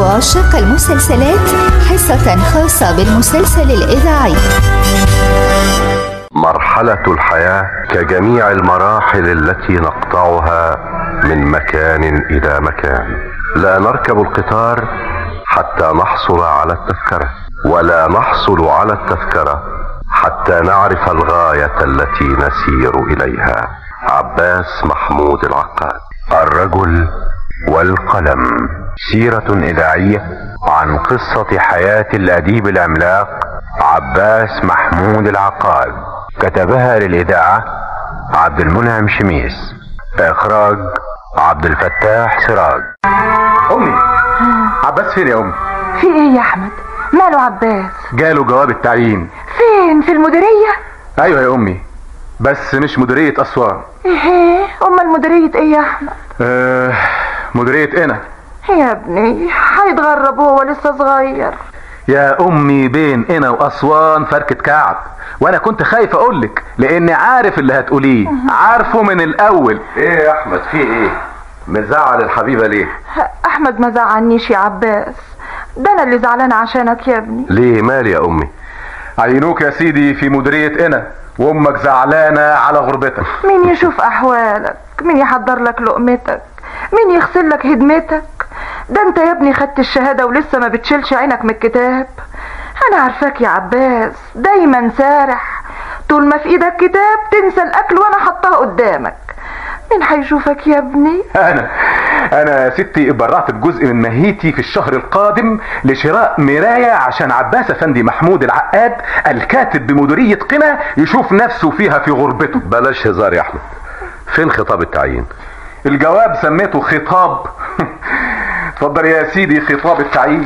وعشاق المسلسلات حصة خاصة بالمسلسل الإذاعي. مرحلة الحياة كجميع المراحل التي نقطعها من مكان إلى مكان. لا نركب القطار حتى نحصل على التذكرة، ولا نحصل على التذكرة حتى نعرف الغاية التي نسير إليها. عباس محمود العقاد. الرجل والقلم، سيرة إذاعية عن قصة حياة الأديب العملاق عباس محمود العقاد. كتبها للإذاعة عبد المنعم شميس. إخراج عبد الفتاح سراج. أمي، عباس فين يا أمي؟ في إيه يا أحمد؟ ماله عباس؟ جاله جواب التعيين. فين؟ في المديرية؟ أيوة يا أمي، بس مش مديرية أسوان. إيه؟ أمال مديرية إيه يا أحمد؟ مديرية أنا. يا ابني هيتغرب وهو لسه صغير. يا أمي بين أنا وأسوان فركة كعب، وأنا كنت خايف أقولك لأني عارف اللي هتقوليه، عارفه من الأول. إيه يا أحمد، في إيه؟ مزعل الحبيبة ليه؟ أحمد ما زعلنيش يا عباس، ده أنا اللي زعلان عشانك يا ابني. ليه؟ مالي يا أمي؟ عينوك يا سيدي في مديرية أنا، وأمك زعلانة على غربتك. مين يشوف أحوالك؟ مين يحضر لك لقمتك؟ مين يغسل لك هدمتك؟ ده انت يا ابني خدت الشهادة ولسه ما بتشيلش عينك من الكتاب. انا عارفاك يا عباس دايما سارح، طول ما في ايدك كتاب تنسى الاكل وانا حطها قدامك. مين هيشوفك يا ابني؟ انا يا ستي اتبرعت بجزء من مهيتي في الشهر القادم لشراء مراية عشان عباس افندي محمود العقاد الكاتب بمديرية قنا يشوف نفسه فيها في غربته. بلاش هزار يا احمد، فين خطاب التعيين؟ الجواب سميته خطاب. اتفضل يا سيدي خطاب التعيين.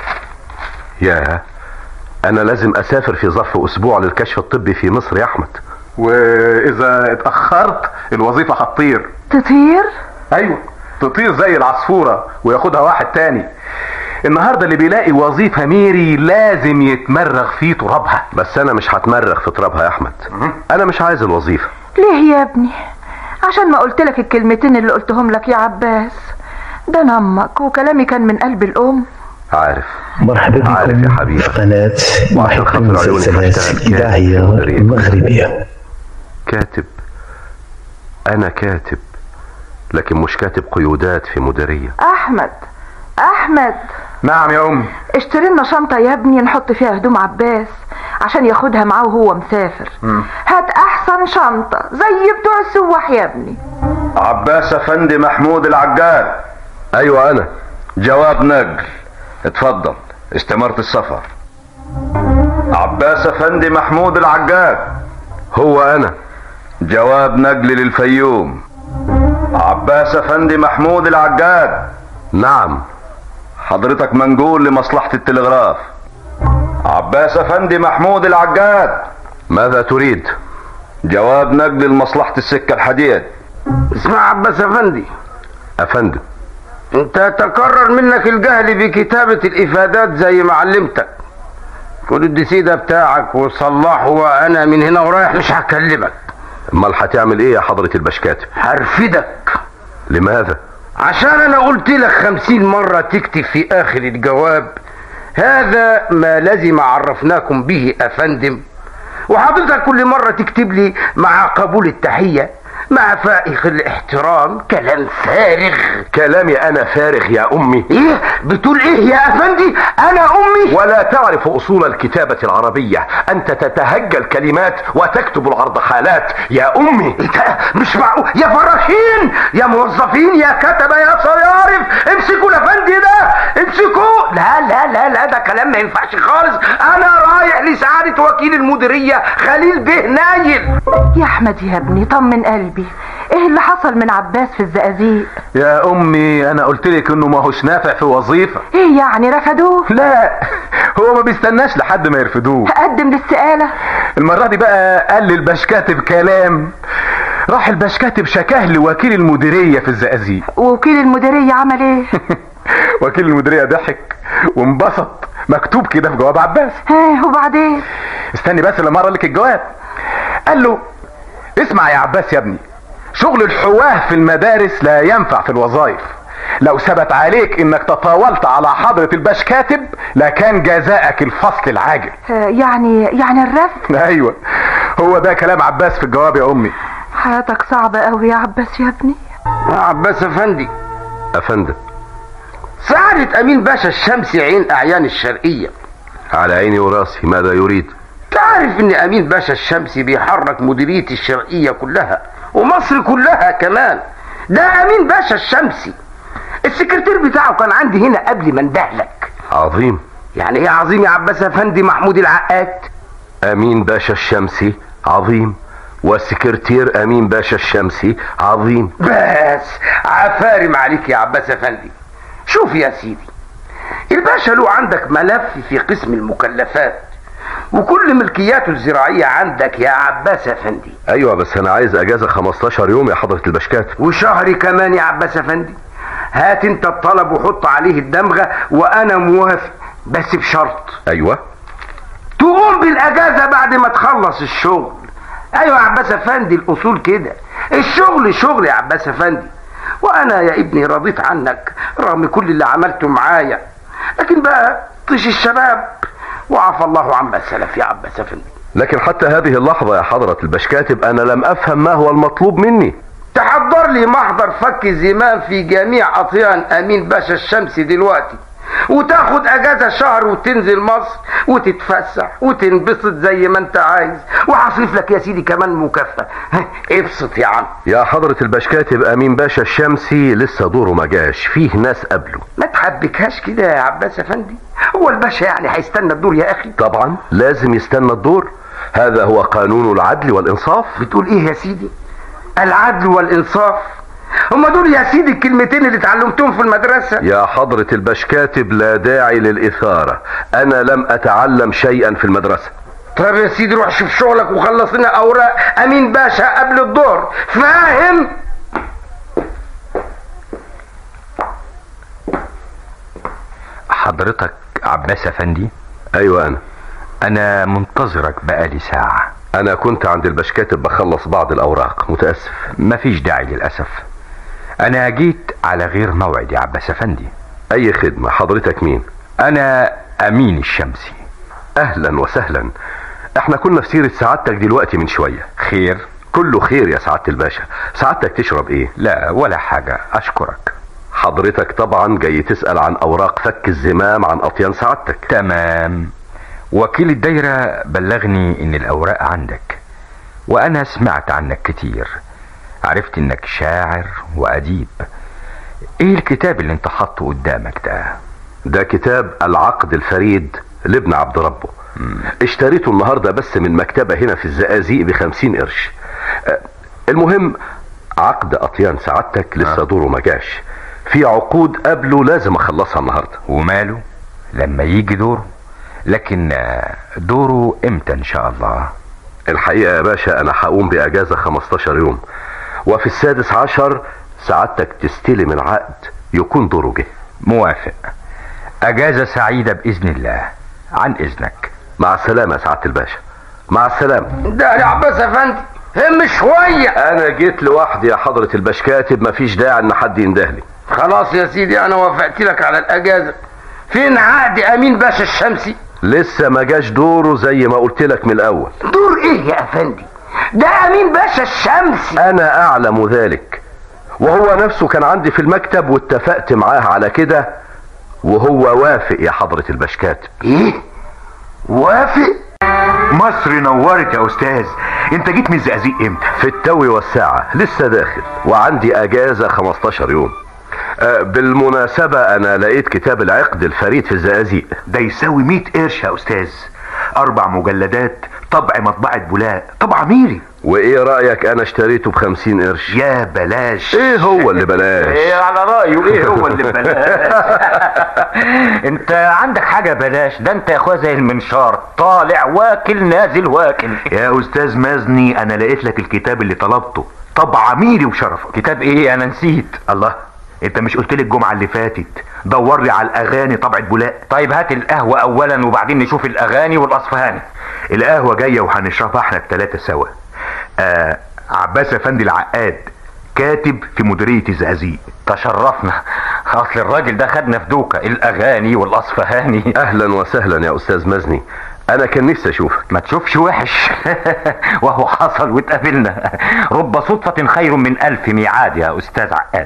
يا انا لازم اسافر في ظرف اسبوع للكشف الطبي في مصر يا احمد. واذا اتأخرت الوظيفة هتطير. تطير؟ ايوه تطير زي العصفورة وياخدها واحد تاني. النهاردة اللي بيلاقي وظيفة ميري لازم يتمرغ في ترابها. بس انا مش هتمرغ في ترابها يا احمد. انا مش عايز الوظيفة. ليه يا ابني؟ عشان ما قلت لك الكلمتين اللي قلتهم لك يا عباس. ده انا امك وكلامي كان من قلب الام. عارف. مرحبا بكم. عارف يا حبيبي. في قناة محق المسلسلات الإذاعية المغربية. كاتب، انا كاتب، لكن مش كاتب قيودات في مديرية. احمد. نعم يا امي. اشتري لنا شنطة يا ابني نحط فيها هدوم عباس عشان ياخدها معاه وهو مسافر. هات احسن شنطة زي بتوع السواح يا ابني. عباس افندي محمود العقاد. ايوه انا. جواب نقل، اتفضل استمارة السفر. عباس افندي محمود العقاد. هو انا. جواب نقل للفيوم. عباس افندي محمود العقاد. نعم. حضرتك منقول لمصلحة التلغراف. عباس افندي محمود العقاد. ماذا تريد؟ جواب نقل لمصلحة السكة الحديد. اسمع عباس افندي. افندم. انت تكرر منك الجهل بكتابة الافادات زي ما علمتك. خد الدي ده بتاعك وصلحه، وانا من هنا ورايح مش هكلمك. امال هتعمل ايه يا حضرة البشكاتب؟ هرفدك. لماذا؟ عشان انا قلت لك 50 مرة تكتب في اخر الجواب هذا ما لازم عرفناكم به افندم، وحضرتك كل مرة تكتب لي مع قبول التحية مع فائق الاحترام. كلام فارغ. كلامي انا فارغ يا امي؟ ايه بتقول ايه يا افندي؟ انا امي؟ ولا تعرف اصول الكتابة العربية، انت تتهجى الكلمات وتكتب العرض حالات يا امي. مش معقول يا فراشين يا موظفين يا كتبة يا صيارف، امسكوا الافندي ده امسكوه. لا لا لا لا ده كلام ما ينفعش خالص. انا رايح لسعادة وكيل المديرية خليل به نايل. يا احمد يا ابني طمن قلبي، ايه اللي حصل من عباس في الزقازيق؟ يا امي انا قلت لك انه ما هوش نافع في وظيفة. ايه يعني رفضوه؟ لا هو ما بيستناش لحد ما يرفدوه. قدم للاستقالة. المرة دي بقى قال للبشكاتب كلام. راح البشكاتب شكاه لوكيل المديرية في الزقازيق. ووكيل المديرية عمل ايه؟ وكيل المديرية ضحك وانبسط، مكتوب كده في جواب عباس. وبعدين؟ استني بس لما اقرا لك الجواب. قال له اسمع يا عباس يا ابني، شغل الحواه في المدارس لا ينفع في الوظائف، لو ثبت عليك انك تطاولت على حضرة الباش كاتب لكان جزاءك الفصل العاجل. يعني الرفض؟ ايوه، هو ده كلام عباس في الجواب يا امي. حياتك صعبة قوي يا عباس يا ابني. يا عباس افندي. افندم. سعادة امين باشا الشمسي عين اعيان الشرقية. على عيني وراسي، ماذا يريد؟ تعرف ان امين باشا الشمسي بيحرك مديرية الشرقية كلها ومصر كلها كمان. ده امين باشا الشمسي. السكرتير بتاعه كان عندي هنا قبل ما اندهلك. عظيم. يعني ايه عظيم يا عباس افندي؟ محمود العقاد. امين باشا الشمسي عظيم، والسكرتير امين باشا الشمسي عظيم. بس عفارم عليك يا عباس افندي. شوف يا سيدي، الباشا له عندك ملف في قسم المكلفات، وكل ملكياته الزراعية عندك يا عباس افندي. ايوه بس انا عايز اجازة 15 يوم يا حضرة الباشكات. وشهر كمان يا عباس افندي. هات انت الطلب وحط عليه الدمغة وانا موافق، بس بشرط. ايوه. تقوم بالاجازة بعد ما تخلص الشغل. ايوه يا عباس افندي، الاصول كده. الشغل شغل يا عباس افندي، وانا يا ابني رضيت عنك رغم كل اللي عملته معايا. لكن بقى طيش الشباب وعفى الله عما سلف يا عباس افندي. لكن حتى هذه اللحظة يا حضرة الباشكاتب انا لم افهم ما هو المطلوب مني. تحضر لي محضر فك زمام في جميع اطيان امين باشا الشمسي دلوقتي، وتاخد اجازة شهر وتنزل مصر وتتفسح وتنبسط زي ما انت عايز، وهصرف لك يا سيدي كمان مكافأة. ابسط يا عم. يا حضرة الباشكاتب امين باشا الشمسي لسه دوره ما جاش، فيه ناس قبله. ما تحبكهاش كده يا عباس افندي. هو الباشا يعني هيستنى الدور يا اخي؟ طبعا لازم يستنى الدور، هذا هو قانون العدل والانصاف. بتقول ايه يا سيدي؟ العدل والانصاف؟ هم دول يا سيدي الكلمتين اللي اتعلمتهم في المدرسة؟ يا حضرة الباشكاتب لا داعي للإثارة، أنا لم أتعلم شيئا في المدرسة. طيب يا سيدي روح شوف شغلك وخلص لنا أوراق أمين باشا قبل الظهر، فاهم؟ حضرتك عباس افندي؟ أيوة أنا منتظرك بقالي ساعة. أنا كنت عند الباشكاتب بخلص بعض الأوراق، متأسف. مفيش داعي للأسف، أنا جيت على غير موعد يا عباس أفندي. أي خدمة؟ حضرتك مين؟ أنا أمين الشمسي. أهلا وسهلا. احنا كنا في سيرة سعادتك دلوقتي من شوية. خير؟ كله خير يا سعادة الباشا. سعادتك تشرب ايه؟ لا ولا حاجة، أشكرك. حضرتك طبعا جاي تسأل عن أوراق فك الزمام عن أطيان سعادتك. تمام. وكيل الدايرة بلغني إن الأوراق عندك، وأنا سمعت عنك كتير، عرفت إنك شاعر وأديب. إيه الكتاب اللي أنت حاطه قدامك ده؟ ده كتاب العقد الفريد لابن عبد ربه. اشتريته النهاردة بس من مكتبة هنا في الزقازيق ب50 قرش. المهم عقد أطيان سعادتك لسه دوره ما جاش، في عقود قبله لازم أخلصها النهاردة. وماله لما يجي دوره، لكن دوره امتى ان شاء الله؟ الحقيقة يا باشا انا هقوم باجازة 15 يوم، وفي ال16 سعادتك تستلم العقد يكون دوره جه. موافق. اجازة سعيدة باذن الله. عن اذنك. مع السلامة يا سعادة الباشا. مع السلامة. ده يا عباس افندي هم شوية. انا جيت لوحدي يا حضرة الباشكاتب، مفيش داعي ان حد يندهلي. خلاص يا سيدي انا وافقت لك على الاجازة. فين عقد امين باشا الشمسي؟ لسه ما جاش دوره زي ما قلت لك من الاول. دور ايه يا افندي؟ ده امين باشا الشمسي. انا اعلم ذلك، وهو نفسه كان عندي في المكتب واتفقت معاه على كده، وهو وافق يا حضرة الباشكاتب. ايه؟ وافق؟ مصر نورت يا استاذ. انت جيت من الزقازيق امتى؟ في التو والساعة، لسه داخل وعندي اجازة 15 يوم. بالمناسبة انا لقيت كتاب العقد الفريد في الزقازيق. ده يساوي 100 قرش يا استاذ. 4 مجلدات، طبع مطبعة بولاق، طبع ميري. وايه رأيك انا اشتريته ب50 قرش؟ يا بلاش. ايه هو اللي بلاش؟ ايه على رأيه ايه هو اللي بلاش؟ انت عندك حاجة بلاش؟ ده انت يا اخويا زي المنشار، طالع واكل نازل واكل. يا استاذ مازني انا لقيت لك الكتاب اللي طلبته، طبع ميري وشرفه. كتاب ايه؟ انا نسيت. الله، انت مش قلت لي الجمعة اللي فاتت دور لي على الاغاني طبعة بولاق؟ طيب هات القهوة اولا وبعدين نشوف الاغاني والاصفهاني. القهوة جاية وهنشربها احنا ال3 سوا. عباس افندي العقاد كاتب في مديرية الزقازيق. تشرفنا. اصل الراجل ده خدنا في دوكة الاغاني والاصفهاني. اهلا وسهلا يا استاذ مزني، انا كان نفسي اشوفك. ما تشوفش وحش. وهو حصل واتقابلنا. رب صدفة خير من 1000 ميعاد يا استاذ عقاد.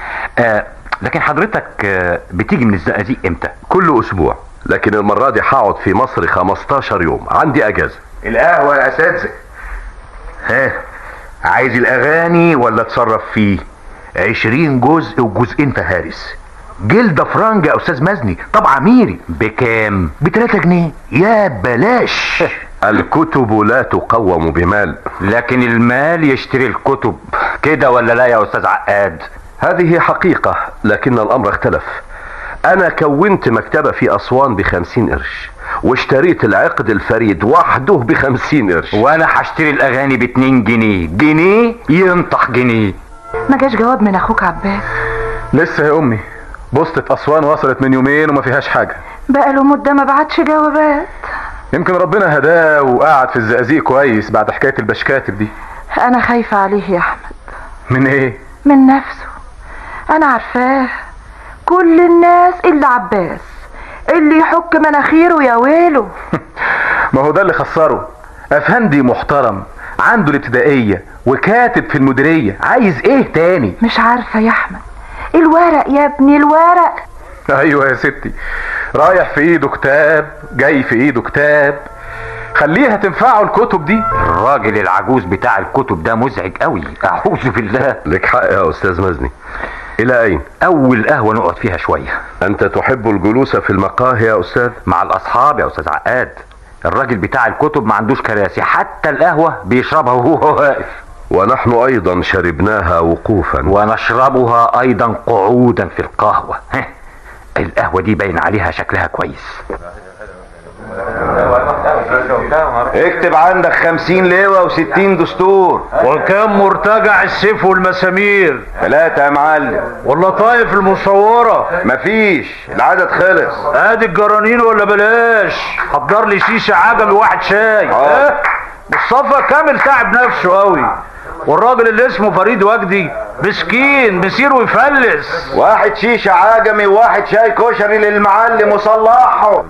لكن حضرتك بتيجي من الزقازيق امتى؟ كل اسبوع، لكن المرة دي هقعد في مصر 15 يوم، عندي اجازة. القهوة يا اساتذة. ها، عايز الاغاني ولا اتصرف فيه؟ 20 جزء وجزئين فهارس. جلدة فرنج يا استاذ مزني، طبعا ميري. بكام؟ ب3 جنيه. يا بلاش. الكتب لا تقوم بمال، لكن المال يشتري الكتب، كده ولا لا يا استاذ عقاد؟ هذه حقيقة، لكن الامر اختلف. انا كونت مكتبة في اسوان ب50 قرش، واشتريت العقد الفريد وحده ب50 قرش. وانا هشتري الاغاني ب2 جنيه. جنيه ينطح جنيه. ما جاش جواب من اخوك عباس؟ لسه يا امي، بوسطة اسوان وصلت من يومين وما فيهاش حاجة. بقاله مدة ما بعتش جوابات. يمكن ربنا هداه وقعد في الزقازيق كويس بعد حكاية البشكاتب دي. انا خايفة عليه يا احمد. من ايه؟ من نفسه. انا عارفاه، كل الناس الا عباس اللي يحك مناخيره يا ويله. ما هو ده اللي خسره. افندي محترم، عنده الابتدائية وكاتب في المديرية، عايز ايه تاني؟ مش عارفة يا احمد، الورق يا ابني الورق. ايوه يا ستي، رايح في ايده كتاب جاي في ايده كتاب، خليها تنفعه الكتب دي. الراجل العجوز بتاع الكتب ده مزعج قوي، اعوذ بالله. لك حق يا استاذ مزني. الى اين؟ اول قهوة نقعد فيها شوية. انت تحب الجلوس في المقاهي يا استاذ؟ مع الاصحاب يا استاذ عقاد. الراجل بتاع الكتب ما عندوش كراسي، حتى القهوة بيشربها وهو واقف. ونحن ايضا شربناها وقوفا ونشربها ايضا قعودا في القهوة. القهوة دي باين عليها شكلها كويس. اكتب عندك 50 لواء و60 دستور. وكم مرتجع السيف والمسامير؟ 3 يا معلم. واللطايف المصورة؟ مفيش، العدد خلص. ادي الجرانين ولا بلاش؟ حضر لي شيشة عجمي واحد شاي. مصطفى كامل تعب نفسه قوي، والراجل اللي اسمه فريد وجدي مسكين مسير ويفلس. 1 شيشة عجمي و1 شاي كشري للمعلم وصلحه.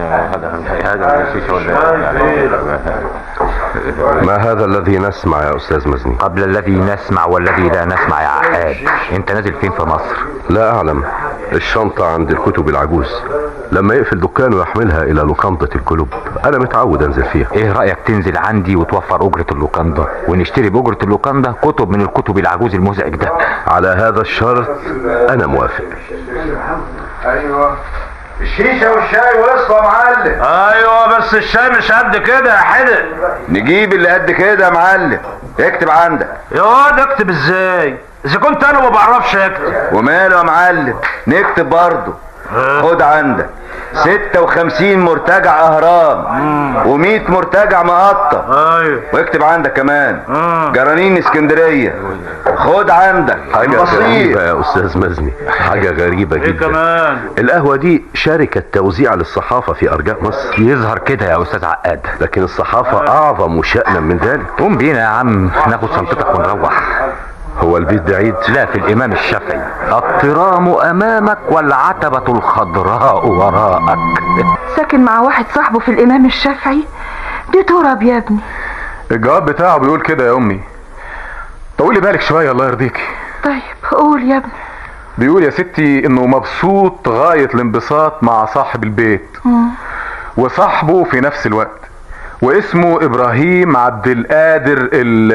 ما هذا الذي نسمع يا استاذ مزني؟ قبل الذي نسمع والذي لا نسمع يا عقاد. انت نازل فين في مصر؟ لا اعلم، الشنطة عند الكتب العجوز، لما يقفل دكانه يحملها الى لوكاندا الكلوب. انا متعود انزل فيها. ايه رأيك تنزل عندي وتوفر اجرة اللوكاندا، ونشتري باجرة اللوكاندا كتب من الكتب العجوز المزعج ده؟ على هذا الشرط انا موافق. ايوه، الشيشة والشاي وصلوا يا معلم. ايوه بس الشاي مش قد كده يا حدق. نجيب اللي قد كده يا معلم. اكتب عندك. يا واد اكتب ازاي اذا كنت انا ما بعرفش اكتب؟ وماله يا معلم، نكتب برضه. خد عندك 56 مرتجع اهرام و100 مرتجع مقطع. ايوه. واكتب عندك كمان جرانين اسكندريه. خد عندك حاجة غريبة يا استاذ مزني، حاجة غريبة جدا. ايه كمان؟ القهوة دي شركة توزيع للصحافة في ارجاء مصر. يظهر كده يا استاذ عقاد، لكن الصحافة اعظم شأنا من ذلك. قوم بينا يا عم ناخد شنطتك ونروح. هو البيت بعيد؟ لا، في الامام الشافعي. الترام امامك والعتبة الخضراء وراءك. ساكن مع واحد صاحبه في الامام الشافعي؟ دي تراب يا ابني. الجواب بتاعه بيقول كده يا امي. طولي بالك شوية الله يرضيكي. طيب قول يا ابني. بيقول يا ستي انه مبسوط غاية الانبساط مع صاحب البيت وصاحبه في نفس الوقت، واسمه ابراهيم عبد القادر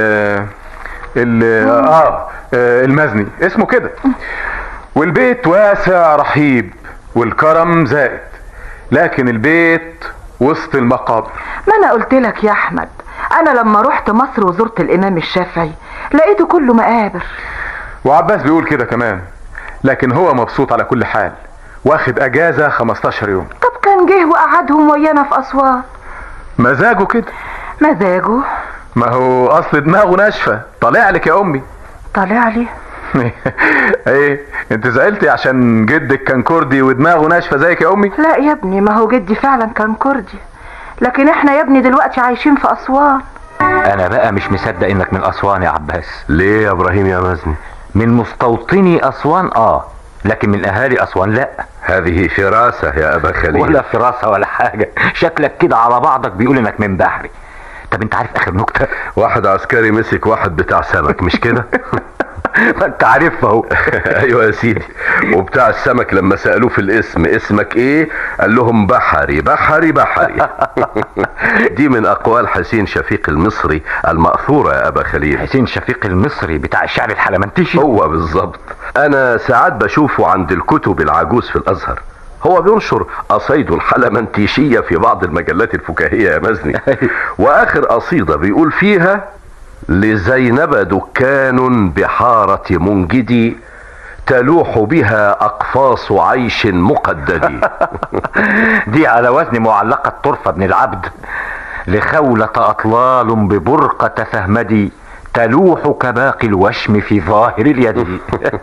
المزني، اسمه كده. والبيت واسع رحيب والكرم زائد، لكن البيت وسط المقابر. ما انا قلت لك يا احمد، انا لما رحت مصر وزرت الامام الشافعي لقيته كله مقابر. وعباس بيقول كده كمان، لكن هو مبسوط على كل حال، واخد اجازة 15 يوم. طب كان جه وقعدهم ويانا في اسوان. مزاجه كده. مزاجه؟ ما هو اصل دماغه ناشفة. طالع لك يا امي. طالع لي؟ ايه انت زعلتي عشان جدك كان كردي ودماغه ناشفة زيك يا امي؟ لا يا ابني، ما هو جدي فعلا كان كردي، لكن احنا يا ابني دلوقتي عايشين في اسوان. انا بقى مش مصدق انك من اسوان يا عباس. ليه يا ابراهيم يا مزني؟ من مستوطني اسوان. لكن من اهالي اسوان لا. هذه فراسة يا ابا خليل. ولا فراسة ولا حاجة، شكلك كده على بعضك بيقول انك من بحري. طب انت عارف اخر نكتة؟ واحد عسكري مسك واحد بتاع سمك، مش كده؟ ما انت عارفها اهو. ايوه يا سيدي. وبتاع السمك لما سألوه في الاسم اسمك ايه قال لهم بحري بحري بحري. دي من اقوال حسين شفيق المصري المأثورة يا ابا خليل. حسين شفيق المصري بتاع الشعر الحلمنتشي؟ هو بالظبط. انا ساعات بشوفه عند الكتب العجوز في الازهر، هو بينشر قصايده الحلمنتيشية في بعض المجلات الفكاهية يا مزني. واخر قصيدة بيقول فيها: لزينب دكان بحارة منجدي تلوح بها أقفاص عيش مقدد. دي على وزن معلقة طرفة بن العبد. لخولة أطلال ببرقة فهمدي تلوح كباقي الوشم في ظاهر اليد.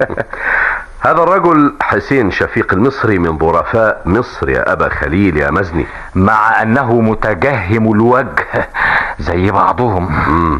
هذا الرجل حسين شفيق المصري من ظرفاء مصر يا أبا خليل يا مزني، مع أنه متجهم الوجه زي بعضهم.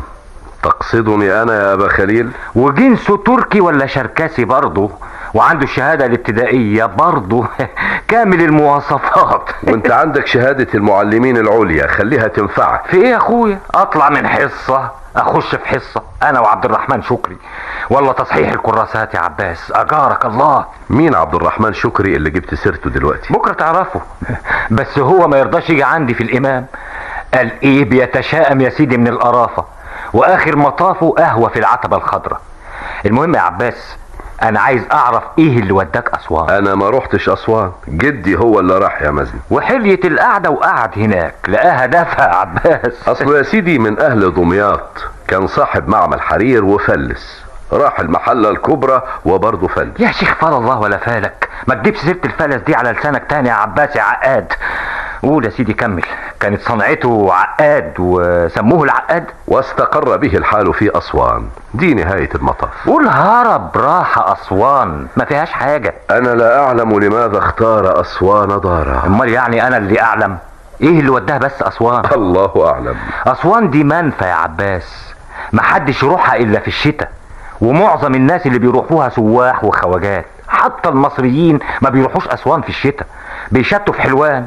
تقصدني أنا يا أبا خليل؟ وجنسه تركي ولا شركاسي برضه، وعنده الشهادة الابتدائية برضه. كامل المواصفات. وانت عندك شهادة المعلمين العليا، خليها تنفعك. في ايه يا اخويا؟ اطلع من حصة اخش في حصة انا وعبد الرحمن شكري، ولا تصحيح الكراسات يا عباس اجارك الله. مين عبد الرحمن شكري اللي جبت سيرته دلوقتي؟ بكرة تعرفه. بس هو ما يرضاش يجي عندي في الامام. قال ايه بيتشائم يا سيدي من القرافة، واخر مطافه قهوة في العتبة الخضراء. المهم يا عباس، انا عايز اعرف ايه اللي وداك اسوان. انا ما روحتش اسوان، جدي هو اللي راح يا مزني. وحلية القعدة وقعد هناك لقاها دافع يا عباس. اصله يا سيدي من اهل دمياط، كان صاحب معمل حرير وفلس، راح المحلة الكبرى وبرضه فلس. يا شيخ فال الله ولا فالك، ما تجيبش سيرة الفلس دي على لسانك تاني يا عباس يا عقاد. قول يا سيدي كمل. كانت صنعته عقاد وسموه العقاد، واستقر به الحال في اسوان. دي نهاية المطاف. قول هرب راح اسوان، ما فيهاش حاجة. انا لا اعلم لماذا اختار اسوان دارا. امال يعني انا اللي اعلم؟ ايه اللي وداها بس اسوان؟ الله اعلم. اسوان دي منفى يا عباس، محدش يروحها الا في الشتاء، ومعظم الناس اللي بيروحوها سواح وخواجات. حتى المصريين ما بيروحوش اسوان في الشتاء، بيشتوا في حلوان.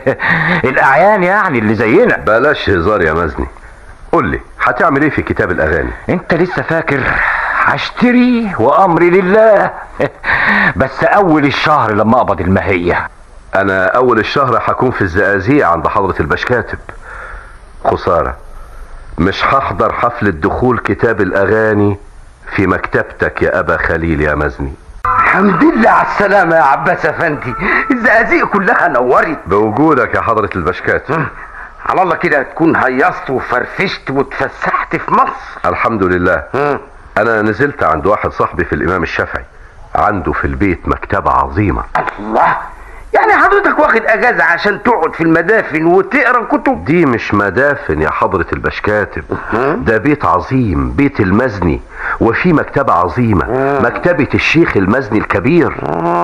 الاعيان يعني اللي زينا. بلاش هزار يا مزني. قول لي هتعمل ايه في كتاب الاغاني؟ انت لسه فاكر؟ هشتري وامري لله. بس اول الشهر لما اقبض الماهية. انا اول الشهر هكون في الزقازيق عند حضرة البشكاتب. خسارة مش هحضر حفلة دخول كتاب الاغاني في مكتبتك يا ابا خليل يا مزني. الحمد لله على السلامة يا عباس افندي، الزقازيق كلها نورت بوجودك يا حضرة البشكاتب. على الله كده تكون هيصت وفرفشت واتفسحت في مصر. الحمد لله. انا نزلت عند واحد صاحبي في الامام الشافعي، عنده في البيت مكتبة عظيمة. الله، يعني حضرتك واخد اجازة عشان تقعد في المدافن وتقرا كتب؟ دي مش مدافن يا حضرة البشكاتب، ده بيت عظيم، بيت المزني، وفي مكتبة عظيمة، مكتبة الشيخ المزني الكبير.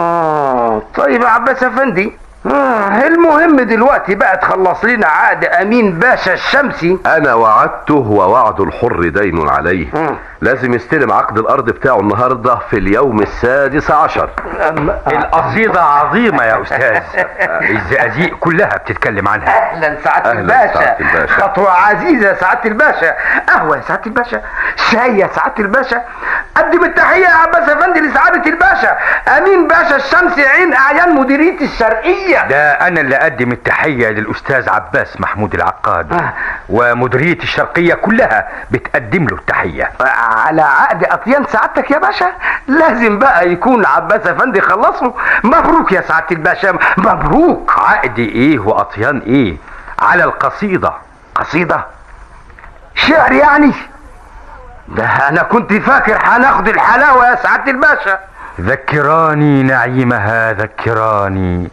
طيب يا عباس افندي، المهم دلوقتي بقى تخلص لنا عقد امين باشا الشمسي. انا وعدته ووعد الحر دين عليه. لازم يستلم عقد الارض بتاعه النهارده في اليوم 16. القصيدة عظيمة يا استاذ. الزقازيق كلها بتتكلم عنها. اهلا سعادة الباشا. خطوة عزيزة يا سعادة الباشا. قهوة يا سعادة الباشا، شاي يا سعادة الباشا. قدم التحية يا عباس افندي لسعادة الباشا امين باشا الشمسي عين اعيان مديرية الشرقية. ده انا اللي اقدم التحية للاستاذ عباس محمود العقاد. ومديرية الشرقية كلها بتقدم له التحية. على عقد اطيان سعادتك يا باشا لازم بقى يكون عباس افندي خلصه. مبروك يا سعادة الباشا، مبروك. عقد ايه واطيان ايه؟ على القصيدة. قصيدة؟ شعر يعني؟ ده انا كنت فاكر هناخد الحلاوة يا سعادة الباشا. ذكراني نعيمها ذكراني،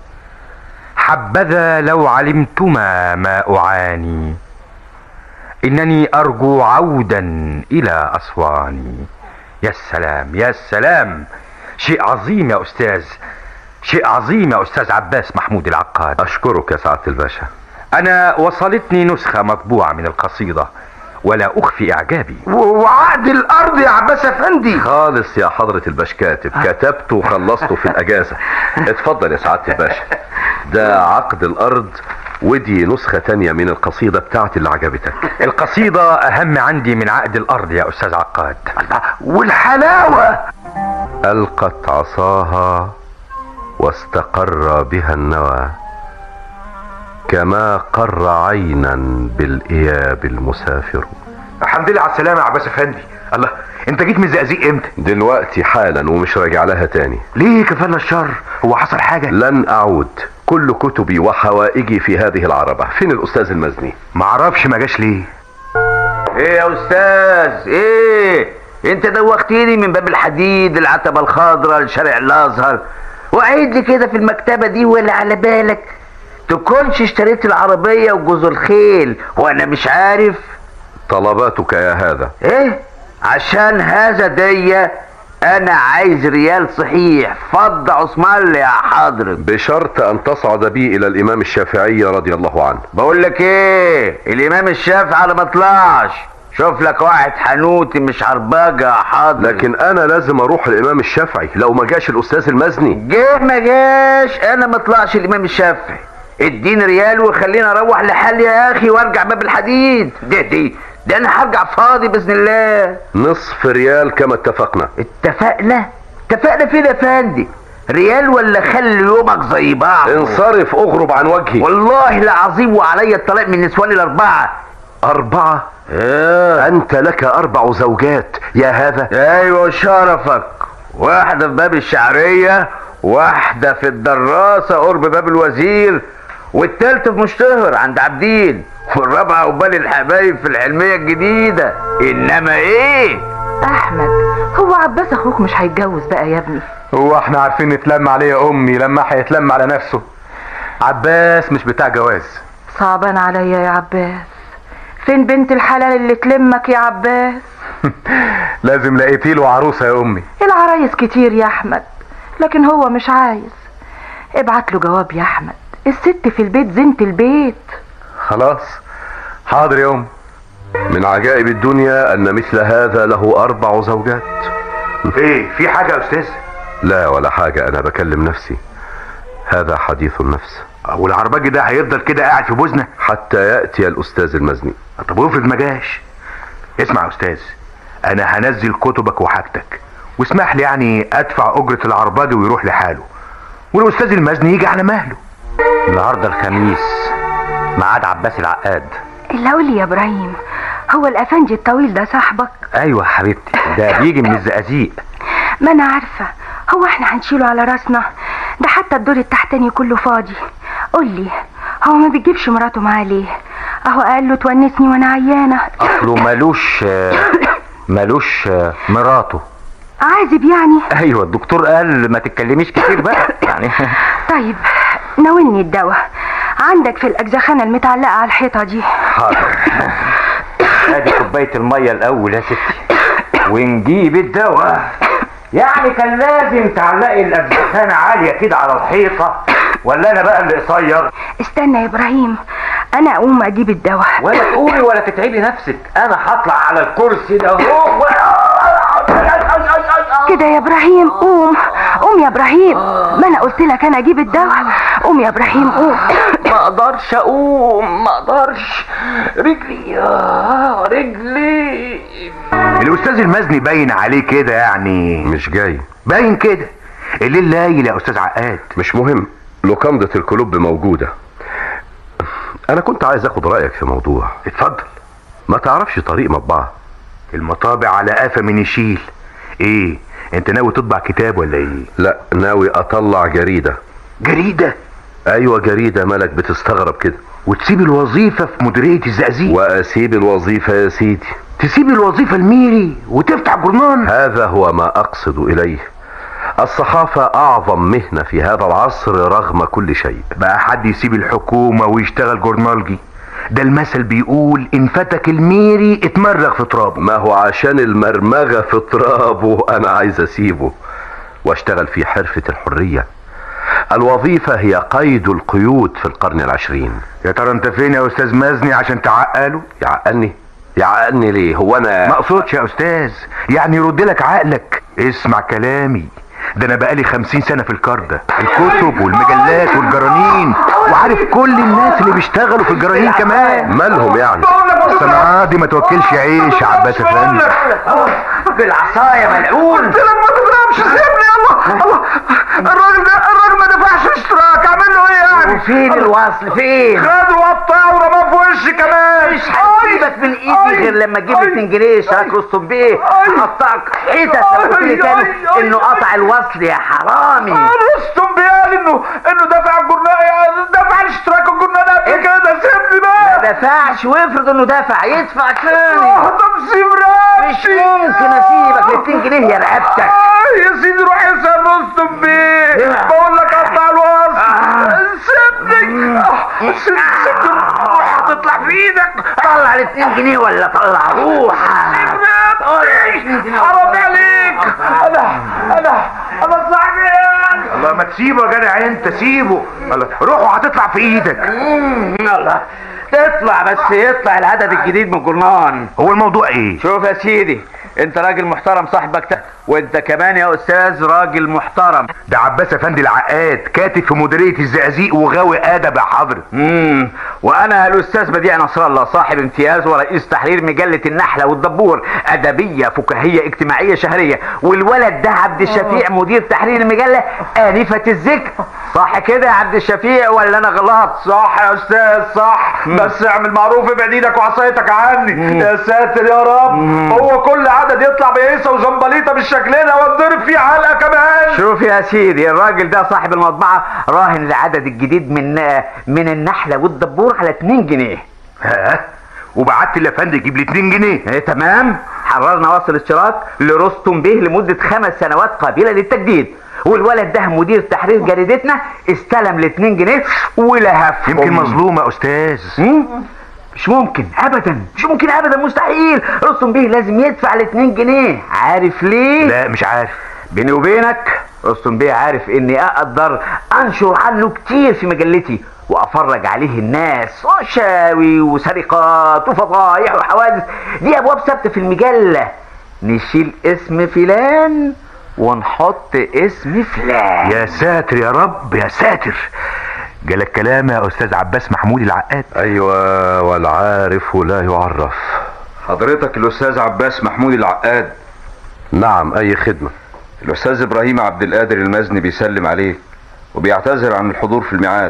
حبذا لو علمتما ما أعاني، إنني أرجو عودا إلى أسوان. يا سلام يا سلام، شيء عظيم يا أستاذ، شيء عظيم يا أستاذ عباس محمود العقاد. أشكرك يا سعادة الباشا. أنا وصلتني نسخة مطبوعة من القصيدة، ولا أخفي إعجابي. وعقد الأرض يا عباس أفندي؟ خالص يا حضرة الباشكاتب، كتبته وخلصته في الأجازة. اتفضل يا سعادة الباشا، ده عقد الأرض، ودي نسخة تانية من القصيدة بتاعتي اللي عجبتك. القصيدة أهم عندي من عقد الأرض يا أستاذ عقاد. والحلاوة. ألقت عصاها واستقر بها النوى، كما قر عينا بالإياب المسافر. الحمد لله على السلامة يا عباس افندي. الله، انت جيت من الزقازيق امتى؟ دلوقتي حالا ومش راجع لها تاني. ليه كفانا الشر؟ هو حصل حاجة؟ لن أعود، كل كتبي وحوائجي في هذه العربة. فين الأستاذ المزني؟ معرفش ما جاش ليه. ايه يا استاذ؟ ايه انت دوختيني من باب الحديد العتبة الخضراء لشارع الازهر، وقعد لي كده في المكتبة دي ولا على بالك تكونش اشتريت العربية وجوز الخيل وانا مش عارف؟ طلباتك يا هذا ايه؟ عشان هذا دي انا عايز ريال صحيح فض عثمان يا حضرتك، بشرط ان تصعد بي الى الامام الشافعي رضي الله عنه. بقول لك ايه، الامام الشافعي على ما طلعش، شوف لك واحد حنوتي مش عرباجة يا حضرتك. لكن انا لازم اروح الامام الشافعي، لو ما جاش الاستاذ المزني. جه ما جاش انا ما طلعش الامام الشافعي. اديني ريال وخليني اروح لحالي يا اخي وارجع باب الحديد. ده انا هرجع فاضي باذن الله. نصف ريال كما اتفقنا. اتفقنا فين يا فندي؟ ريال ولا خلي يومك زي بعض؟ انصرف، اغرب عن وجهي. والله العظيم وعليا الطلاق من نسواني الاربعه. 4؟ انت لك 4 زوجات يا هذا؟ ايوه شرفك، واحده في باب الشعريه، واحده في الدراسه قرب باب الوزير، والتالتة في مشتهر عند عبدين، والرابعة قبال الحبايب في العلمية الجديدة. انما ايه؟ احمد، هو عباس اخوك مش هيتجوز بقى يا ابني؟ هو احنا عارفين نتلم عليه يا امي لما هيتلم على نفسه؟ عباس مش بتاع جواز. صعبان عليا يا عباس. فين بنت الحلال اللي تلمك يا عباس؟ لازم لقيتيله عروسة يا امي. العرايس كتير يا احمد، لكن هو مش عايز. ابعت له جواب يا احمد، الست في البيت زينة البيت. خلاص حاضر يا ام. من عجائب الدنيا ان مثل هذا له 4 زوجات. ايه في حاجة يا استاذ؟ لا ولا حاجة، انا بكلم نفسي، هذا حديث النفس. والعرباجي ده هيفضل كده قاعد في بوزنة حتى يأتي الاستاذ المزني. طب وافرض ما جاش؟ اسمع يا استاذ، انا هنزل كتبك وحاجتك، واسمح لي يعني ادفع اجرة العرباجي ويروح لحاله، والاستاذ المزني يجي على مهله. النهارده الخميس، ميعاد عباس العقاد. اللي قول لي يا ابراهيم، هو الافندي الطويل ده صاحبك؟ ايوه حبيبتي، ده بيجي من الزقازيق. ما انا عارفه، هو احنا هنشيله على راسنا؟ ده حتى الدور التحتاني كله فاضي. قول لي، هو ما بيجيبش مراته معاه ليه؟ اهو قال له تونسني وانا عيانه. اصله مالوش مراته. عازب يعني؟ ايوه، الدكتور قال ما تتكلميش كتير بقى يعني. طيب ناولني الدواء عندك في الاجزخانه المتعلقه على الحيطه دي. حاضر. ادي كوبايه الميه الاول يا ستي، ونجيب الدواء. يعني كان لازم تعلقي الاجزخانه عاليه كده على الحيطه، ولا انا بقى اللي قصير؟ استنى يا ابراهيم، انا اقوم اجيب الدواء. ولا تقومي ولا تتعبي نفسك، انا هطلع على الكرسي ده اهو. كده يا ابراهيم، قوم يا ابراهيم، ما انا قلت لك انا اجيب الدواء. قوم يا ابراهيم قوم. ما اقدرش اقوم، ما اقدرش، رجلي الاستاذ المزني باين عليه كده يعني مش جاي، باين كده. الليل لايل يا استاذ عقاد. مش مهم، لوكندة الكلوب موجودة. انا كنت عايز اخد رأيك في موضوع. اتفضل. ما تعرفش طريق مطبعة؟ المطابع على قفا من يشيل. ايه انت ناوي تطبع كتاب ولا ايه؟ لا، ناوي اطلع جريدة. جريدة؟ ايوه جريدة. مالك بتستغرب كده؟ وتسيب الوظيفة في مديرية الزقازيق؟ واسيب الوظيفة يا سيدي. تسيب الوظيفة الميري وتفتح جورنال؟ هذا هو ما اقصد اليه. الصحافة اعظم مهنة في هذا العصر رغم كل شيء. بقى حد يسيب الحكومة ويشتغل جورنالجي؟ ده المثل بيقول ان فتك الميري اتمرغ في ترابه. ما هو عشان المرمغة في ترابه انا عايز اسيبه واشتغل في حرفة الحرية. الوظيفة هي قيد القيود في القرن 20. يا ترى انت فين يا استاذ مزني عشان تعقله؟ يعقلني؟ يعقلني ليه؟ هو انا ما اقصدش يا استاذ، يعني يرد لك عقلك. اسمع كلامي، ده انا بقالي 50 سنة في الكردة، الكتب والمجلات والجرانين، وعارف كل الناس اللي بيشتغلوا في الجرانين كمان. مالهم يعني؟ الصناعات دي ما توكلش عيش يا عباس افندي. بالعصايه ملعون. قلت لك ما تضربش، سيبني. الله الراجل ما دفعش اشتراك، اعمل له ايه يعني؟ وفين الوصل فين؟ خده وقطعه ورماه في وشي كمان. مش هسيبك من ايدي غير لما تجيب لي 2 جنيه اشتراك رستم بيه. هقطعك حتت لو قلت لي تاني انه قطع الوصل يا حرامي. رستم بيه قال انه دفع الجرنان، دفع الاشتراك الجرنان قبل كده. سيبني بقى. ما دفعش، وافرض انه دفع يدفع تاني. طب سيب مش ممكن اسيبك ل 2 جنيه يا رقبتك. يا سيدي روح اسال رستم بيه، بقول لك قطع الوصل. سيبني. سيبني روح هتطلع في ايدك. طلع ال 2 جنيه ولا طلع روحك. حرام عليك. انا صاحبي. الله ما تسيبه يا جدع، انت سيبه. الله روحه هتطلع في ايدك. يلا تطلع، بس يطلع العدد الجديد من الجرنان. هو الموضوع ايه؟ شوف يا سيدي، انت راجل محترم صاحب مكتب، وانت كمان يا استاذ راجل محترم. ده عباس افندي العقاد، كاتب في مديرية الزقازيق وغاوي ادب يا حضرة. وانا الاستاذ بديع نصر الله صاحب امتياز ورئيس تحرير مجلة النحلة والدبور، ادبية فكاهية اجتماعية شهرية. والولد ده عبد الشفيع مدير تحرير المجلة آنفة الذكر. صح كده يا عبد الشفيع ولا انا غلط؟ صح يا استاذ صح. بس اعمل معروف، ابعد ايدك وعصايتك عني. يا ساتر يا رب. هو كل عدد يطلع بيسه وزنبليطه بالشكل ده واتضرب فيه علقه كمان. شوف يا سيدي، الراجل ده صاحب المطبعه راهن العدد الجديد من النحله والدبور على 2 جنيه. ها؟ وبعت الافندي يجيب لي 2 جنيه. ايه تمام. حررنا وصل اشتراك لرستم بيه لمده 5 سنوات قابله للتجديد. والولد ده مدير تحرير جريدتنا استلم ال 2 جنيه ولهف. يمكن مظلوم يا استاذ. مش ممكن ابدا، مش ممكن ابدا، مستحيل. رستم بيه لازم يدفع ال 2 جنيه. عارف ليه؟ لا مش عارف. بيني وبينك رستم بيه عارف اني اقدر انشر عنه كتير في مجلتي وافرج عليه الناس، رشاوي وسرقات وفضايح وحوادث. دي ابواب ثابته في المجله. نشيل اسم فلان ونحط اسم فلان. يا ساتر يا رب يا ساتر. جالك كلام يا استاذ عباس محمود العقاد؟ ايوه، والعارف لا يعرف. حضرتك الاستاذ عباس محمود العقاد؟ نعم، اي خدمة. الاستاذ ابراهيم عبد القادر المزني بيسلم عليك وبيعتذر عن الحضور في الميعاد.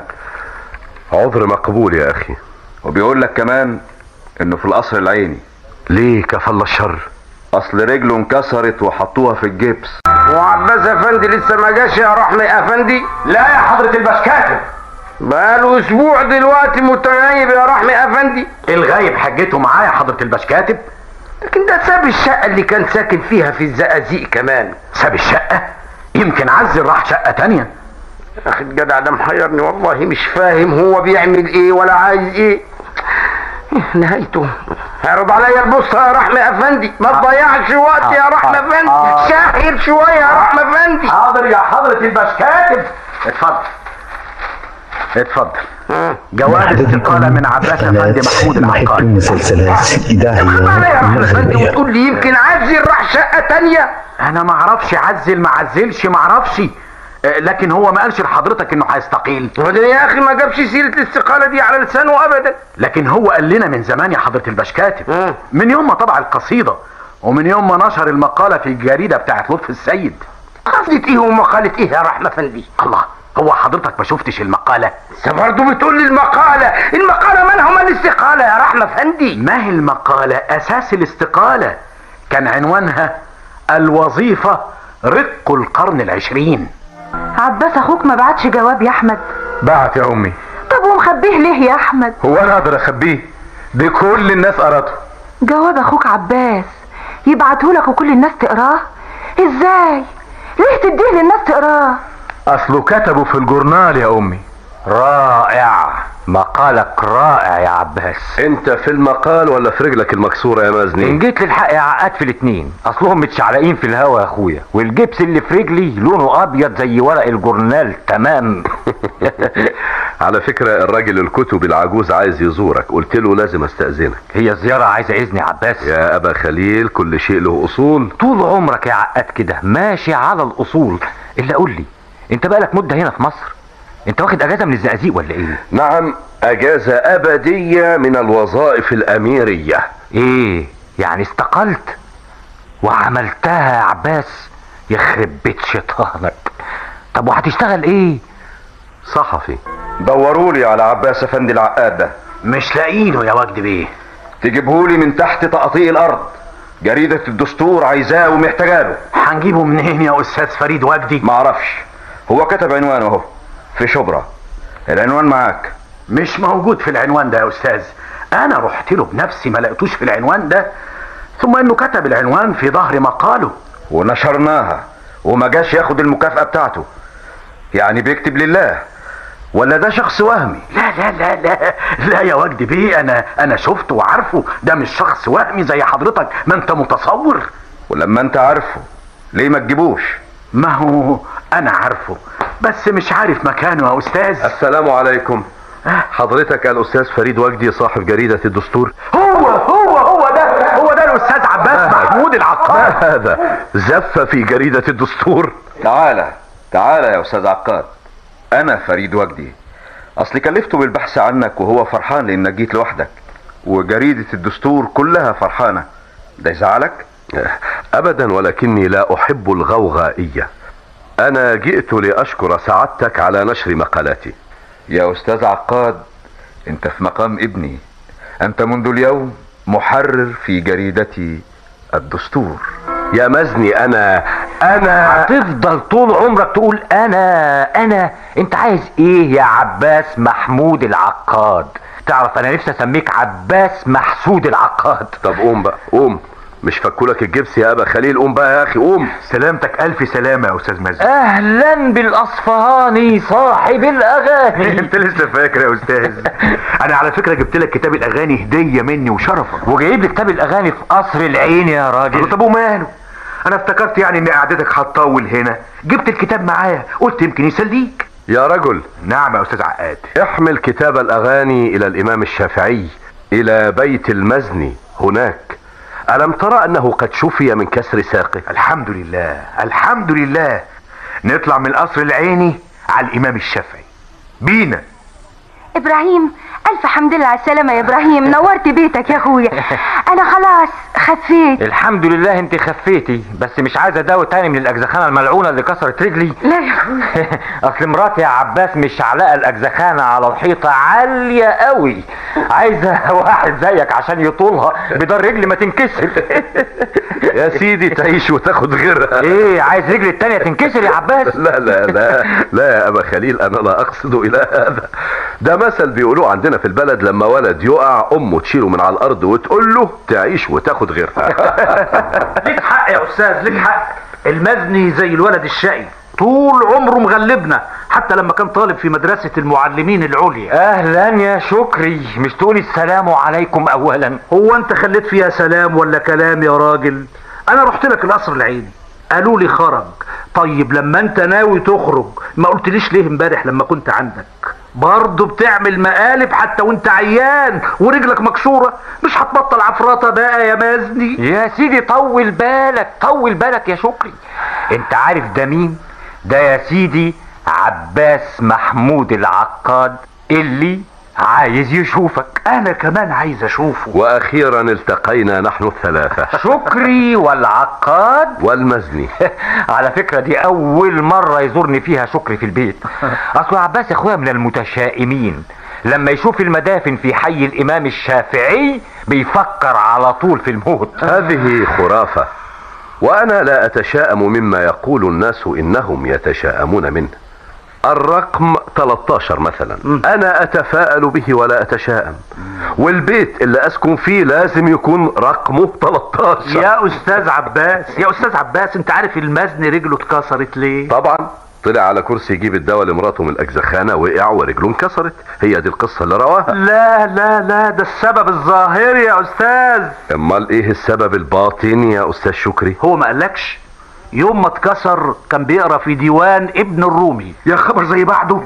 عذر مقبول يا اخي. وبيقول لك كمان انه في القصر العيني. ليه كفل الشر؟ اصل رجله انكسرت وحطوها في الجبس. وعباس افندي لسه ما جاش يا رحمة افندي؟ لا يا حضرة البشكاتب، بقاله اسبوع دلوقتي متغيب يا رحمة افندي. الغايب حجته معايا حضرة البشكاتب. لكن ده ساب الشقة اللي كان ساكن فيها في الزقازيق كمان. ساب الشقة؟ يمكن عزل راح شقة تانية. يا اخي الجدع ده محيرني والله، مش فاهم هو بيعمل ايه ولا عايز ايه. نهايته اعرض عليا البوسطة يا رحمة افندي، ما تضيعش وقت يا رحمة افندي. شاهر شوية يا رحمة افندي. حاضر يا حضرة البشكاتب. اتفضل. جواب استقالة من عباس افندي محمود العقاد. مسلسلات إذاعية مغربية. وتقول لي يمكن عزل راح شقة تانية. انا ما اعرفش عزل ما عزلش، ما اعرفش. لكن هو ما قالش لحضرتك انه هيستقيل. وده يا اخي ما جابش سيرة الاستقالة دي على لسانه ابدا. لكن هو قال لنا من زمان يا حضرة البشكاتب، من يوم ما طبع القصيدة ومن يوم ما نشر المقالة في الجريدة بتاعت لطفي السيد. قصدت ايه ومقالة ايه يا رحمة افندي؟ الله، هو حضرتك ما شفتش المقالة؟ انت برضه بتقول لي المقالة مالها ومال الاستقالة يا رحمة افندي؟ ما هي المقالة اساس الاستقالة. كان عنوانها الوظيفة رق القرن العشرين. عباس اخوك ما بعتش جواب يا احمد؟ بعت يا امي. طب ومخبيه ليه يا احمد؟ هو انا اقدر اخبيه؟ دي كل الناس قرته. جواب اخوك عباس يبعتهولك وكل الناس تقراه؟ ازاي؟ ليه تديه للناس تقراه؟ اصله كتبه في الجورنال يا امي. رائع، مقالك رائع يا عباس. انت في المقال ولا في رجلك المكسورة يا مزني؟ ان جيت للحق يا عقاد في الاتنين، اصلهم متشعلقين في الهوا يا اخويا، والجبس اللي في رجلي لونه ابيض زي ورق الجورنال تمام. على فكرة الراجل الكتب العجوز عايز يزورك، قلت له لازم استأذنك. هي زيارة عايزة إذن يا عباس؟ يا أبا خليل كل شيء له أصول. طول عمرك يا عقاد كده ماشي على الأصول. إلا قول لي، أنت بقالك مدة هنا في مصر، أنت واخد أجازة من الزقازيق ولا إيه؟ نعم، أجازة أبدية من الوظائف الأميرية. إيه؟ يعني استقلت وعملتها يا عباس؟ يخرب بيت شيطانك. طب وهتشتغل إيه؟ صحفي. دورولي على عباس افندي العقاد ده. مش لاقينه يا وجدي بيه. تجيبهولي من تحت تقطيع الارض، جريدة الدستور عايزاه ومحتاجاله. هنجيبه منين يا استاذ فريد وجدي؟ معرفش، هو كتب عنوانه اهو في شبرا. العنوان معاك؟ مش موجود في العنوان ده يا استاذ، انا رحت له بنفسي ما لقيتوش في العنوان ده، ثم انه كتب العنوان في ظهر مقاله ونشرناها وما جاش ياخد المكافأة بتاعته. يعني بيكتب لله ولا ده شخص وهمي؟ لا لا لا لا لا يا وجدي بيه، انا شفته وعارفه، ده مش شخص وهمي زي حضرتك ما انت متصور. ولما انت عارفه ليه ما تجيبوش؟ ما هو انا عارفه بس مش عارف مكانه يا استاذ. السلام عليكم. حضرتك الأستاذ فريد وجدي صاحب جريدة الدستور؟ هو ده الأستاذ عباس محمود العقاد. هذا زف في جريدة الدستور. تعالى يا أستاذ عقاد، أنا فريد وجدي. أصلي كلفته بالبحث عنك وهو فرحان لأنك جيت لوحدك، وجريدة الدستور كلها فرحانة. ده يزعلك؟ أبدا، ولكني لا أحب الغوغائية. أنا جئت لأشكر سعادتك على نشر مقالاتي. يا أستاذ عقاد، أنت في مقام ابني، أنت منذ اليوم محرر في جريدتي الدستور. يا مزني أنا هتفضل طول عمرك تقول أنا أنت عايز إيه يا عباس محمود العقاد؟ تعرف أنا نفسي أسميك عباس محسود العقاد. طب قوم بقى، قوم، مش فكولك الجبس يا أبا خليل، قوم بقى يا أخي قوم. سلامتك ألف سلامة يا أستاذ مزني. أهلا بالأصفهاني صاحب الأغاني. أنت لسه فاكر يا أستاذ؟ أنا على فكرة جبت لك كتاب الأغاني هدية مني وشرفا. وجايب لي كتاب الأغاني في قصر العين يا راجل. طب وماله؟ أنا افتكرت يعني إن قعدتك هتطول هنا، جبت الكتاب معايا قلت يمكن يسليك. يا رجل. نعم يا أستاذ عقاد. احمل كتاب الأغاني إلى الإمام الشافعي، إلى بيت المزني هناك. ألم ترى أنه قد شفي من كسر ساقه؟ الحمد لله الحمد لله. نطلع من القصر العيني على الإمام الشافعي بينا. إبراهيم، ألف حمد لله على السلامة يا إبراهيم، نورت بيتك يا أخويا. أنا خلاص خفيت. الحمد لله انت خفيتي، بس مش عايزه دواء تاني من الاجزخانه الملعونه اللي كسرت رجلي. لا يا أخويا. اصل مراتي يا عباس مش علقه الاجزخانه على الحيطه عاليه قوي، عايزه واحد زيك عشان يطولها بدل رجلي ما تنكسر. يا سيدي تعيش وتاخد غيرها. ايه عايز رجلي التانية تنكسر يا عباس؟ لا لا لا لا يا ابا خليل، انا لا اقصد الى هذا. ده مثل بيقولوه عندنا في البلد، لما ولد يقع امه تشيله من على الارض وتقول له تعيش وتاخد غيرها. ليك حق يا استاذ، ليك حق. المزني زي الولد الشقي، طول عمره مغلبنا، حتى لما كان طالب في مدرسة المعلمين العليا. اهلا يا شكري، مش تقولي السلام عليكم اولا؟ هو انت خليت فيها سلام ولا كلام يا راجل؟ انا رحت لك القصر العيني قالوا لي خرج. طيب لما انت ناوي تخرج ما قلتليش ليه امبارح لما كنت عندك؟ برضه بتعمل مقالب حتى وانت عيان ورجلك مكسوره، مش هتبطل عفرطه بقى يا مازني؟ يا سيدي طول بالك طول بالك يا شكري. انت عارف ده مين؟ ده يا سيدي عباس محمود العقاد اللي عايز يشوفك. انا كمان عايز اشوفه. واخيرا التقينا نحن الثلاثة، شكري والعقاد والمزني. على فكرة دي اول مرة يزورني فيها شكري في البيت. اصل عباس اخويا من المتشائمين، لما يشوف المدافن في حي الامام الشافعي بيفكر على طول في الموت. هذه خرافة، وانا لا اتشائم مما يقول الناس انهم يتشائمون منه. الرقم 13 مثلا انا اتفاءل به ولا اتشائم، والبيت اللي اسكن فيه لازم يكون رقمه 13. يا استاذ عباس يا استاذ عباس، انت عارف المزني رجله اتكسرت ليه؟ طبعا طلع على كرسي يجيب الدواء لمراته من الاجزخانه، وقع ورجله انكسرت. هي دي القصه اللي رواها. لا لا لا، ده السبب الظاهري يا استاذ. امال ايه السبب الباطني يا استاذ شكري؟ هو ما قالكش يوم ما اتكسر كان بيقرا في ديوان ابن الرومي؟ يا خبر زي بعده،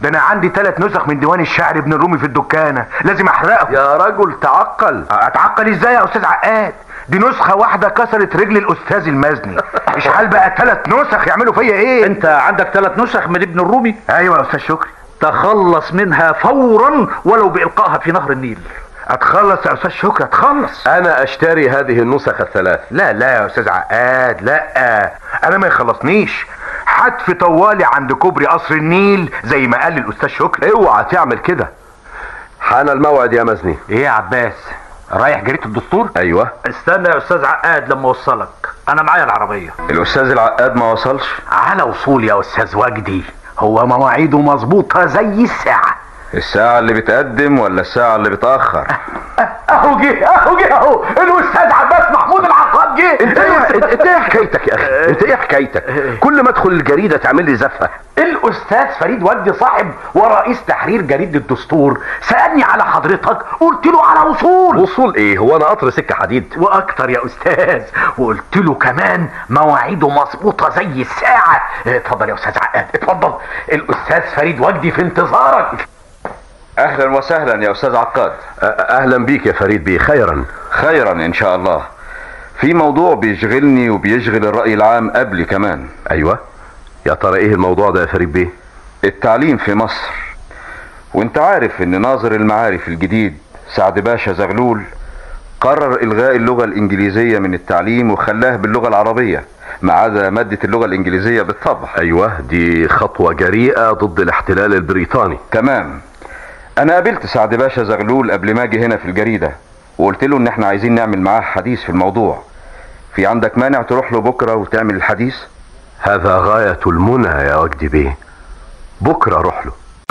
ده انا عندي 3 نسخ من ديوان الشعر ابن الرومي في الدكانه، لازم احرقه. يا رجل تعقل. اتعقل ازاي يا استاذ عقاد؟ دي نسخه واحده كسرت رجل الاستاذ المزني، اشحال بقى 3 نسخ يعملوا فيا ايه؟ انت عندك 3 نسخ من ابن الرومي؟ ايوه يا استاذ شكري. تخلص منها فورا ولو بإلقائها في نهر النيل. اتخلص يا استاذ شكري اتخلص. انا اشتري هذه النسخ ال3. لا يا استاذ عقاد، لا انا ما يخلصنيش. حتف طوالي عند كوبري قصر النيل زي ما قال الاستاذ شكري. اوعى تعمل كده. حان الموعد يا مزني. ايه يا عباس، رايح جريدة الدستور؟ ايوه. استنى يا استاذ عقاد لما اوصلك، انا معايا العربية. الاستاذ العقاد ما وصلش؟ على وصول يا استاذ وجدي، هو مواعيده مظبوطة زي الساعة اللي بتقدم ولا الساعة اللي بتأخر؟ اهو جه اهو الاستاذ عباس محمود العقاد جه. انت ايه حكايتك يا اخي؟ انت ايه حكايتك؟ كل ما ادخل الجريدة تعمل لي زفة. الاستاذ فريد وجدي صاحب ورئيس تحرير جريدة الدستور سألني على حضرتك، قلت له على وصول ايه؟ هو انا قطر سكة حديد؟ واكتر يا استاذ، وقلت له كمان مواعيده مظبوطة زي الساعة. اتفضل يا استاذ عقاد اتفضل، الاستاذ فريد وجدي في انتظارك. اهلا وسهلا يا استاذ عقاد. اهلا بيك يا فريد بيه. خيرا ان شاء الله. في موضوع بيشغلني وبيشغل الرأي العام قبلي كمان. ايوه، يا ترى ايه الموضوع ده يا فريد بيه؟ التعليم في مصر. وانت عارف ان ناظر المعارف الجديد سعد باشا زغلول قرر الغاء اللغة الانجليزية من التعليم وخلاها باللغة العربية ما عدا مادة اللغة الانجليزية بالطبع. ايوه، دي خطوة جريئة ضد الاحتلال البريطاني. تمام. انا قابلت سعد باشا زغلول قبل ما اجي هنا في الجريدة وقلت له ان احنا عايزين نعمل معاه حديث في الموضوع. في عندك مانع تروح له بكرة وتعمل الحديث؟ هذا غاية المنى يا وجدي بيه، بكرة اروح له.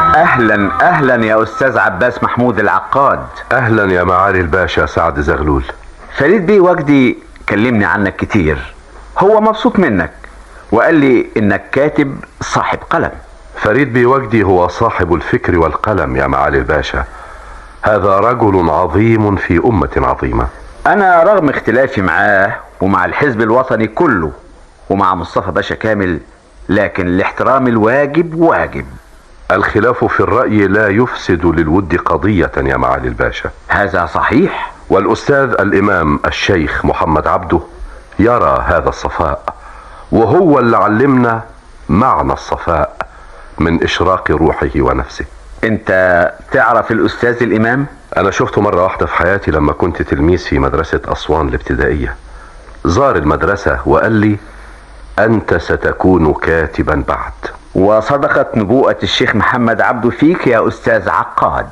اهلا يا استاذ عباس محمود العقاد. اهلا يا معالي الباشا سعد زغلول. فريد بيه وجدي كلمني عنك كتير، هو مبسوط منك وقال لي انك كاتب صاحب قلم. فريد بيه وجدي هو صاحب الفكر والقلم يا معالي الباشا. هذا رجل عظيم في أمة عظيمة. أنا رغم اختلافي معاه ومع الحزب الوطني كله ومع مصطفى باشا كامل، لكن الاحترام الواجب واجب. الخلاف في الرأي لا يفسد للود قضية يا معالي الباشا. هذا صحيح. والأستاذ الإمام الشيخ محمد عبده يرى هذا الصفاء، وهو اللي علمنا معنى الصفاء من إشراق روحه ونفسه. انت تعرف الأستاذ الإمام؟ أنا شفته مرة واحدة في حياتي لما كنت تلميذ في مدرسة أسوان الابتدائية. زار المدرسة وقال لي: أنت ستكون كاتبا بعد. وصدقت نبوءة الشيخ محمد عبده فيك يا أستاذ عقاد.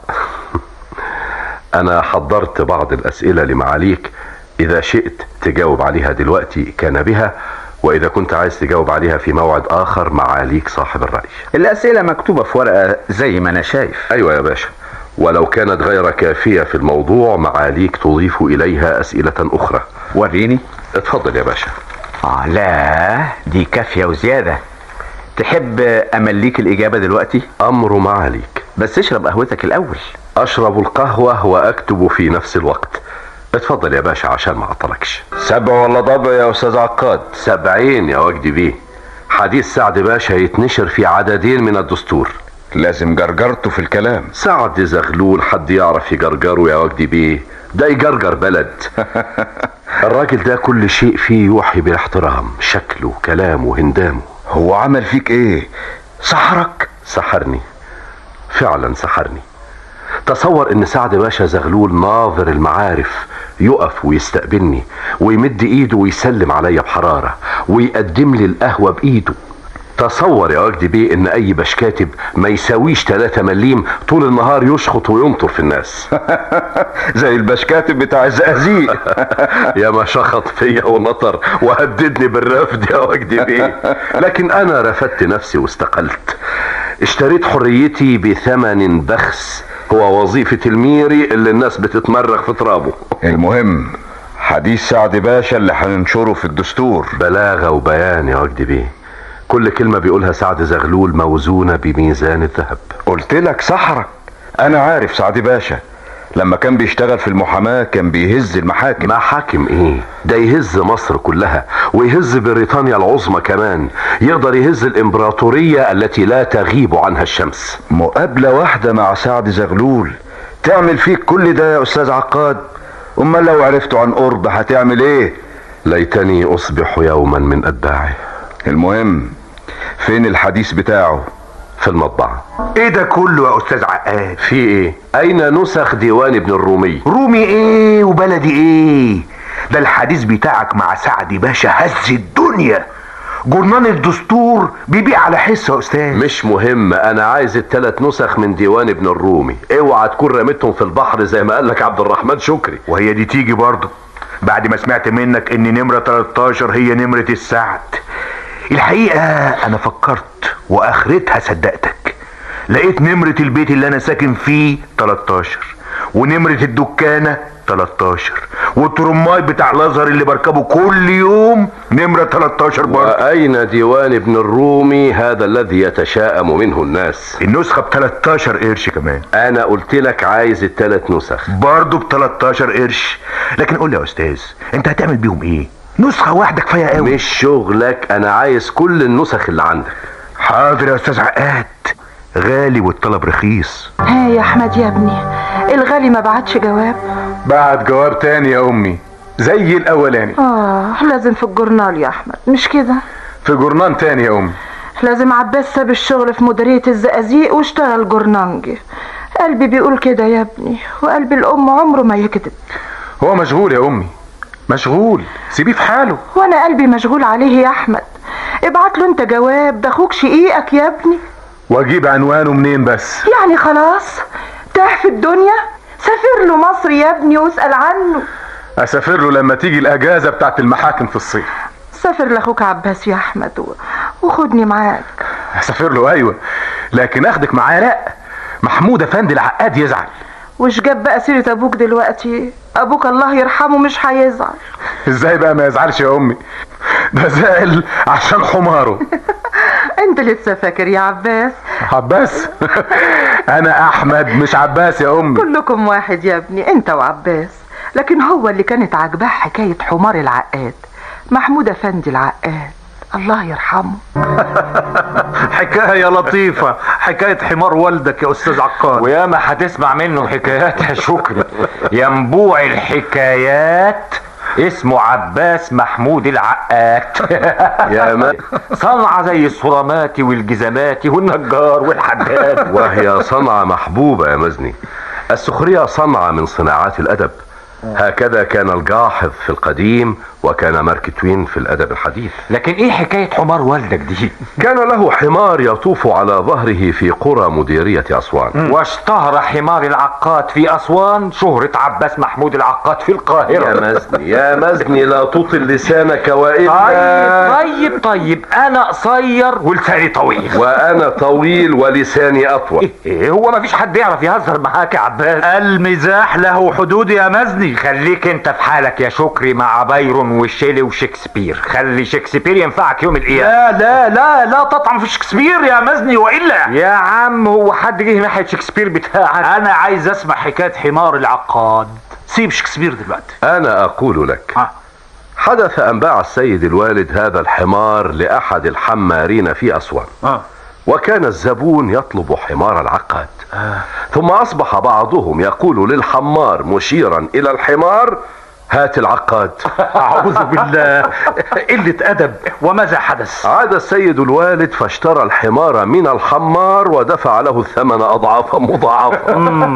أنا حضرت بعض الأسئلة لمعاليك، إذا شئت تجاوب عليها دلوقتي كان بها، وإذا كنت عايز تجاوب عليها في موعد آخر معاليك صاحب الرأي. الأسئلة مكتوبة في ورقة زي ما أنا شايف. أيوة يا باشا، ولو كانت غير كافية في الموضوع معاليك تضيف إليها أسئلة أخرى. وريني. اتفضل يا باشا. لا دي كافية وزيادة. تحب أمليك الإجابة دلوقتي؟ أمر معاليك. بس اشرب قهوتك الأول. أشرب القهوة وأكتب في نفس الوقت. اتفضل يا باشا عشان ما اعطلكش. 7 ولا ضبع يا استاذ عقاد؟ 70 يا وجدي بيه. حديث سعد باشا يتنشر في عددين من الدستور. لازم جرجرته في الكلام. سعد زغلول حد يعرف يجرجره يا وجدي بيه؟ ده يجرجر بلد. الراجل ده كل شيء فيه يوحي بالاحترام، شكله كلامه هندامه. هو عمل فيك ايه؟ سحرك؟ سحرني فعلا، سحرني. تصور ان سعد باشا زغلول ناظر المعارف يقف ويستقبلني ويمد ايده ويسلم عليا بحرارة ويقدم لي القهوة بايده. تصور يا وجدي بيه ان اي باش كاتب ما يساويش 3 مليم طول النهار يشخط وينطر في الناس. زي الباش كاتب بتاع الزقازيق. يا ما شخط فيا ونطر وهددني بالرفض يا وجدي بيه، لكن انا رفدت نفسي واستقلت. اشتريت حريتي بثمن بخس، هو وظيفة الميري اللي الناس بتتمرغ في ترابه. المهم حديث سعد باشا اللي هننشره في الدستور بلاغة وبيان يا وجدي بيه. كل كلمة بيقولها سعد زغلول موزونة بميزان الذهب. قلت لك سحرك. انا عارف سعد باشا، لما كان بيشتغل في المحاماة كان بيهز المحاكم. محاكم ايه؟ ده يهز مصر كلها ويهز بريطانيا العظمى كمان، يقدر يهز الامبراطورية التي لا تغيب عنها الشمس. مقابلة واحدة مع سعد زغلول تعمل فيك كل ده يا استاذ عقاد؟ امال لو عرفته عن قرب هتعمل ايه؟ ليتني اصبح يوما من اتباعه. المهم فين الحديث بتاعه؟ في المطبعة. ايه ده كله يا استاذ عقاد؟ في ايه؟ اين نسخ ديوان ابن الرومي؟ رومي ايه وبلدي ايه؟ ده الحديث بتاعك مع سعد باشا هز الدنيا. جورنال الدستور بيبيع على حصة يا استاذ. مش مهم، انا عايز ال3 نسخ من ديوان ابن الرومي. اوعى تكون رميتهم في البحر زي ما قالك عبد الرحمن شكري. وهي دي تيجي برضه بعد ما سمعت منك ان نمرة 13 هي نمرة السعد. الحقيقة انا فكرت واخرتها صدقتك. لقيت نمرة البيت اللي انا ساكن فيه 13 ونمرة الدكانة 13 والترماي بتاع الازهر اللي بركبه كل يوم نمرة 13 برضه. واين ديوان ابن الرومي هذا الذي يتشائم منه الناس؟ النسخة ب13 قرش كمان. انا قلت لك عايز ال3 نسخ برضه ب13 قرش. لكن قول لي يا استاذ انت هتعمل بيهم ايه؟ نسخة واحدة كفاية قوي. مش شغلك، انا عايز كل النسخ اللي عندك. حاضر يا استاذ عقاد، غالي والطلب رخيص. ها يا احمد يا ابني، الغالي ما بعتش جواب؟ بعت جواب تاني يا امي زي الاولاني. لازم في الجورنال يا احمد مش كده؟ في جورنان تاني يا امي. لازم عباس ساب الشغل في مديرية الزقازيق واشتغل جورنانجي. قلبي بيقول كده يا ابني، وقلب الام عمره ما يكذب. هو مشغول يا امي، مشغول، سيبيه في حاله. وانا قلبي مشغول عليه يا احمد. ابعت له انت جواب، ده اخوك شقيقك يا ابني. واجيب عنوانه منين بس؟ يعني خلاص تاه في الدنيا؟ سافر له مصر يا ابني واسأل عنه. اسافر له لما تيجي الاجازة بتاعت المحاكم في الصيف. سافر لاخوك عباس يا احمد وخدني معاك. اسافر له ايوه، لكن اخدك معايا لا، محمود افندي العقاد يزعل. وش جاب بقى سيرة ابوك دلوقتي؟ ابوك الله يرحمه مش هيزعل. ازاي بقى ما يزعلش يا امي؟ ده زعل عشان حماره. انت لسه فاكر يا عباس؟ عباس؟ انا احمد مش عباس يا امي. كلكم واحد يا ابني، انت وعباس. لكن هو اللي كانت عاجباه حكاية حمار العقاد، محمود افندي العقاد الله يرحمه. حكاية لطيفة، حكاية حمار والدك يا استاذ عقاد. وياما هتسمع منه حكايات يا شكري. ينبوع الحكايات اسمه عباس محمود العقاد. يا ما صنعة زي الصرامات والجزمات والنجار والحداد. وهي صنعة محبوبة يا مزني. السخرية صنعة من صناعات الأدب. هكذا كان الجاحظ في القديم وكان مارك توين في الأدب الحديث. لكن ايه حكاية حمار والدك دي؟ كان له حمار يطوف على ظهره في قرى مديرية أسوان. واشتهر حمار العقاد في أسوان شهرة عباس محمود العقاد في القاهرة. يا مزني لا تطل لسانك وإلا. طيب أنا قصير ولساني طويل. وأنا طويل ولساني أطول. إيه هو مفيش حد يعرف يهزر معاك يا عباس؟ المزاح له حدود يا مزني. خليك انت في حالك يا شكري مع بايرون وشيلي وشكسبير. خلي شكسبير ينفعك يوم القيامة. لا تطعن في شكسبير يا مزني وإلا. يا عم هو حد جه ناحية شكسبير بتاعك؟ انا عايز اسمع حكاية حمار العقاد. سيب شكسبير دلوقتي. أنا أقول لك حدث أن باع السيد الوالد هذا الحمار لأحد الحمارين في أسوان. وكان الزبون يطلب حمار العقاد. ثم أصبح بعضهم يقول للحمار مشيرا إلى الحمار هات العقاد. أعوذ بالله، قلة أدب. وماذا حدث؟ عاد السيد الوالد فاشترى الحمار من الحمار ودفع له الثمن أضعافا مضاعفة.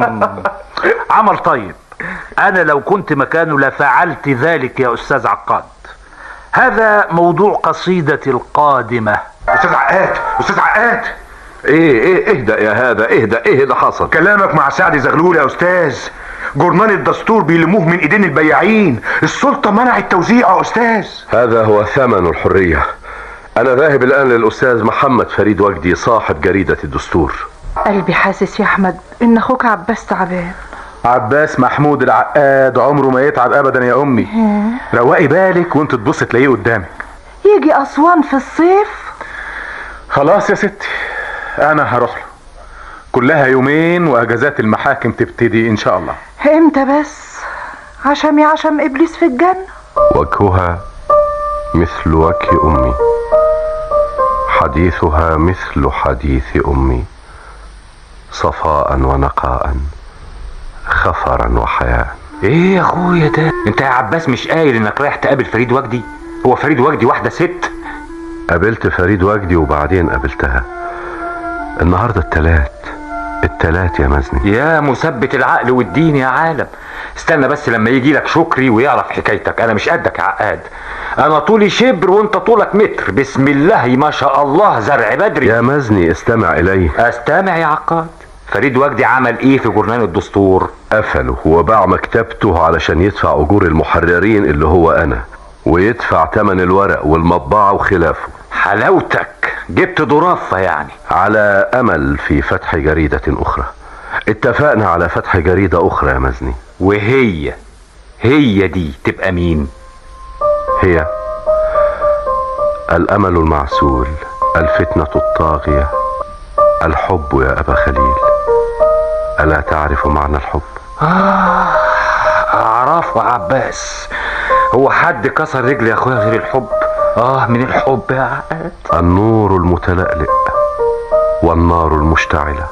عمل طيب. أنا لو كنت مكانه لفعلت ذلك يا أستاذ عقاد. هذا موضوع قصيدتي القادمة. استاذ عقاد ايه اهدأ يا هذا، اهدأ. ايه اللي حصل؟ كلامك مع سعد زغلول يا استاذ. جورنال الدستور بيلموه من ايدين البياعين. السلطة منعت توزيعه يا استاذ. هذا هو ثمن الحرية. انا ذاهب الان للاستاذ محمد فريد وجدي صاحب جريدة الدستور. قلبي حاسس يا احمد ان اخوك عباس تعبان. عباس محمود العقاد عمره ما يتعب ابدا يا امي. روقي بالك وانت تبص تلاقيه قدامك. يجي اسوان في الصيف؟ خلاص يا ستي انا هروح له. كلها يومين واجازات المحاكم تبتدي ان شاء الله. امتى بس؟ عشمي عشم ابليس في الجنة. وجهها مثل وجه امي، حديثها مثل حديث امي، صفاء ونقاء، خفرا وحياء. ايه يا اخويا ده؟ انت يا عباس مش قايل انك رايح تقابل فريد وجدي؟ هو فريد وجدي واحدة ست؟ قابلت فريد وجدي وبعدين قابلتها. النهاردة التلات يا مزني. يا مثبت العقل والدين يا عالم، استنى بس لما يجي لك شكري ويعرف حكايتك. انا مش قدك يا عقاد، انا طولي شبر وانت طولك متر، بسم الله ما شاء الله، زرع بدري. يا مزني استمع الي. استمع يا عقاد. فريد وجدي عمل ايه في جورنال الدستور؟ قفله وباع مكتبته علشان يدفع اجور المحررين اللي هو انا، ويدفع تمن الورق والمطبعة وخلافه. حلاوتك، جبت ضرافة يعني. على امل في فتح جريدة اخرى. اتفقنا على فتح جريدة اخرى يا مزني. وهي دي تبقى مين؟ هي الامل المعسول، الفتنة الطاغية، الحب يا ابا خليل. الا تعرف معنى الحب؟ اعرفه يا عباس. هو حد كسر رجلي يا اخويا غير الحب؟ من الحب يا عقاد. النور المتلألئ والنار المشتعلة،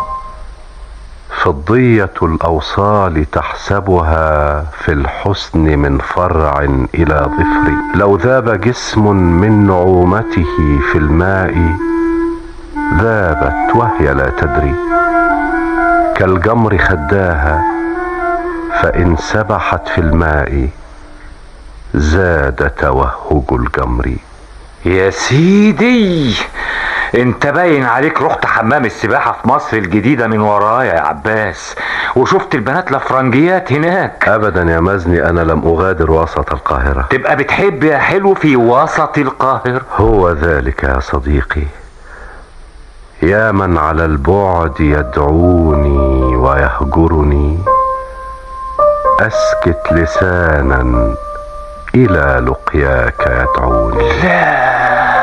فضية الأوصال تحسبها في الحسن من فرع إلى ظفر. لو ذاب جسم من نعومته في الماء ذابت وهي لا تدري. كالجمر خداها فإن سبحت في الماء زاد توهج الجمر. يا سيدي انت باين عليك رحت حمام السباحة في مصر الجديدة من ورايا يا عباس، وشفت البنات الافرنجيات هناك. ابدا يا مزني، انا لم اغادر وسط القاهرة. تبقى بتحب يا حلو في وسط القاهرة؟ هو ذلك يا صديقي. يا من على البعد يدعوني ويهجرني، اسكت لسانا الى لقياك يدعوني. لا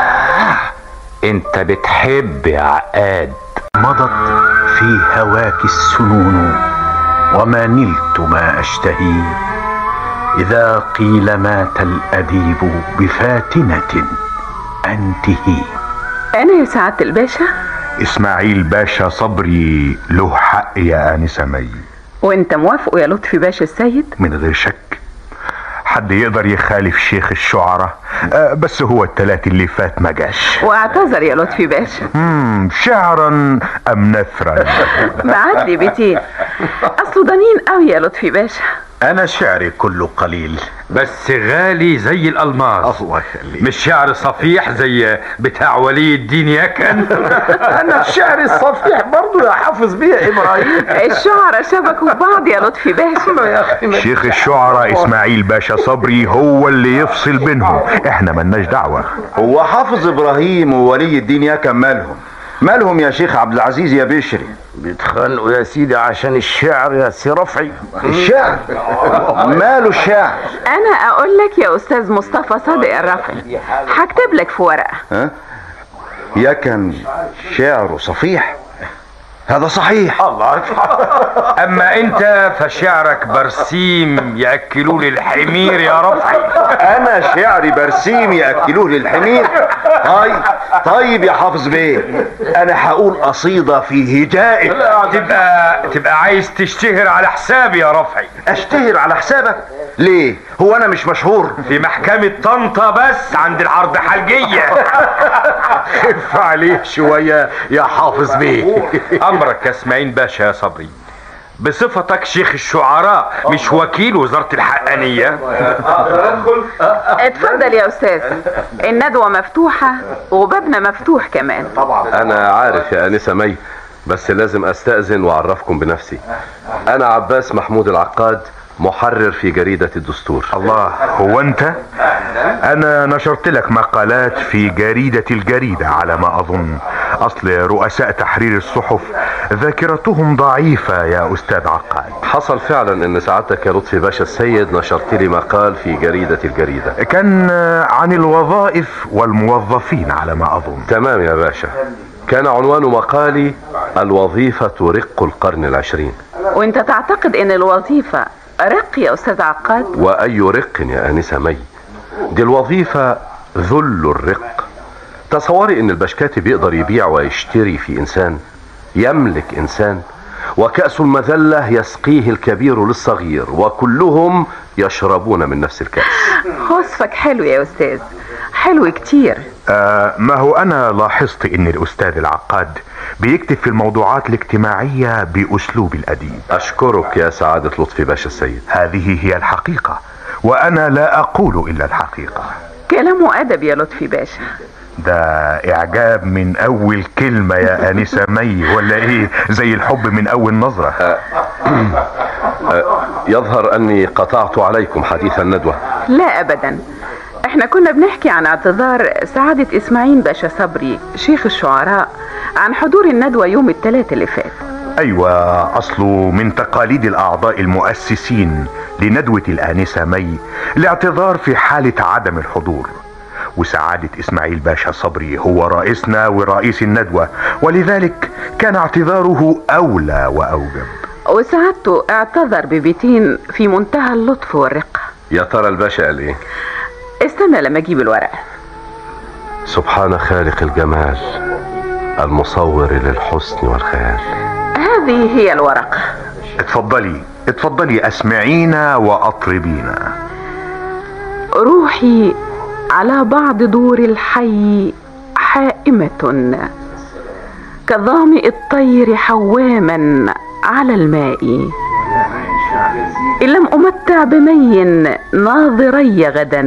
انت بتحب يا عقاد. مضت في هواك السنون وما نلت ما اشتهي، اذا قيل مات الاديب بفاتنة انتهي. انا يا سعادة الباشا؟ اسماعيل باشا صبري له حق يا آنسة مي. وانت موافقه يا لطفي باشا السيد؟ من غير شك. حد يقدر يخالف شيخ الشعراء؟ بس هو التلات اللي فات ما جاش. واعتذر يا لطفي باشا. شعرا ام نثرا؟ بعت لي بيتين، اصله ضنين قوي يا لطفي باشا. انا شعري كله قليل بس غالي زي الالماس. الله يخليك. مش شعر صفيح زي بتاع ولي الدين يكن. انا الشعر الصفيح برضو يا حافظ بيه ابراهيم. الشعراء شبكوا بعض يا لطفي باشا. شيخ الشعراء اسماعيل باشا صبري هو اللي يفصل بينهم، احنا ملناش دعوة. هو حافظ ابراهيم وولي الدين يكن مالهم يا شيخ عبد العزيز يا بشري؟ بيتخانقوا يا سيدي عشان الشعر يا سي رفعي. الشعر؟ ماله الشعر؟ انا اقول لك يا استاذ مصطفى صادق الرفعي، هكتب لك في ورقه. يكن شعره صفيح؟ هذا صحيح. الله. اما انت فشعرك برسيم ياكلوه للحمير يا رفعي. انا شعري برسيم ياكلوه للحمير؟ طيب يا حافظ بيه، انا هقول قصيده في هجائك. تبقى عايز تشتهر على حسابي يا رفعي. اشتهر على حسابك؟ ليه؟ هو انا مش مشهور؟ في محكمة طنطا بس عند العرض حلقية. خف عليه شوية يا حافظ بيه. امرك يا اسماعيل باشا يا صبري، بصفتك شيخ الشعراء مش وكيل وزارة الحقانية. اتفضل يا استاذ، الندوة مفتوحة وبابنا مفتوح كمان. طبعا انا عارف يا آنسة مي، بس لازم استأذن واعرفكم بنفسي. انا عباس محمود العقاد، محرر في جريدة الدستور. الله، هو انت؟ انا نشرت لك مقالات في جريدة الجريدة على ما اظن. اصل رؤساء تحرير الصحف ذاكرتهم ضعيفة يا استاذ عقاد. حصل فعلا ان سعادتك يا لطفي باشا السيد نشرت لي مقال في جريدة الجريدة، كان عن الوظائف والموظفين على ما اظن. تمام يا باشا. كان عنوان مقالي الوظيفة رق القرن العشرين. وانت تعتقد ان الوظيفة رق يا استاذ عقاد؟ واي رق يا انسة مي؟ دي الوظيفة ذل الرق. تصوري ان البشكاتب يقدر يبيع ويشتري في انسان، يملك انسان، وكأس المذلة يسقيه الكبير للصغير وكلهم يشربون من نفس الكأس. وصفك حلو يا استاذ، حلو كتير. ما هو انا لاحظت ان الاستاذ العقاد بيكتب في الموضوعات الاجتماعية باسلوب الاديب. اشكرك يا سعادة لطفي باشا السيد. هذه هي الحقيقة، وانا لا اقول الا الحقيقة. كلامه ادب يا لطفي باشا. ده اعجاب من اول كلمة يا انسة مي، ولا ايه؟ زي الحب من اول نظرة. يظهر اني قطعت عليكم حديث الندوة. لا ابدا، احنا كنا بنحكي عن اعتذار سعادة اسماعيل باشا صبري شيخ الشعراء عن حضور الندوة يوم الثلاث اللي فات. ايوه، اصله من تقاليد الاعضاء المؤسسين لندوة الانسة مي الاعتذار في حالة عدم الحضور، وسعادة اسماعيل باشا صبري هو رئيسنا ورئيس الندوة، ولذلك كان اعتذاره اولى واوجب. وسعادته اعتذر ببيتين في منتهى اللطف والرقة. يا ترى الباشا قال ايه؟ استنى لما اجيب الورقة. سبحان خالق الجمال المصور للحسن والخيال. هذه هي الورقة. اتفضلي اتفضلي، اسمعينا واطربينا. روحي على بعض دور الحي حائمة، كظامئ الطير حواما على الماء. إن لم أمتع بمي ناظري غدا،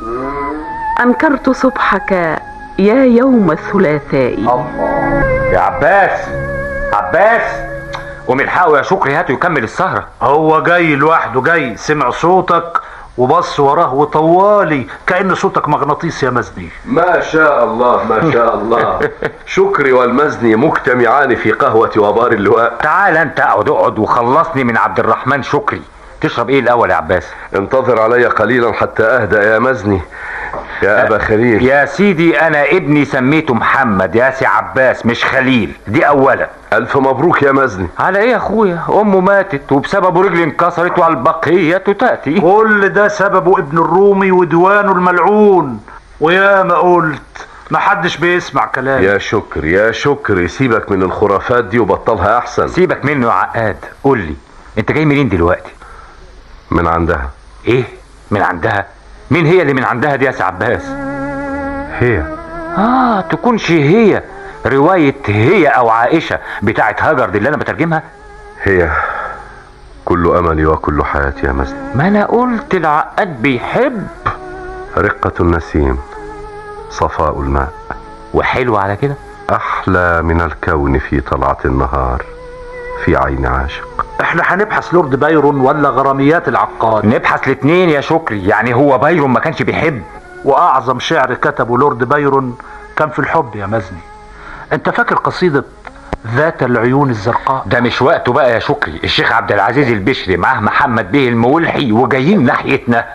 أنكرت صبحك يا يوم الثلاثاء. يا عباس، عباس قوم الحقه يا شكري، هاته يكمل السهرة. هو جاي لوحده، جاي سمع صوتك وبص وراه وطوالي كأن صوتك مغناطيس يا مزني. ما شاء الله ما شاء الله. شكري والمزني مجتمعان في قهوة وبار اللواء. تعال انت اقعد وخلصني من عبد الرحمن شكري. تشرب ايه الاول يا عباس؟ انتظر علي قليلا حتى اهدأ يا مزني يا ابا خليل. يا سيدي انا ابني سميته محمد يا سي عباس مش خليل، دي اولا. الف مبروك يا مزني. على ايه يا اخويا؟ امه ماتت وبسببه رجلي انكسرت والبقية تأتي. كل ده سببه ابن الرومي وديوانه الملعون. ويا ما قلت محدش بيسمع كلامي. يا شكري يا شكري، سيبك من الخرافات دي وبطلها احسن. سيبك منه يا عقاد. قول لي انت جاي منين دلوقتي؟ من عندها. ايه من عندها؟ مين هي اللي من عندها دي يا سي عباس؟ هي. تكونش هي رواية هي او عائشة بتاعت هاجر دي اللي انا بترجمها؟ هي كل املي وكل حياتي يا مزني. ما انا قلت العقاد بيحب. رقة النسيم، صفاء الماء، وحلو على كده. احلى من الكون في طلعة النهار في عين عاشق. احنا هنبحث لورد بايرون ولا غراميات العقاد؟ نبحث الاتنين يا شكري. يعني هو بايرون ما كانش بيحب؟ واعظم شعر كتبه لورد بايرون كان في الحب يا مزني. انت فاكر قصيدة ذات العيون الزرقاء؟ ده مش وقته بقى يا شكري. الشيخ عبد العزيز البشري معاه محمد بيه المولحي وجايين ناحيتنا.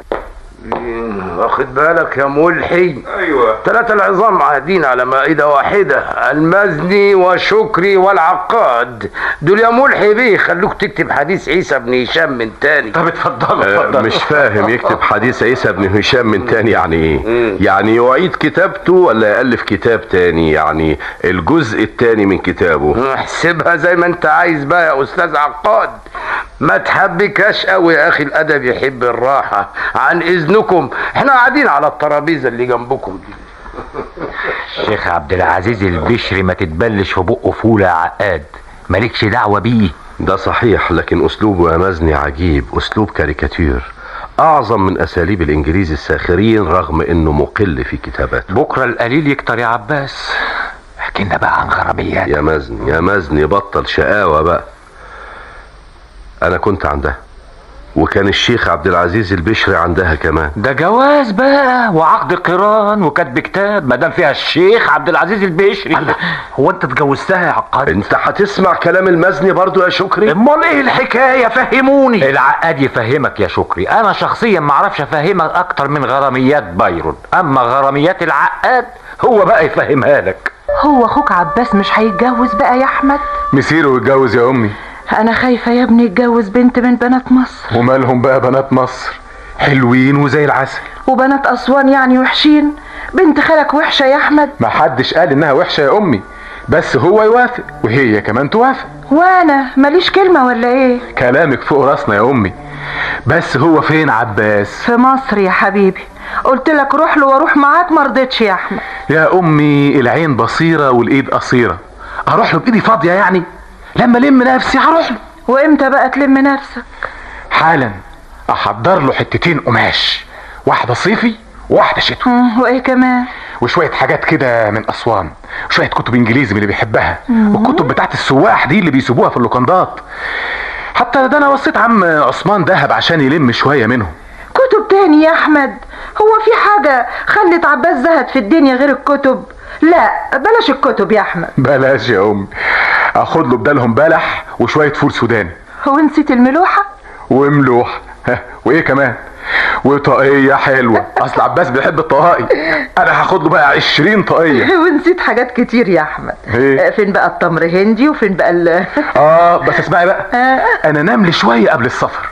واخد بالك يا ملحي؟ ايوه. 3 العظام قاعدين على مائدة واحدة، المزني وشكري والعقاد. دول يا ملحي بيه خلوك تكتب حديث عيسى بن هشام من تاني. طب اتفضل. مش فاهم، يكتب حديث عيسى بن هشام من تاني يعني ايه؟ يعني يعيد كتابته ولا يألف كتاب تاني؟ يعني الجزء التاني من كتابه. احسبها زي ما انت عايز بقى يا استاذ عقاد. ما تحبكاش قوي يا اخي، الادب يحب الراحة. عن اذنكم احنا قاعدين على الترابيزة اللي جنبكم دي. شيخ عبد العزيز البشري ما تتبلش في بقه فولة يا عقاد، مالكش دعوة بيه. ده صحيح، لكن اسلوبه يا مزني عجيب، اسلوب كاريكاتير اعظم من اساليب الانجليز الساخرين رغم انه مقل في كتاباته. بكرة القليل يكتر يا عباس. احكي لنا بقى عن غراميات. يا مزني بطل شقاوة بقى. انا كنت عندها وكان الشيخ عبد العزيز البشري عندها كمان. ده جواز بقى وعقد قران وكتب كتاب ما دام فيها الشيخ عبد العزيز البشري. هو انت اتجوزتها يا عقاد؟ انت هتسمع كلام المزني برضو يا شكري؟ امال ايه الحكايه؟ فهموني. العقاد يفهمك يا شكري. انا شخصيا ما اعرفش افهمك اكتر من غراميات بايرون، اما غراميات العقاد هو بقى يفهمها لك. هو اخوك عباس مش هيتجوز بقى يا احمد؟ مسيره يتجوز يا امي. انا خايفة يا ابني اتجوز بنت من بنات مصر. ومالهم بقى بنات مصر؟ حلوين وزي العسل. وبنات اسوان يعني وحشين؟ بنت خالك وحشة يا احمد؟ ما حدش قال انها وحشة يا امي، بس هو يوافق وهي كمان توافق. وانا ماليش كلمة ولا ايه؟ كلامك فوق راسنا يا امي، بس هو فين عباس؟ في مصر يا حبيبي، قلت لك روح له واروح معاك، مرضتش يا احمد. يا امي العين بصيرة والايد قصيرة، اروح له بايدي فاضية يعني؟ لما لم نفسي هروح له. وامتى بقى تلم نفسك؟ حالا احضر له حتتين قماش، واحدة صيفي وواحدة شتوي. وايه كمان؟ وشوية حاجات كده من اسوان، وشوية كتب انجليزي من اللي بيحبها، والكتب بتاعت السواح دي اللي بيسيبوها في اللوكندات. حتى ده انا وصيت عم عثمان دهب عشان يلم شوية منهم. كتب تاني يا احمد؟ هو في حاجة خلت عباس زهد في الدنيا غير الكتب؟ لا بلاش الكتب يا احمد. بلاش يا امي، اخد له بدالهم بلح وشوية فول سوداني. هو نسيت الملوحة؟ وملوحة وايه كمان؟ وطاقية حلوة، اصل عباس بيحب الطواقي، انا هاخد له بقى 20 طاقية. ونسيت حاجات كتير يا احمد. ايه؟ فين بقى التمر هندي وفين بقى بس اسمعي بقى، انا نام لي شوية قبل السفر،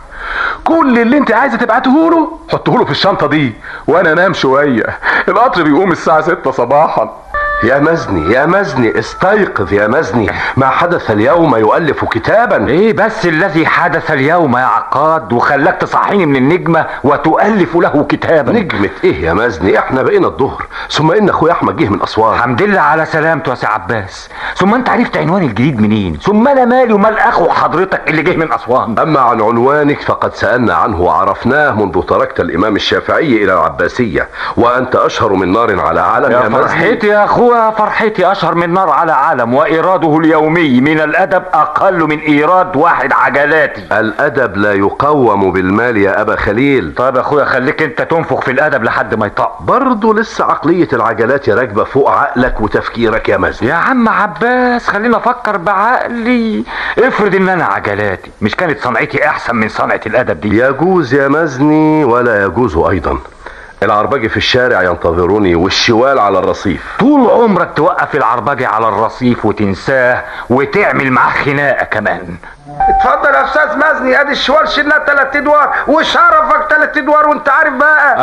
كل اللي انت عايزه تبعته له حطه له في الشنطة دي، وانا نام شوية، القطر بيقوم الساعة 6 صباحا. يا مزني يا مزني استيقظ يا مزني، ما حدث اليوم يؤلف كتابا. ايه بس الذي حدث اليوم يا عقاد وخلاك تصحيني من النجمة وتؤلف له كتابا؟ نجمة ايه يا مزني؟ احنا بقينا الظهر، ثم ان اخويا احمد جه من اسوان. الحمد لله على سلامته يا سي عباس. ثم انت عرفت عنواني الجديد منين؟ ثم انا مالي ومال اخو حضرتك اللي جه من اسوان؟ اما عن عنوانك فقد سألنا عنه وعرفناه منذ تركت الامام الشافعي الى العباسية، وانت اشهر من نار على علم يا فرحتي يا اخويا، فرحتي اشهر من نار على علم، وايراده اليومي من الادب اقل من ايراد واحد عجلاتي. الادب لا يقوم بالمال يا ابا خليل. طيب يا اخويا خليك انت تنفخ في الادب لحد ما يطق. برضه لسه عقلية العجلات راكبة فوق عقلك وتفكيرك يا مزني. يا عم عباس خلينا افكر بعقلي. افرض ان انا عجلاتي مش كانت صنعتي احسن من صنعة الادب دي؟ يجوز يا مزني ولا يجوز ايضا. العربجي في الشارع ينتظروني والشوال على الرصيف. طول عمرك توقف العربجي على الرصيف وتنساه وتعمل معاه خناقه كمان. اتفضل يا استاذ مزني، ادي الشوال شلنا 3 ادوار وشرفك 3 ادوار وانت عارف بقى.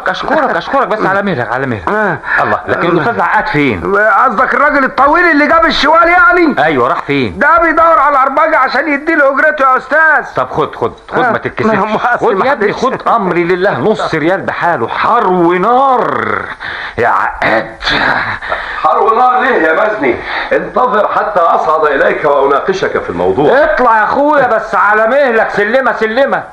اشكرك بس على مهلك على مهلك. الله، لكن الاستاذ عقاد فين؟ قصدك الراجل الطويل اللي جاب الشوال يعني؟ ايوه راح فين؟ ده بيدور على العربجي عشان يديله اجرته يا استاذ. طب خد ما تتكسفش. خد يا ابني، خد امري لله، نص ريال بحاله، حر ونار يا عقاد. حر ونار ليه يا مزني؟ انتظر حتى اصعد اليك واناقشك في الموضوع. اطلع يا اخويا بس على مهلك، سلمة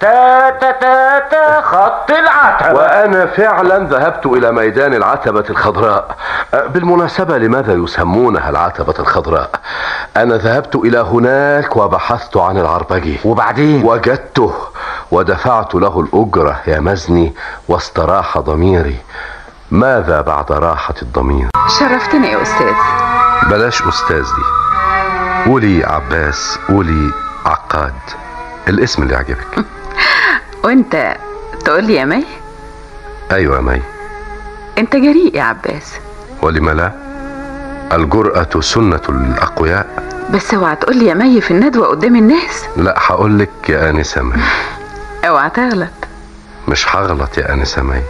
تا خط العتبة. وانا فعلا ذهبت الى ميدان العتبة الخضراء. بالمناسبة لماذا يسمونها العتبة الخضراء؟ انا ذهبت الى هناك وبحثت عن العربجي، وبعدين وجدته ودفعت له الاجرة يا مزني، واستراح ضميري. ماذا بعد راحة الضمير؟ شرفتنا يا استاذ. بلاش استاذ دي، قولي عباس، قولي عقاد، الاسم اللي يعجبك. وانت تقول لي يا مي؟ ايوه يا مي. انت جريء يا عباس. ولم لا؟ الجرأة سنة الاقوياء. بس اوعى تقول لي يا مي في الندوة قدام الناس. لا هقول لك يا انسة مي. اوعى تغلط. مش هغلط يا انسة مي.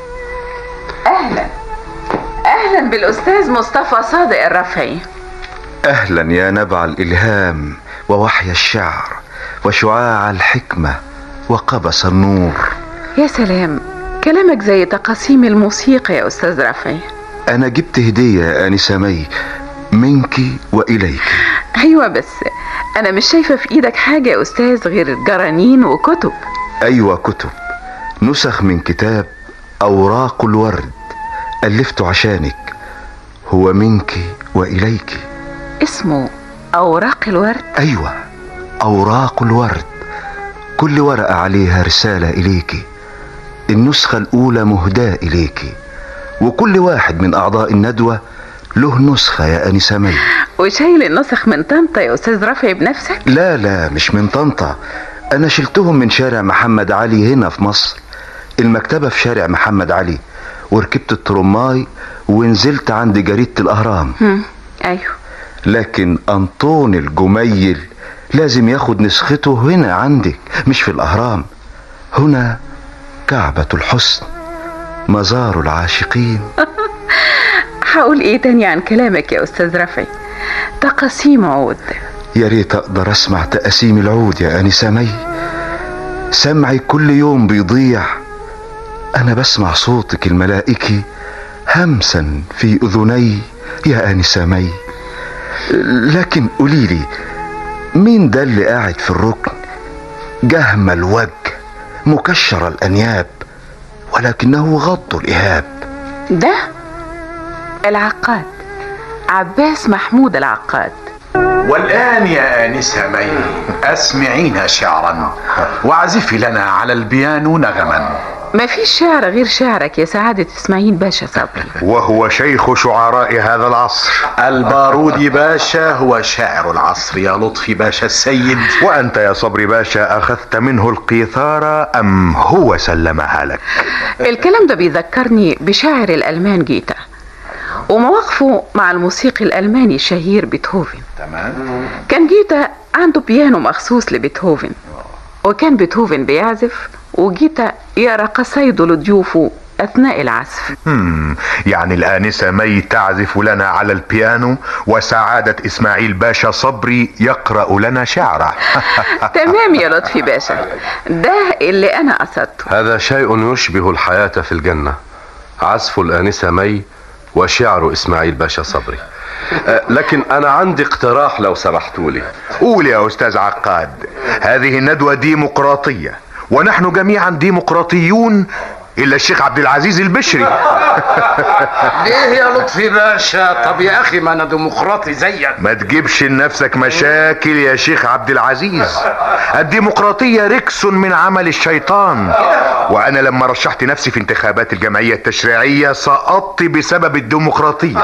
اهلا بالاستاذ مصطفى صادق الرفعي. اهلا يا نبع الالهام ووحي الشعر وشعاع الحكمة وقبس النور. يا سلام، كلامك زي تقاسيم الموسيقى يا استاذ رفعي. انا جبت هدية يا انسة مي منك واليك. ايوه بس انا مش شايفة في ايدك حاجة يا استاذ غير جرانين وكتب. ايوه كتب، نسخ من كتاب اوراق الورد ألفته عشانك، هو منك وإليك. اسمه أوراق الورد؟ أيوة، أوراق الورد، كل ورقة عليها رسالة إليك. النسخة الأولى مهداة إليك، وكل واحد من أعضاء الندوة له نسخة يا أنسة مي. وشايل النسخ من طنطا يا أستاذ رفعي بنفسك؟ لا مش من طنطا، أنا شلتهم من شارع محمد علي هنا في مصر. المكتبة في شارع محمد علي، وركبت الترماي ونزلت عند جريدة الأهرام. أيوه. لكن أنطون الجميل لازم ياخد نسخته هنا عندك، مش في الأهرام. هنا كعبة الحسن، مزار العاشقين. هقول ايه تاني عن كلامك يا أستاذ رفعي؟ تقاسيم عود. يا ريت أقدر أسمع تقاسيم العود يا آنسة مي. سمعي كل يوم بيضيع. أنا بسمع صوتك الملائكي همسا في أذني يا آنسة مي. لكن قوليلي، مين ده اللي قاعد في الركن؟ جهم الوجه، مكشر الأنياب، ولكنه غض الإهاب. ده العقاد، عباس محمود العقاد. والآن يا آنسة مي أسمعينا شعرا واعزفي لنا على البيانو نغما. ما فيش شعر غير شعرك يا سعادة إسماعيل باشا صبري، وهو شيخ شعراء هذا العصر. البارودي باشا هو شاعر العصر يا لطفي باشا السيد. وأنت يا صبري باشا أخذت منه القيثارة أم هو سلمها لك؟ الكلام ده بيذكرني بشاعر الألمان جيتا ومواقفه مع الموسيقي الألماني الشهير بيتهوفن. تمام. كان جيتا عنده بيانو مخصوص لبيتهوفن، وكان بيتهوفن بيعزف وجيتا يقرأ قصايده لضيوفه أثناء العزف. يعني الآنسة مي تعزف لنا على البيانو وسعادة إسماعيل باشا صبري يقرأ لنا شعره. تمام يا لطفي باشا، ده اللي أنا قصدته. هذا شيء يشبه الحياة في الجنة، عزف الآنسة مي وشعر إسماعيل باشا صبري. لكن أنا عندي اقتراح لو سمحتولي. قول يا أستاذ عقاد. هذه الندوة ديمقراطية ونحن جميعا ديمقراطيون إلا الشيخ عبد العزيز البشري. ليه يا لطفي باشا؟ طب يا أخي ما أنا ديمقراطي زيك. ما تجيبش لنفسك مشاكل يا شيخ عبد العزيز. الديمقراطية ركس من عمل الشيطان، وأنا لما رشحت نفسي في انتخابات الجمعية التشريعية سقطت بسبب الديمقراطية.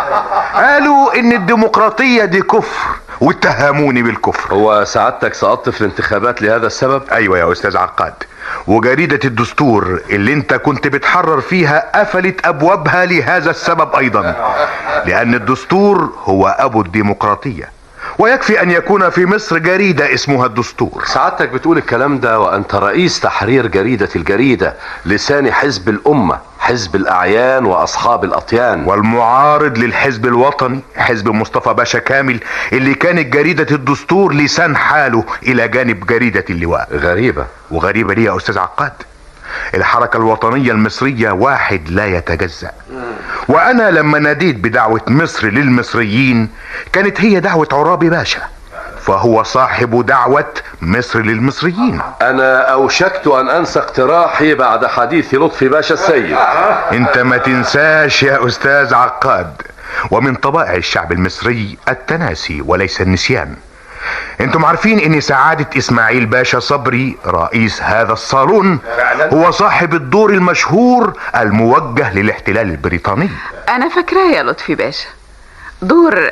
قالوا إن الديمقراطية دي كفر واتهموني بالكفر. هو سعادتك سقطت في الانتخابات لهذا السبب؟ أيوة يا أستاذ عقاد، وجريدة الدستور اللي انت كنت بتحرر فيها قفلت ابوابها لهذا السبب ايضا، لان الدستور هو ابو الديمقراطية، ويكفي ان يكون في مصر جريدة اسمها الدستور. سعادتك بتقول الكلام ده وانت رئيس تحرير جريدة الجريدة، لسان حزب الامة، حزب الاعيان واصحاب الاطيان، والمعارض للحزب الوطني حزب مصطفى باشا كامل، اللي كانت جريدة الدستور لسان حاله الى جانب جريدة اللواء. غريبة. وغريبة ليه يا استاذ عقاد؟ الحركة الوطنية المصرية واحد لا يتجزأ، وانا لما ناديت بدعوة مصر للمصريين كانت هي دعوة عرابي باشا، فهو صاحب دعوة مصر للمصريين. انا اوشكت ان انسى اقتراحي بعد حديث لطفي باشا السيد. انت ما تنساش يا استاذ عقاد، ومن طبائع الشعب المصري التناسي وليس النسيان. انتم عارفين ان سعادة اسماعيل باشا صبري رئيس هذا الصالون هو صاحب الدور المشهور الموجه للاحتلال البريطاني. انا فاكراه يا لطفي باشا، دور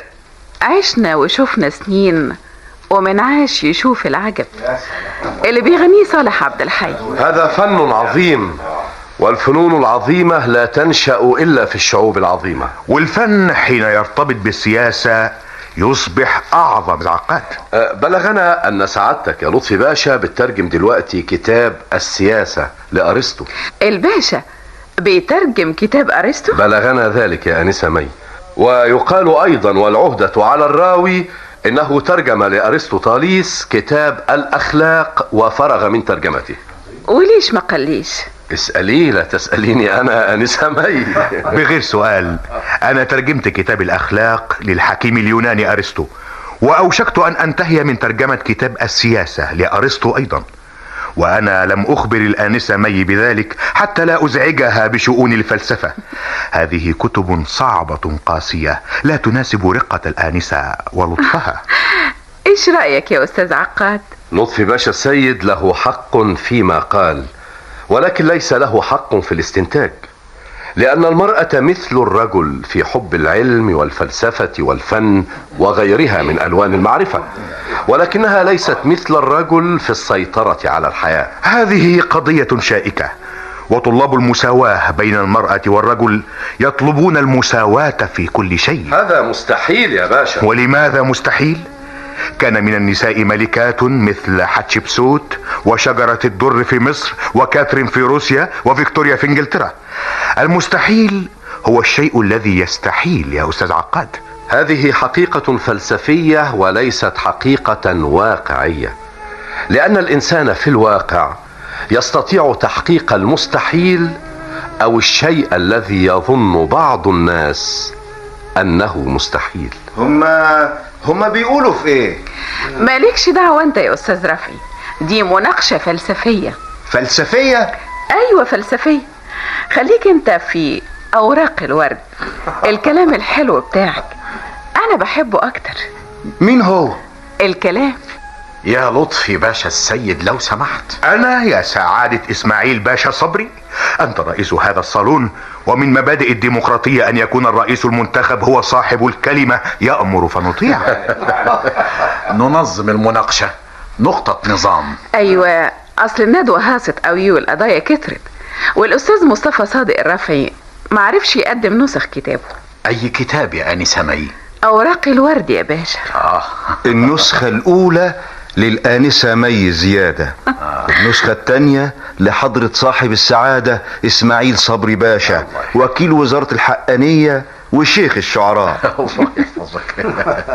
عشنا وشوفنا سنين ومن عاش يشوف العجب اللي بيغنيه صالح عبد الحي. هذا فن عظيم، والفنون العظيمة لا تنشأ إلا في الشعوب العظيمة، والفن حين يرتبط بالسياسة يصبح أعظم عقاد. بلغنا أن سعادتك يا لطفي باشا بتترجم دلوقتي كتاب السياسة لأرسطو. الباشا بيترجم كتاب أرسطو؟ بلغنا ذلك يا أنسة مي، ويقال أيضا والعهدة على الراوي إنه ترجم لأرسطوطاليس كتاب الأخلاق وفرغ من ترجمته. وليش ما قاليش؟ اسأليه لا تسأليني أنا أنسة مي. بغير سؤال، أنا ترجمت كتاب الأخلاق للحكيم اليوناني أرسطو، وأوشكت أن أنتهي من ترجمة كتاب السياسة لأرسطو أيضا، وأنا لم أخبر الآنسة مي بذلك حتى لا أزعجها بشؤون الفلسفة. هذه كتب صعبة قاسية لا تناسب رقة الآنسة ولطفها. إيش رأيك يا أستاذ عقاد؟ لطفي باشا السيد له حق فيما قال، ولكن ليس له حق في الاستنتاج، لأن المرأة مثل الرجل في حب العلم والفلسفة والفن وغيرها من ألوان المعرفة، ولكنها ليست مثل الرجل في السيطرة على الحياة. هذه قضية شائكة، وطلاب المساواة بين المرأة والرجل يطلبون المساواة في كل شيء. هذا مستحيل يا باشا. ولماذا مستحيل؟ كان من النساء ملكات مثل حتشبسوت وشجرة الدر في مصر وكاترين في روسيا وفيكتوريا في انجلترا. المستحيل هو الشيء الذي يستحيل يا أستاذ عقاد. هذه حقيقة فلسفية وليست حقيقة واقعية، لأن الإنسان في الواقع يستطيع تحقيق المستحيل أو الشيء الذي يظن بعض الناس أنه مستحيل. هما بيقولوا في إيه؟ مالكش دعوة أنت يا أستاذ رفعي، دي مناقشة فلسفية. فلسفية؟ أيوة فلسفية. خليك أنت في أوراق الورد، الكلام الحلو بتاعك أنا بحبه أكتر. مين هو؟ الكلام. يا لطفي باشا السيد لو سمحت. أنا يا سعادة إسماعيل باشا صبري، أنت رئيس هذا الصالون، ومن مبادئ الديمقراطية أن يكون الرئيس المنتخب هو صاحب الكلمة، يأمر فنطيع. ننظم المناقشة، نقطة نظام. أيوة، أصل الندوة هاست قوي والقضايا كترت، والأستاذ مصطفى صادق الرفعي معرفش يقدم نسخ كتابه. أي كتاب يا آنسة مي؟ أوراق الورد يا باشا. النسخة الأولى للآنسة مي زيادة، النسخة الثانية لحضرة صاحب السعادة إسماعيل صبري باشا، وكيل وزارة الحقانية وشيخ الشعراء. الله يحفظك.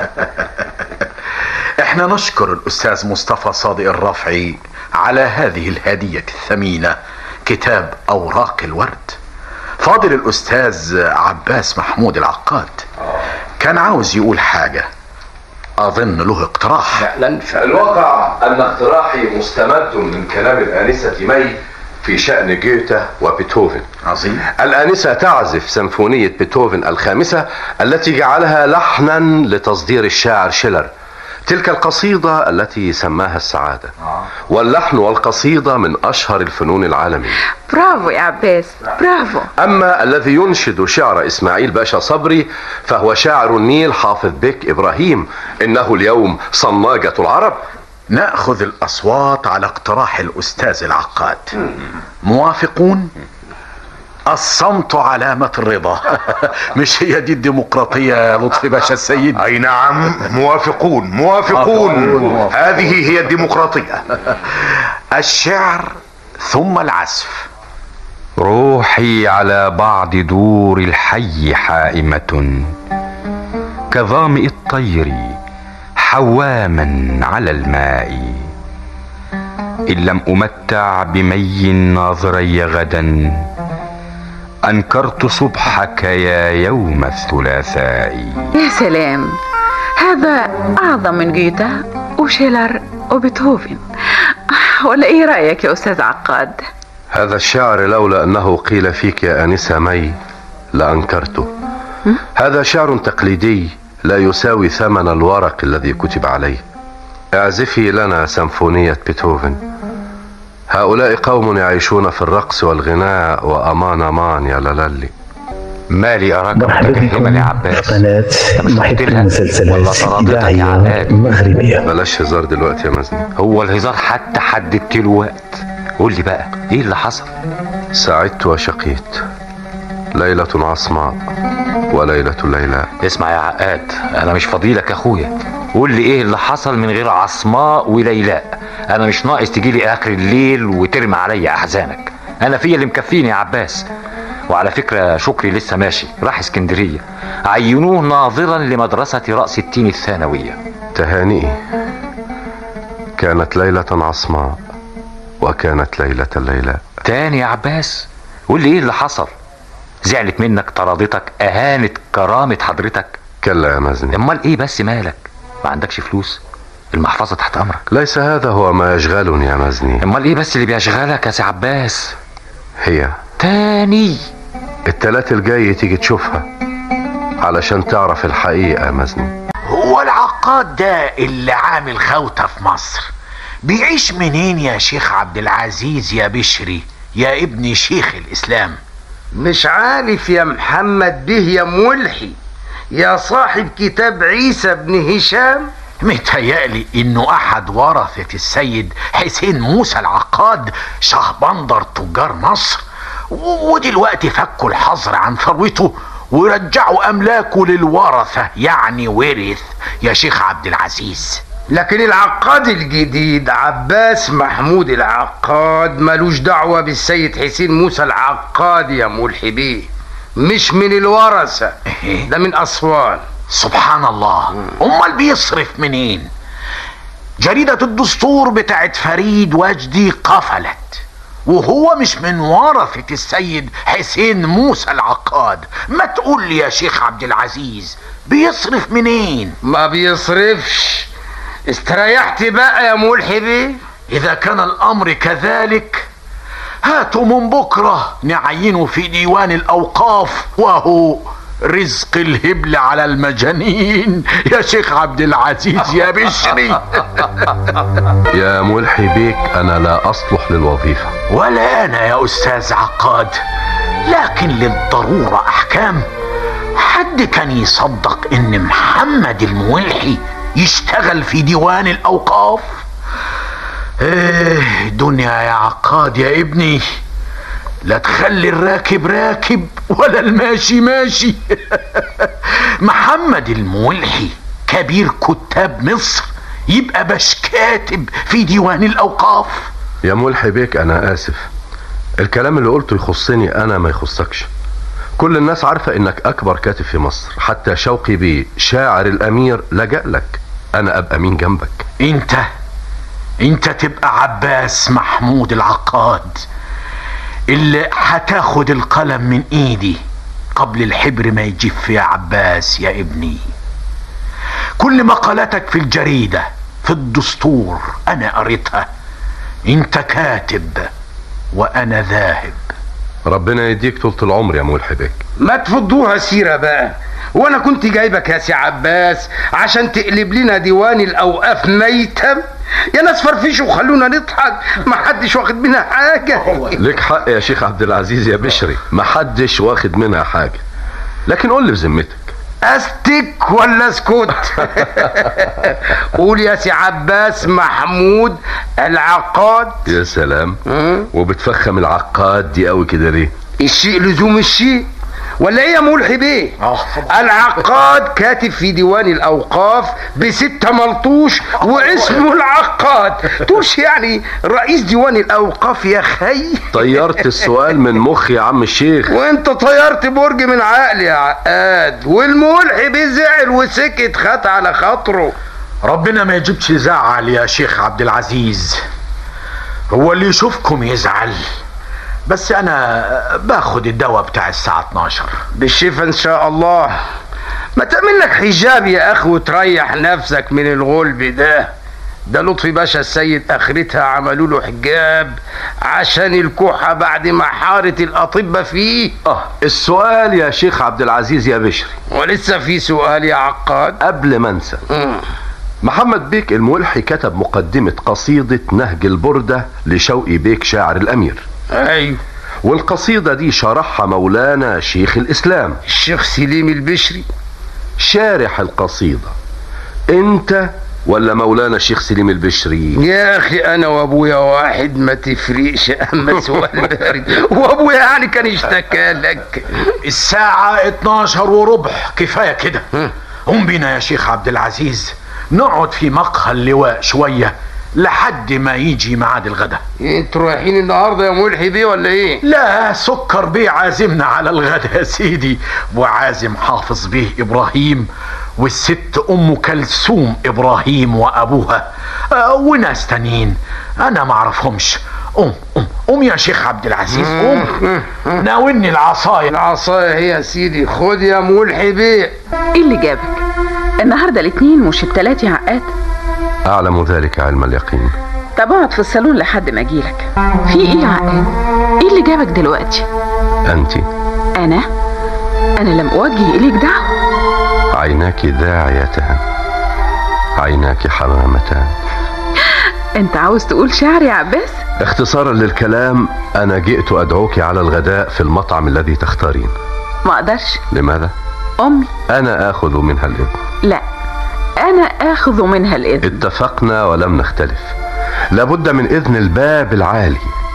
احنا نشكر الأستاذ مصطفى صادق الرفعي على هذه الهدية الثمينة، كتاب أوراق الورد. فاضل الأستاذ عباس محمود العقاد كان عاوز يقول حاجة، أظن له اقتراح. الواقع أن اقتراحي مستمد من كلام الآنسة مي في شأن جوته وبيتهوفن. عظيم. الآنسة تعزف سيمفونية بيتهوفن الخامسة التي جعلها لحنا لتصدير الشاعر شيلر، تلك القصيدة التي سماها السعادة. واللحن والقصيدة من أشهر الفنون العالمية. برافو يا عباس، برافو. أما الذي ينشد شعر إسماعيل باشا صبري فهو شاعر النيل حافظ بك إبراهيم، إنه اليوم صناجة العرب. نأخذ الأصوات على اقتراح الأستاذ العقاد. موافقون؟ الصمت علامة الرضا. مش هي دي الديمقراطية يا لطفي باشا السيد؟ أي نعم، موافقون موافقون. هذه هي الديمقراطية. الشعر ثم العزف. روحي على بعض دور الحي حائمة، كظامئ الطير حواما على الماء. إن لم أمتع بمي ناظري غدا، أنكرت صبحك يا يوم الثلاثاء. يا سلام، هذا أعظم من جوته وشيلر وبيتهوفن، ولا إيه رأيك يا أستاذ عقاد؟ هذا الشعر لولا أنه قيل فيك يا آنسة مي لأنكرته. هذا شعر تقليدي لا يساوي ثمن الورق الذي كتب عليه. اعزفي لنا سيمفونية بيتهوفن. هؤلاء قوم يعيشون في الرقص والغناء وأمان أمان يا لالي. مالي أراك متكهما يا عباس؟ قناة محب المسلسلات إذاعية مغربية. بلاش هزار دلوقتي يا مزني. هو الهزار حتى حددت له وقت. قول لي بقى ايه اللي حصل؟ سعدت وشقيت، ليلة عصماء وليلة ليلاء. اسمع يا عقاد، انا مش فضيلك يا اخويا، قول لي ايه اللي حصل من غير عصماء وليلاء. انا مش ناقص تجيلي اخر الليل وترمي عليا احزانك، انا فيا اللي مكفيني يا عباس. وعلى فكرة شكري لسه ماشي، راح اسكندرية، عينوه ناظرا لمدرسة رأس التين الثانوية. تهانئي، كانت ليلة عصماء وكانت ليلة ليلاء. تاني يا عباس، قول لي ايه اللي حصل؟ زعلت منك، طردتك، اهانت كرامة حضرتك؟ كلا يا مزني. امال ايه بس مالك؟ ما عندكش فلوس؟ المحفظة تحت امرك. ليس هذا هو ما يشغلني يا مزني. امال ايه بس اللي بيشغلك يا سي عباس؟ هي تاني التلات الجاي تيجي تشوفها علشان تعرف الحقيقة يا مزني. هو العقاد ده اللي عامل خوته في مصر بيعيش منين يا شيخ عبد العزيز يا بشري يا ابن شيخ الإسلام؟ مش عارف يا محمد به يا ملحي يا صاحب كتاب عيسى بن هشام؟ متهيألي انه احد ورثة السيد حسين موسى العقاد شهبندر تجار مصر، ودلوقتي فكوا الحظر عن ثروته ورجعوا املاكه للورثة، يعني ورث يا شيخ عبد العزيز. لكن العقاد الجديد عباس محمود العقاد ملوش دعوة بالسيد حسين موسى العقاد يا ملحي بيه، مش من الورثة، ده من أسوان. سبحان الله. امال بيصرف منين؟ جريدة الدستور بتاعت فريد وجدي قفلت، وهو مش من ورثة السيد حسين موسى العقاد. ما تقول لي يا شيخ عبد العزيز بيصرف منين؟ ما بيصرفش. استريحت بقى يا ملحي بيه؟ اذا كان الامر كذلك هاتوا من بكرة نعينه في ديوان الاوقاف، وهو رزق الهبل على المجانين يا شيخ عبد العزيز يا بشري. يا ملحي بيك انا لا اصلح للوظيفة. ولا انا يا استاذ عقاد، لكن للضرورة احكام. حد كان يصدق ان محمد الملحي يشتغل في ديوان الاوقاف؟ ايه دنيا يا عقاد يا ابني، لا تخلي الراكب راكب ولا الماشي ماشي. محمد الملحي كبير كتاب مصر يبقى باش كاتب في ديوان الاوقاف؟ يا ملحي بيك انا اسف، الكلام اللي قلته يخصني انا ما يخصكش. كل الناس عارفة انك اكبر كاتب في مصر، حتى شوقي بيه شاعر الامير لجأ لك، انا ابقى مين جنبك؟ انت تبقى عباس محمود العقاد اللي هتاخد القلم من ايدي قبل الحبر ما يجف يا عباس يا ابني. كل مقالاتك في الجريدة في الدستور انا قريتها. انت كاتب وانا ذاهب. ربنا يديك طولة العمر يا ملحي بيك. ما تفضوها سيرة بقى، وانا كنت جايبك يا سي عباس عشان تقلب لنا ديوان الاوقاف ميتم؟ يا ناس فرفشوا وخلونا نضحك، ما حدش واخد منها حاجة. لك حق يا شيخ عبد العزيز يا بشري، ما حدش واخد منها حاجة، لكن قول لي بذمتك استك ولا اسكت؟ قول يا سي عباس محمود العقاد. يا سلام، وبتفخم العقاد دي قوي كده ليه؟ الشيء لزوم الشيء ولا ايه يا ملحي بيه؟ العقاد كاتب في ديوان الاوقاف ب6 ملطوش واسمه العقاد، تقولش يعني رئيس ديوان الاوقاف يا خي؟ طيرت السؤال من مخي يا عم الشيخ. وانت طيرت برج من عقلي يا عقاد. والملحي بيه زعل وسكت، خد على خاطره. ربنا ما يجيبش زعل يا شيخ عبد العزيز، هو اللي يشوفكم يزعل. بس انا باخد الدواء بتاع الساعة 12. بالشفا ان شاء الله. ما تعمل لك حجاب يا اخي وتريح نفسك من الغلب ده لطفي باشا السيد اخرتها عملوا له حجاب عشان الكحة بعد ما حارت الاطباء فيه. السؤال يا شيخ عبد العزيز يا بشري. ولسه في سؤال يا عقاد قبل ما انسى. محمد بيك الملحي كتب مقدمة قصيدة نهج البردة لشوقي بيك شاعر الامير. ايوه، والقصيدة دي شرحها مولانا شيخ الاسلام الشيخ سليم البشري. شارح القصيدة انت ولا مولانا شيخ سليم البشري؟ يا اخي انا وابويا واحد، ما تفرقش. اما سؤال بارد، وابويا يعني كان اشتكى لك. الساعة 12:15 كفاية كده. قوم بينا يا شيخ عبد العزيز نقعد في مقهى اللواء شوية لحد ما يجي ميعاد الغدا. انتوا رايحين النهارده يا ملحي بيه ولا ايه؟ لا، سكر بيه عازمنا على الغدا يا سيدي، وعازم حافظ بيه ابراهيم والست ام كلثوم ابراهيم وابوها وناس تانيين انا معرفهمش. قوم يا شيخ عبد العزيز، قوم ناولني العصاية. العصاية هي يا سيدي، خد يا ملحي بيه. ايه اللي جابك النهارده الاثنين مش الثلاث يا عقاد؟ اعلم ذلك علم اليقين. طب اقعد في الصالون لحد ما اجيلك. في ايه يا عقاد؟ ايه اللي جابك دلوقتي؟ انت؟ انا لم اوجه اليك دعوة. عيناك داعيتان، عيناك حمامتان. انت عاوز تقول شعر يا عباس؟ اختصارا للكلام، انا جئت ادعوك على الغداء في المطعم الذي تختارين. ما اقدرش. لماذا؟ امي انا اخذ منها الاذن. لا، انا اخذ منها الاذن. اتفقنا ولم نختلف. لابد من اذن الباب العالي.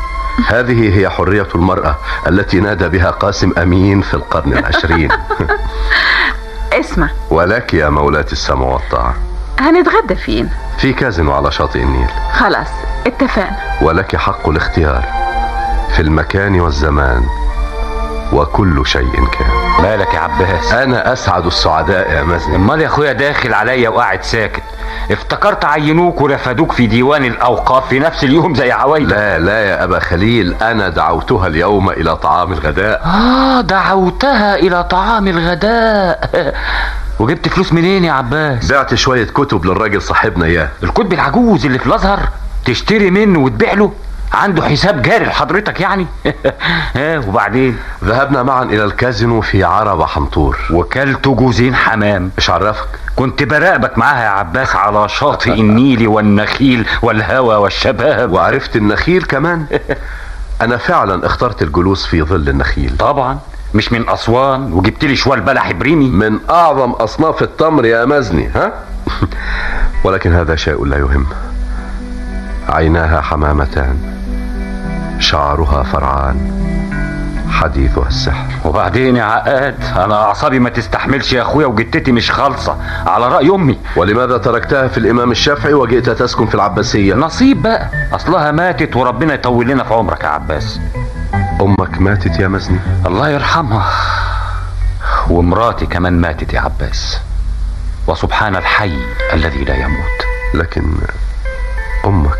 هذه هي حرية المرأة التي نادى بها قاسم امين في القرن 20. اسمع، ولك يا مولاتي السمع والطاعة. هنتغدى فين؟ في كازينو على شاطئ النيل. خلاص اتفقنا. ولك حق الاختيار في المكان والزمان وكل شيء كان. مالك يا عباس؟ انا اسعد السعداء يا مزني. امال يا اخويا داخل عليا وقاعد ساكت؟ افتكرت عينوك ورفدوك في ديوان الاوقاف في نفس اليوم زي عوايدة. لا يا ابا خليل، انا دعوتها اليوم الى طعام الغداء. دعوتها الى طعام الغداء. وجبت فلوس منين يا عباس؟ بعت شوية كتب للراجل صاحبنا اياه. الكتب العجوز اللي في الازهر تشتري منه وتبيع له؟ عنده حساب جاري لحضرتك يعني؟ وبعدين ذهبنا معا الى الكازينو في عربة حنطور وكلت جوزين حمام. مش عرفك كنت براقبك معاها يا عباس على شاطئ النيل والنخيل والهوى والشباب. وعرفت النخيل كمان؟ انا فعلا اخترت الجلوس في ظل النخيل. طبعا مش من اسوان وجبت لي شوال بلح بريمي من اعظم اصناف التمر يا مزني. ها ولكن هذا شيء لا يهم. عيناها حمامتان، شعرها فرعان، حديثها السحر. وبعدين يا عقاد، انا اعصابي ما تستحملش يا اخويا وجدتي مش خالصة على رأي امي. ولماذا تركتها في الامام الشافعي وجئت تسكن في العباسية؟ نصيب بقى، اصلها ماتت وربنا يطول لنا في عمرك يا عباس. امك ماتت يا مزني؟ الله يرحمها. ومراتي كمان ماتت يا عباس، وسبحان الحي الذي لا يموت. لكن امك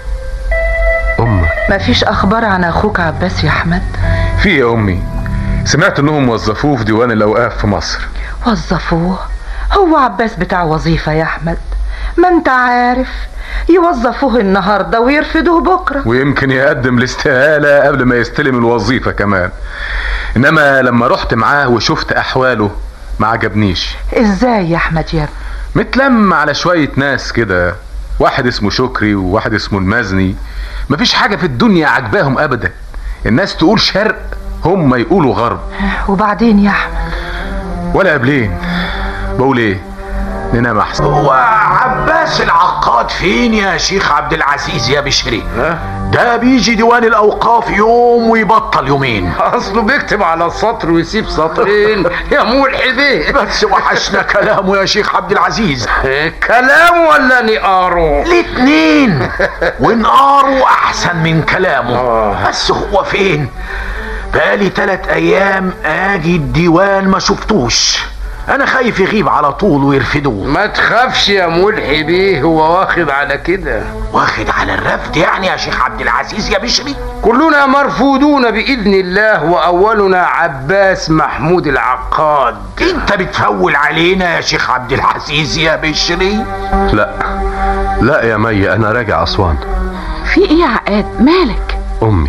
مفيش اخبار عن اخوك عباس يا احمد؟ في يا امي، سمعت انهم وظفوه في ديوان الاوقاف في مصر. وظفوه؟ هو عباس بتاع وظيفة يا احمد؟ ما انت عارف يوظفوه النهاردة ويرفدوه بكرة، ويمكن يقدم الاستقالة قبل ما يستلم الوظيفة كمان. انما لما رحت معاه وشفت احواله ما عجبنيش. ازاي يا احمد يا ابني؟ متلم على شوية ناس كده، واحد اسمه شكري وواحد اسمه المزني، مفيش حاجة في الدنيا عجباهم ابدا. الناس تقول شرق هم يقولوا غرب. وبعدين يا احمد؟ ولا قبلين. بقول ايه، ننام احسن. هو عباس العقاد فين يا شيخ عبد العزيز يا بشري؟ ده بيجي ديوان الاوقاف يوم ويبطل يومين. اصله بيكتب على سطر ويسيب سطرين يا ملحدين. بس وحشنا كلامه يا شيخ عبد العزيز. كلامه ولا نقاره؟ الاتنين. ونقاره احسن من كلامه. بس هو فين؟ بقالي 3 ايام اجي الديوان ما شفتوش. انا خايف يغيب على طول ويرفدوه. ما تخافش يا ملحي بيه، هو واخد على كده. واخد على الرفد يعني يا شيخ عبد العزيز يا بشري؟ كلنا مرفوضون باذن الله، واولنا عباس محمود العقاد. انت بتفول علينا يا شيخ عبد العزيز يا بشري؟ لا يا مي، انا راجع اسوان. في ايه يا عقاد؟ مالك؟ امي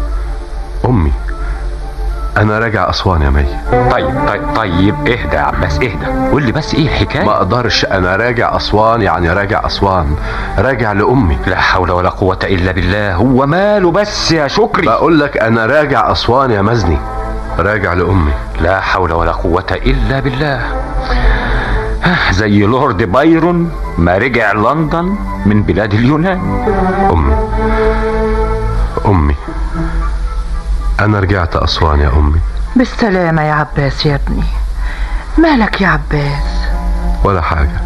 انا راجع اسوان يا مي. طيب اهدى يا عباس، اهدى. قول لي بس ايه الحكايه؟ ما اقدرش، انا راجع اسوان يعني راجع اسوان، راجع لامي. لا حول ولا قوه الا بالله. هو ماله بس يا شكري؟ بقول لك انا راجع اسوان يا مزني، راجع لامي. لا حول ولا قوه الا بالله. زي لورد بايرون ما رجع لندن من بلاد اليونان. امي انا رجعت اسوان يا امي. بالسلامة يا عباس يا ابني. مالك يا عباس؟ ولا حاجة،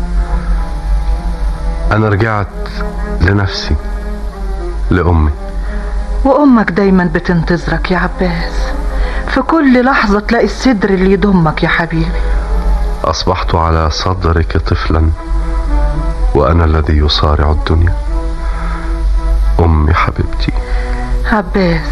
انا رجعت لنفسي، لامي. وامك دايما بتنتظرك يا عباس، في كل لحظة تلاقي الصدر اللي يضمك يا حبيبي. اصبحت على صدرك طفلا وانا الذي يصارع الدنيا. امي حبيبتي. عباس.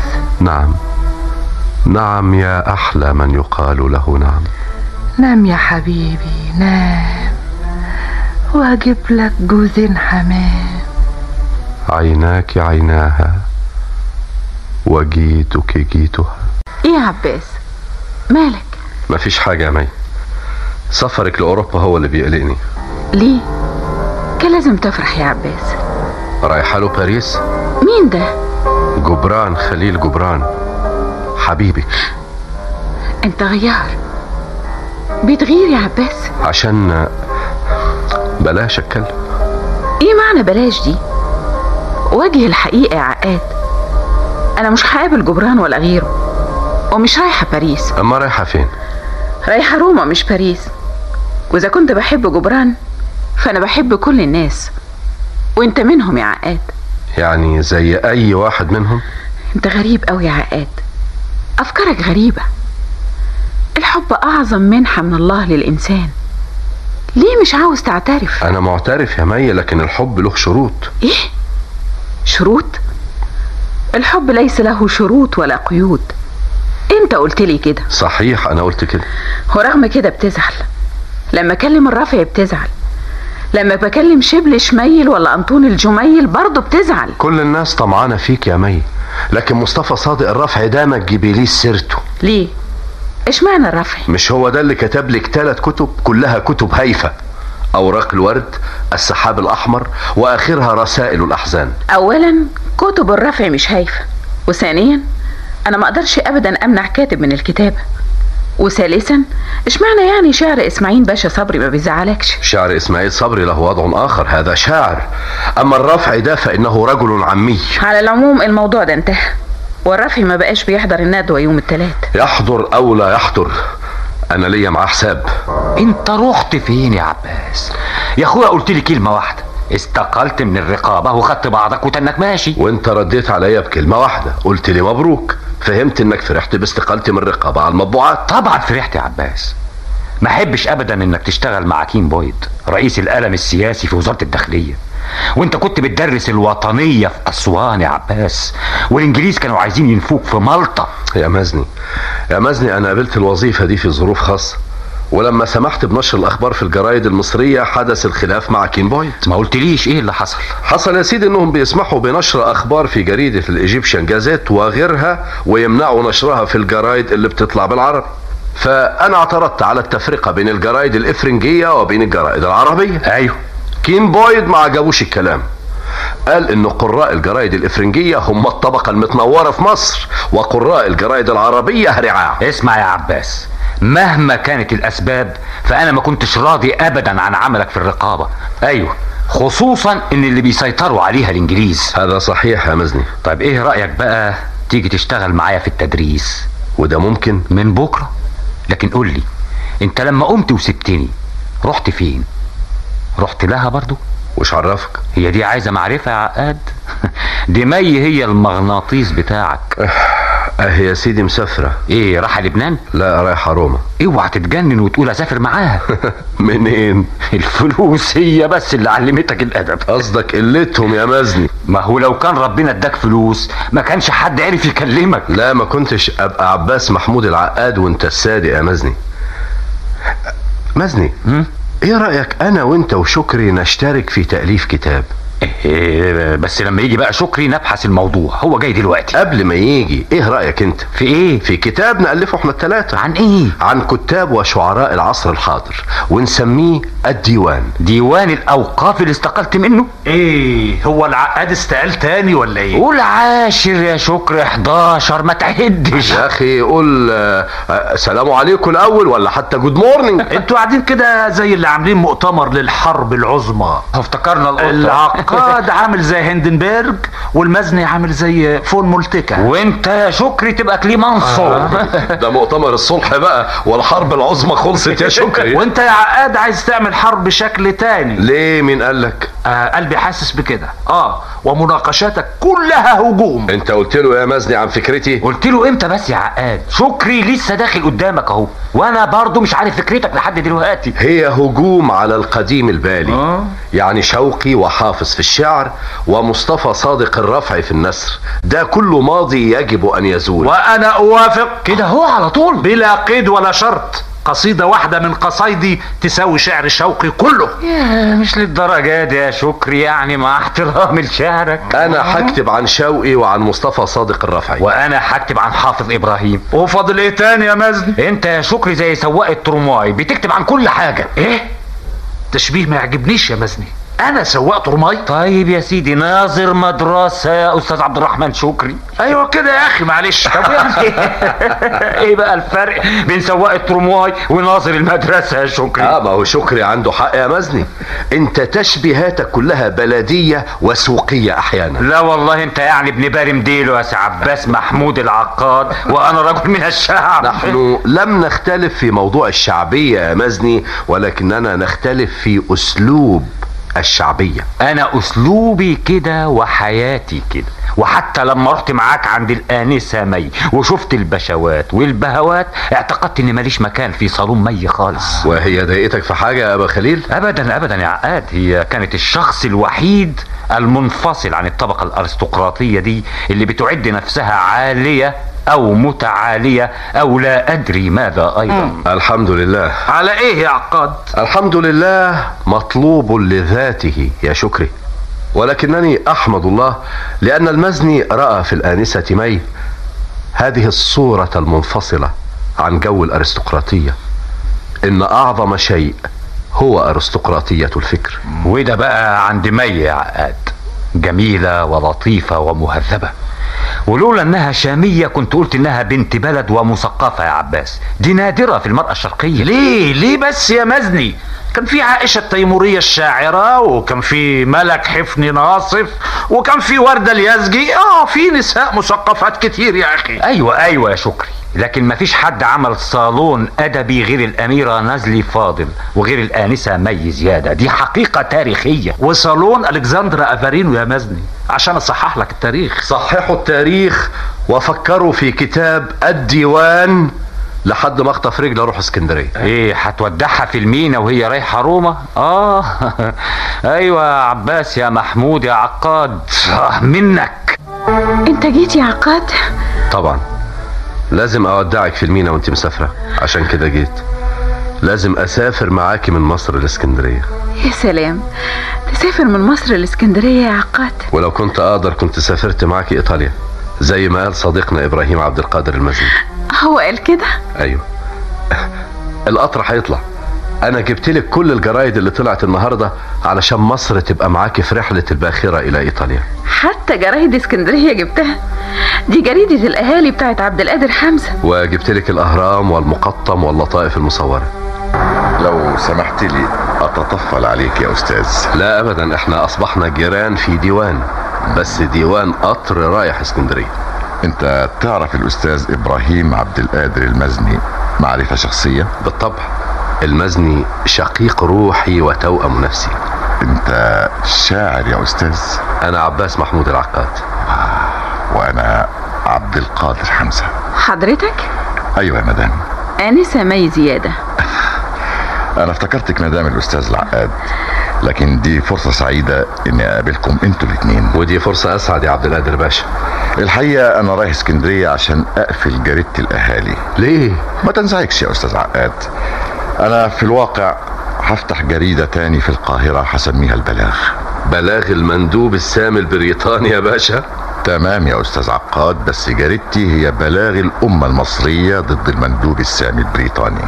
نعم يا احلى من يقال له نعم. نام يا حبيبي نام، واجيب لك جوزين حمام. عيناك عيناها وجيتك جيتها. ايه يا عباس مالك؟ مفيش حاجة يا مي، سفرك لأوروبا هو اللي بيقلقني. ليه؟ كان لازم تفرح يا عباس. رايحة له باريس؟ مين ده؟ جبران، خليل جبران حبيبك. انت غيار، بتغير يا عباس؟ عشان بلاش اتكلم. ايه معنى بلاش دي؟ وجه الحقيقة يا عقاد، انا مش هقابل جبران ولا غيره، ومش رايحة باريس. اما رايحة فين؟ رايحة روما مش باريس. واذا كنت بحب جبران فأنا بحب كل الناس، وانت منهم يا عقاد. يعني زي اي واحد منهم؟ انت غريب قوي يا عقاد، افكارك غريبة. الحب اعظم منحة من الله للانسان، ليه مش عاوز تعترف؟ انا معترف يا مي، لكن الحب له شروط. ايه شروط؟ الحب ليس له شروط ولا قيود، انت قلت لي كده. صحيح انا قلت كده، ورغم كده بتزعل لما اكلم الرافعي، بتزعل لما بكلم شبل شميل ولا انطون الجميل برضه بتزعل. كل الناس طمعانة فيك يا مي، لكن مصطفى صادق الرافعي ده ما تجيبيليش سيرته. ليه؟ اشمعنى الرافعي؟ مش هو ده اللي كتب لك 3 كتب كلها كتب هايفة؟ اوراق الورد، السحاب الاحمر، واخرها رسائل الاحزان. اولا كتب الرافعي مش هايفة، وثانيا انا ما اقدرش ابدا امنع كاتب من الكتابة، وثالثا اشمعنى يعني شعر اسماعيل باشا صبري ما بيزعلكش؟ شعر اسماعيل صبري له وضع اخر، هذا شاعر، اما الرافعي ده فانه رجل عمي. على العموم الموضوع ده انتهى، والرافعي ما بقاش بيحضر الندوة يوم الثلاث. يحضر او لا يحضر، انا ليا معاه حساب. انت رحت فين يا عباس؟ يا اخويا قلت لي كلمة واحدة، استقلت من الرقابة وخدت بعضك وتنك ماشي. وانت رديت عليا بكلمة واحدة، قلت لي مبروك. فهمت انك فرحت باستقالتي من الرقابة على المطبوعات. طبعا فرحت يا عباس، ما احبش ابدا انك تشتغل مع كين بويد رئيس القلم السياسي في وزارة الداخلية، وانت كنت بتدرس الوطنية في اسوان يا عباس، والانجليز كانوا عايزين ينفوك في مالطا. يا مزني انا قابلت الوظيفة دي في ظروف خاصة، ولما سمحت بنشر الاخبار في الجرايد المصرية حدث الخلاف مع كين بويد. ما قلتليش ايه اللي حصل؟ حصل يا سيدي انهم بيسمحوا بنشر اخبار في جريدة الايجيبشن جازيت وغيرها، ويمنعوا نشرها في الجرايد اللي بتطلع بالعربي. فانا اعترضت على التفرقة بين الجرايد الافرنجية وبين الجرايد العربية. ايوه. كين بويد ما عجبوش الكلام، قال ان قراء الجرايد الافرنجية هم الطبقة المتنورة في مصر، وقراء الجرايد العربية هرعاع. اسمع يا عباس، مهما كانت الاسباب فانا ما كنتش راضي ابدا عن عملك في الرقابة. ايوه، خصوصا ان اللي بيسيطروا عليها الانجليز. هذا صحيح يا مزني. طيب ايه رأيك بقى تيجي تشتغل معايا في التدريس؟ وده ممكن من بكرة. لكن قول لي، انت لما قمت وسبتني رحت فين؟ رحت لها برضو؟ وش عرفك؟ هي دي عايزة معرفة يا عقاد؟ دي مي هي المغناطيس بتاعك. اهي يا سيدي مسافرة. ايه، رايحة لبنان؟ لا، رايحة روما. اوعى تتجنن وتقول اسافر معاها. منين؟ الفلوس هي بس اللي علمتك الادب. قصدك قلتهم يا مزني؟ ما هو لو كان ربنا اداك فلوس ما كانش حد عرف يكلمك. لا، ما كنتش ابقى عباس محمود العقاد وانت الصادق يا مزني. مزني، ايه رأيك انا وانت وشكري نشترك في تأليف كتاب؟ إيه بس لما يجي بقى شكري نبحث الموضوع، هو جاي دلوقتي. قبل ما يجي، ايه رأيك انت في ايه؟ في كتاب نألفه احنا ال3. عن ايه؟ عن كتاب وشعراء العصر الحاضر، ونسميه الديوان. ديوان الاوقاف اللي استقلت منه. ايه هو العقاد استقال تاني ولا ايه؟ قول 10 يا شكري، 11 ما تعدش يا اخي. قول سلام عليكم الاول، ولا حتى جود مورنينج. انتوا قاعدين كده زي اللي عاملين مؤتمر للحرب العظمى. افتكرنا القطة. العقاد عامل زي هندنبرج، والمزني عامل زي فون مولتكا، وانت يا شكري تبقى كليمانسو. ده مؤتمر الصلح بقى، والحرب العظمى خلصت يا شكري. وانت يا عقاد عايز تعمل حرب بشكل تاني. ليه؟ مين قالك؟ قلبي حاسس بكده. ومناقشاتك كلها هجوم. انت قلت له يا مزني عن فكرتي؟ قلت له امتى بس يا عقاد؟ شكري لسه داخل قدامك اهو، وانا برضو مش عارف فكرتك لحد دلوقتي. هي هجوم على القديم البالي. يعني شوقي وحافظ في الشعر، ومصطفى صادق الرافعي في النثر، ده كله ماضي يجب ان يزول. وانا اوافق كده هو على طول بلا قيد ولا شرط. قصيدة واحدة من قصايدي تساوي شعر شوقي كله. يا مش للدرجة دي يا شكري، يعني مع احترامي لشعرك. انا هكتب عن شوقي وعن مصطفى صادق الرافعي، وانا هكتب عن حافظ ابراهيم. وفاضل ايه تاني يا مزني؟ انت يا شكري زي سواق الترماي، بتكتب عن كل حاجة. ايه؟ تشبيه ما يعجبنيش يا مزني. انا سواق ترماي؟ طيب يا سيدي، ناظر مدرسة يا استاذ عبد الرحمن شكري. ايوه كده يا اخي، معلش. طب يعني ايه بقى الفرق بين سواق الترماي وناظر المدرسة يا شكري؟ ما هو شكري عنده حق يا مزني، انت تشبيهاتك كلها بلدية وسوقية احيانا. لا والله انت يعني ابن بارم ديلو يا سي عباس محمود العقاد، وانا رجل من الشعب. نحن لم نختلف في موضوع الشعبية يا مزني، ولكننا نختلف في اسلوب الشعبية. انا اسلوبي كده وحياتي كده، وحتى لما رحت معاك عند الآنسة مي وشفت البشوات والبهوات اعتقدت ان ماليش مكان في صالون مي خالص. وهي ضايقتك في حاجة يا ابا خليل؟ ابدا ابدا يا عقاد، هي كانت الشخص الوحيد المنفصل عن الطبقة الارستقراطية دي اللي بتعد نفسها عالية او متعالية او لا ادري ماذا ايضا. الحمد لله. على ايه يا عقاد؟ الحمد لله مطلوب لذاته يا شكري، ولكنني احمد الله لان المزني رأى في الآنسة مي هذه الصورة المنفصلة عن جو الارستقراطية. ان اعظم شيء هو ارستقراطية الفكر. وده بقى عند مي يا عقاد، جميلة ولطيفة ومهذبة، ولولا انها شامية كنت قلت انها بنت بلد ومثقفة يا عباس. دي نادرة في المرأة الشرقية. ليه بس يا مزني؟ كان في عائشة التيمورية الشاعرة، وكان في ملك حفني ناصف، وكان في وردة اليزجي. في نساء مثقفات كتير يا اخي. ايوه يا شكري، لكن مفيش حد عمل صالون ادبي غير الاميرة نزلي فاضل وغير الآنسة مي زيادة. دي حقيقة تاريخية. وصالون الكسندرا افارينو يا مزني، عشان اصحح لك التاريخ. صححوا التاريخ وفكروا في كتاب الديوان لحد ما اخطف رجل اروح اسكندريه. ايه هتودعها في المينا وهي رايحه روما؟ ايوه يا عباس يا محمود يا عقاد، منك. انت جيت يا عقاد؟ طبعا لازم اودعك في المينا وانت مسافره، عشان كده جيت. لازم اسافر معاكي من مصر لاسكندريه. يا سلام، تسافر من مصر لاسكندريه يا عقاد؟ ولو كنت اقدر كنت سافرت معاكي ايطاليا زي ما قال صديقنا ابراهيم عبد القادر المزني. هو قال كده؟ ايوه. القطر هيطلع. انا جبت لك كل الجرايد اللي طلعت النهارده علشان مصر تبقى معاكي في رحله الباخره الى ايطاليا. حتى جرايد اسكندريه جبتها؟ دي جريده الاهالي بتاعت عبد القادر حمزه. وجبت لك الاهرام والمقطم واللطائف المصوره. لو سمحت لي اتطفل عليك يا استاذ. لا ابدا، احنا اصبحنا جيران في ديوان، بس ديوان قطر رايح اسكندريه. انت تعرف الاستاذ ابراهيم عبد القادر المزني معرفة شخصية؟ بالطبع، المزني شقيق روحي وتوأم نفسي. انت شاعر يا استاذ؟ انا عباس محمود العقاد. وانا عبد القادر حمزة. حضرتك؟ ايوه يا مدام. آنسة مي زيادة. انا افتكرتك مدام الاستاذ العقاد، لكن دي فرصة سعيدة اني اقابلكم انتوا الاثنين. ودي فرصة اسعد يا عبد القادر باشا. الحقيقة انا رايح اسكندرية عشان اقفل جريدة الاهالي. ليه؟ ما تنزعجش يا استاذ عقاد، انا في الواقع هفتح جريدة تاني في القاهرة هسميها البلاغ. بلاغ المندوب السامي البريطاني يا باشا؟ تمام يا استاذ عقاد، بس جريدتي هي بلاغ الامة المصرية ضد المندوب السامي البريطاني.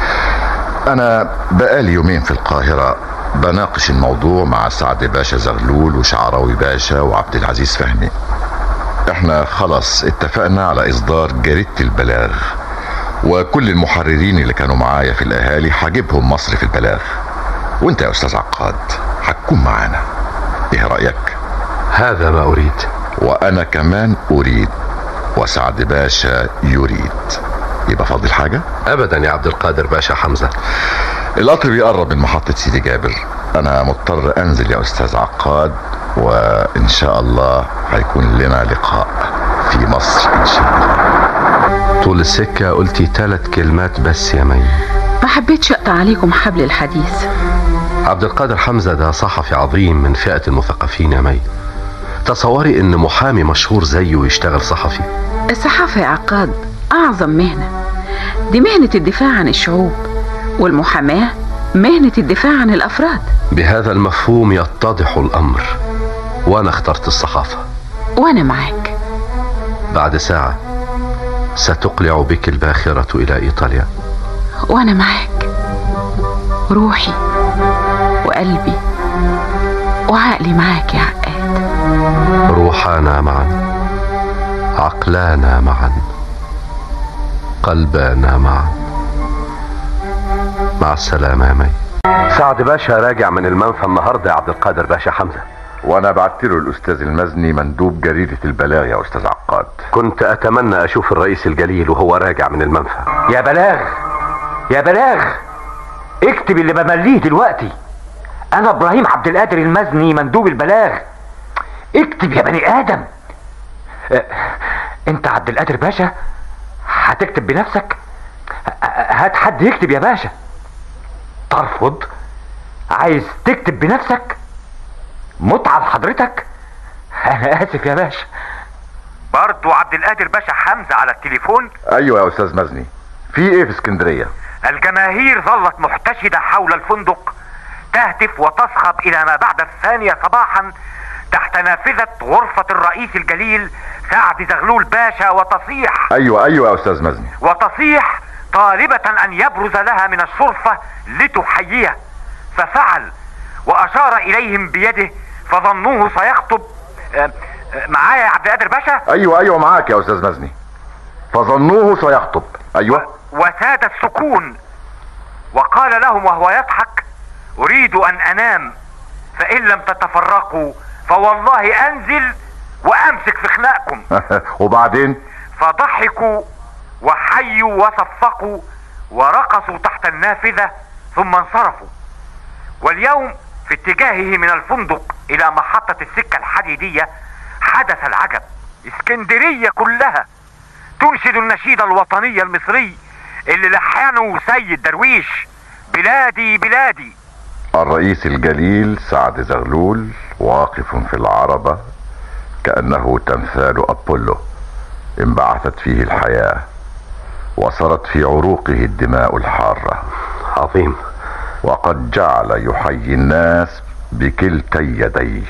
انا بقالي يومين في القاهرة بناقش الموضوع مع سعد باشا زغلول وشعراوي باشا وعبد العزيز فهمي. احنا خلاص اتفقنا على اصدار جريدة البلاغ، وكل المحررين اللي كانوا معايا في الاهالي هجيبهم مصر في البلاغ. وانت يا استاذ عقاد هتكون معانا، ايه رأيك؟ هذا ما اريد. وانا كمان اريد، وسعد باشا يريد. يبقى فاضل حاجة؟ ابدا يا عبد القادر باشا حمزة. القطر بيقرب من محطة سيدي جابر، انا مضطر انزل يا استاذ عقاد، وان شاء الله هيكون لنا لقاء في مصر ان شاء الله. طول السكة قلتي 3 كلمات بس يا مي. ما حبيتش اقطع عليكم حبل الحديث. عبد القادر حمزة ده صحفي عظيم من فئة المثقفين يا مي. تصوري ان محامي مشهور زيه يشتغل صحفي؟ الصحافة يا عقاد اعظم مهنة، دي مهنة الدفاع عن الشعوب، والمحاماة مهنة الدفاع عن الافراد. بهذا المفهوم يتضح الامر، وانا اخترت الصحافة. وانا معاك. بعد ساعة ستقلع بك الباخرة الى ايطاليا. وانا معاك، روحي وقلبي وعقلي معاك يا عقاد. روحانا معا، عقلانا معا، قلبانا معا. مع السلامة يا مي. سعد باشا راجع من المنفى النهارده يا عبد القادر باشا حمزة، وانا بعت له الاستاذ المزني مندوب جريدة البلاغ يا استاذ عقاد. كنت اتمنى اشوف الرئيس الجليل وهو راجع من المنفى. يا بلاغ يا بلاغ، اكتب اللي بمليه دلوقتي. انا ابراهيم عبد القادر المزني مندوب البلاغ. اكتب يا بني ادم. انت عبد القادر باشا هتكتب بنفسك؟ هات حد يكتب يا باشا. ترفض؟ عايز تكتب بنفسك؟ متعة لحضرتك؟ انا اسف يا باشا. برضو عبد القادر باشا حمزة على التليفون؟ ايوه يا استاذ مزني، في ايه في اسكندرية؟ الجماهير ظلت محتشدة حول الفندق، تهتف وتصخب الى ما بعد 2 صباحا تحت نافذة غرفة الرئيس الجليل سعد زغلول باشا، وتصيح. ايوه يا استاذ مزني. وتصيح طالبة ان يبرز لها من الشرفة لتحييه، ففعل واشار اليهم بيده فظنوه سيخطب. معايا يا عبد القادر باشا؟ ايوه معاك يا استاذ مزني. فظنوه سيخطب. ايوه. وساد السكون، وقال لهم وهو يضحك: اريد ان انام، فان لم تتفرقوا فوالله انزل وامسك في خناقكم. وبعدين؟ فضحكوا وحيوا وصفقوا ورقصوا تحت النافذة ثم انصرفوا. واليوم في اتجاهه من الفندق الى محطة السكة الحديدية حدث العجب. اسكندرية كلها تنشد النشيد الوطني المصري اللي لحنه سيد درويش: بلادي بلادي. الرئيس الجليل سعد زغلول واقف في العربة كأنه تمثال أبولو انبعثت فيه الحياة وصرت في عروقه الدماء الحارة. عظيم. وقد جعل يحيي الناس بكلتي يديه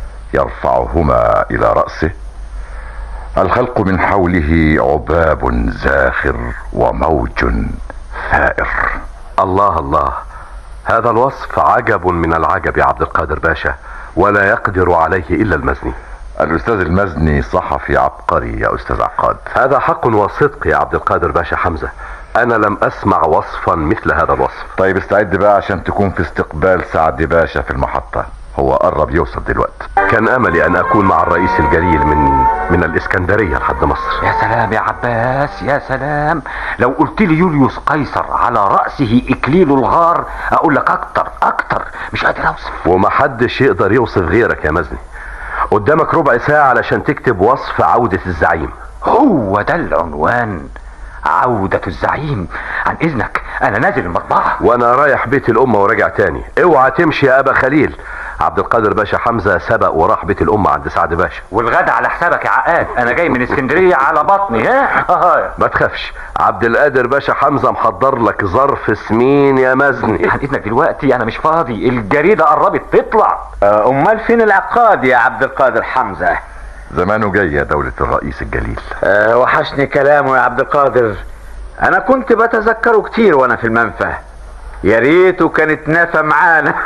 يرفعهما إلى رأسه. الخلق من حوله عباب زاخر وموج ثائر. الله الله، هذا الوصف عجب من العجب يا عبد القادر باشا، ولا يقدر عليه إلا المزني. الأستاذ المزني صحفي عبقري يا أستاذ عقاد. هذا حق وصدق يا عبد القادر باشا حمزة، أنا لم أسمع وصفا مثل هذا الوصف. طيب استعد بقى عشان تكون في استقبال سعد باشا في المحطة، هو قرب يوصل دلوقتي. كان أملي أن أكون مع الرئيس الجليل من الإسكندرية لحد مصر. يا سلام يا عباس، يا سلام. لو قلت لي يوليوس قيصر على رأسه إكليل الغار أقول لك أكتر، مش قادر أوصف. ومحدش يقدر يوصف غيرك يا مزني. قدامك ربع ساعة علشان تكتب وصف عودة الزعيم. هو ده العنوان، عودة الزعيم. عن إذنك أنا نازل المطبعة. وأنا رايح بيت الأمة وراجع تاني. اوعى تمشي يا أبا خليل. عبد القادر باشا حمزة سبق وراح بيت الأمة عند سعد باشا. والغدا على حسابك يا عقاد، أنا جاي من اسكندرية على بطني. ما تخافش، عبد القادر باشا حمزة محضر لك ظرف سمين يا مزني. عن إذنك دلوقتي أنا مش فاضي، الجريدة قربت تطلع. أمال فين العقاد يا عبد القادر حمزة؟ زمانه جاي يا دولة الرئيس الجليل. وحشني كلامه يا عبد القادر، أنا كنت بتذكره كتير وأنا في المنفى. يا ريته كانت نافة معانا.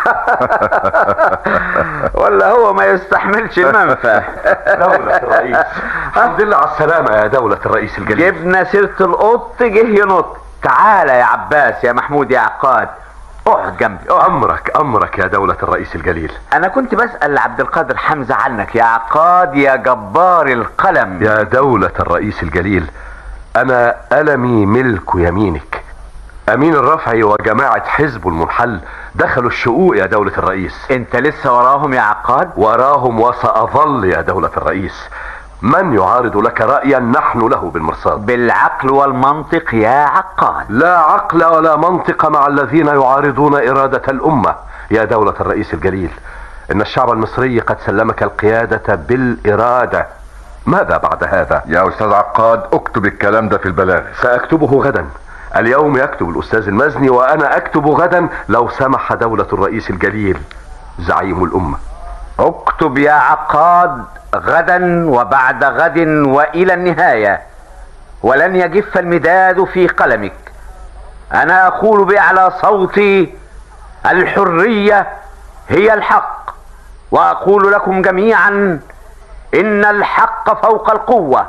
ولا هو ما يستحملش المنفى. دولة الرئيس، الحمد لله على السلامة يا دولة الرئيس الجليل. جبنا سيرة القط جه ينط. تعالى يا عباس يا محمود يا عقاد، اقعد جنبي. أمرك يا دولة الرئيس الجليل. أنا كنت بسأل عبد القادر حمزة عنك يا عقاد يا جبار القلم. يا دولة الرئيس الجليل، أنا ألمي ملك يمينك. أمين الرفعي وجماعة حزب المنحل دخلوا الشقوق يا دولة الرئيس. أنت لسه وراهم يا عقاد؟ وراهم وسأظل يا دولة الرئيس. من يعارض لك رأيا نحن له بالمرصاد. بالعقل والمنطق يا عقاد. لا عقل ولا منطق مع الذين يعارضون إرادة الأمة يا دولة الرئيس الجليل. إن الشعب المصري قد سلمك القيادة بالإرادة. ماذا بعد هذا؟ يا أستاذ عقاد اكتب الكلام ده في البلاغ. سأكتبه غدا. اليوم يكتب الأستاذ المزني وأنا أكتب غدا لو سمح دولة الرئيس الجليل زعيم الأمة. اكتب يا عقاد غدا وبعد غد وإلى النهاية، ولن يجف المداد في قلمك. أنا أقول بأعلى صوتي: الحرية هي الحق، وأقول لكم جميعا إن الحق فوق القوة،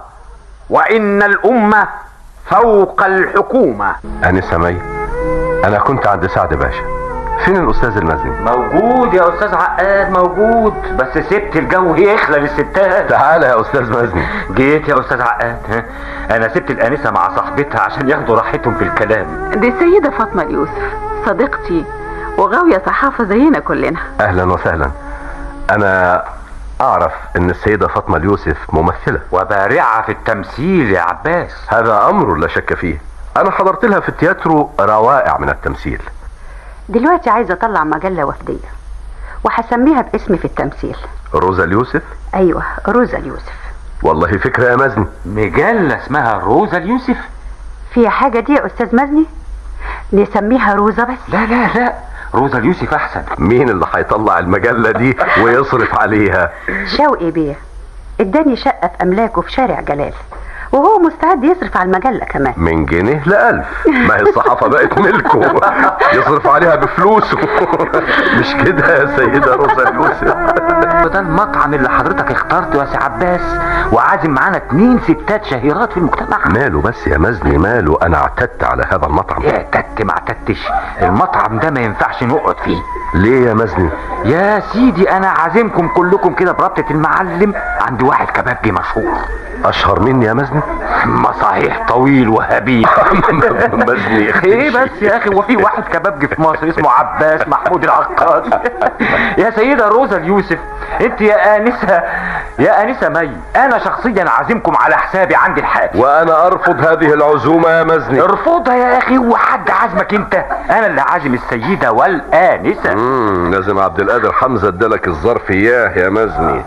وإن الأمة فوق الحكومة. أنسة مي، أنا كنت عند سعد باشا. فين الأستاذ المزني؟ موجود يا أستاذ عقاد، موجود، بس سبت الجو يخلى للستات. تعالى يا أستاذ مزني. جيت يا أستاذ عقاد. أنا سبت الآنسة مع صاحبتها عشان ياخدوا راحتهم في الكلام. دي السيدة فاطمة اليوسف صديقتي وغاوية صحافة زينا كلنا. أهلا وسهلا. أنا أعرف إن السيدة فاطمة اليوسف ممثلة وبارعة في التمثيل يا عباس. هذا أمر لا شك فيه. أنا حضرت لها في التياترو روائع من التمثيل. دلوقتي عايزة أطلع مجلة وفدية وهسميها باسمي في التمثيل. روزا اليوسف؟ أيوة، روزا اليوسف. والله فكرة يا مزني. مجلة اسمها روزا اليوسف؟ فيها حاجة دي يا أستاذ مزني؟ نسميها روزا بس. لا لا لا، روزا اليوسف أحسن. مين اللي هيطلع المجلة دي ويصرف عليها؟ شوقي بيه اداني شقة في أملاكه في شارع جلال، وهو مستعد يصرف على المجلة كمان من جنيه ل1000. ما هي الصحافة بقت ملكه، يصرف عليها بفلوسه. مش كده يا سيدة روزا اليوسف؟ ده المطعم اللي حضرتك اخترته يا سي عباس، وعازم معانا 2 ستات شهيرات في المجتمع. ماله بس يا مزني ماله؟ انا اعتدت على هذا المطعم. اعتدت ما اعتدتش، المطعم ده ما ينفعش نقعد فيه. ليه يا مزني؟ يا سيدي انا عازمكم كلكم كده بربطة المعلم عند واحد كبابجي مشهور. اشهر مني يا مزني؟ ما صحيح طويل وهبيل. مزني ايه بس يا اخي، وفي واحد كبابجي في مصر اسمه عباس محمود العقاد. يا سيدة روزا اليوسف، انت يا انسة مي، انا شخصيا عازمكم على حسابي عند الحاكم. وانا ارفض هذه العزومة يا مزني. ارفضها يا اخي، هو حد عازمك انت؟ انا اللي عازم السيدة والانسة. لازم عبد القادر حمزة ادالك الظرف اياه يا مزني.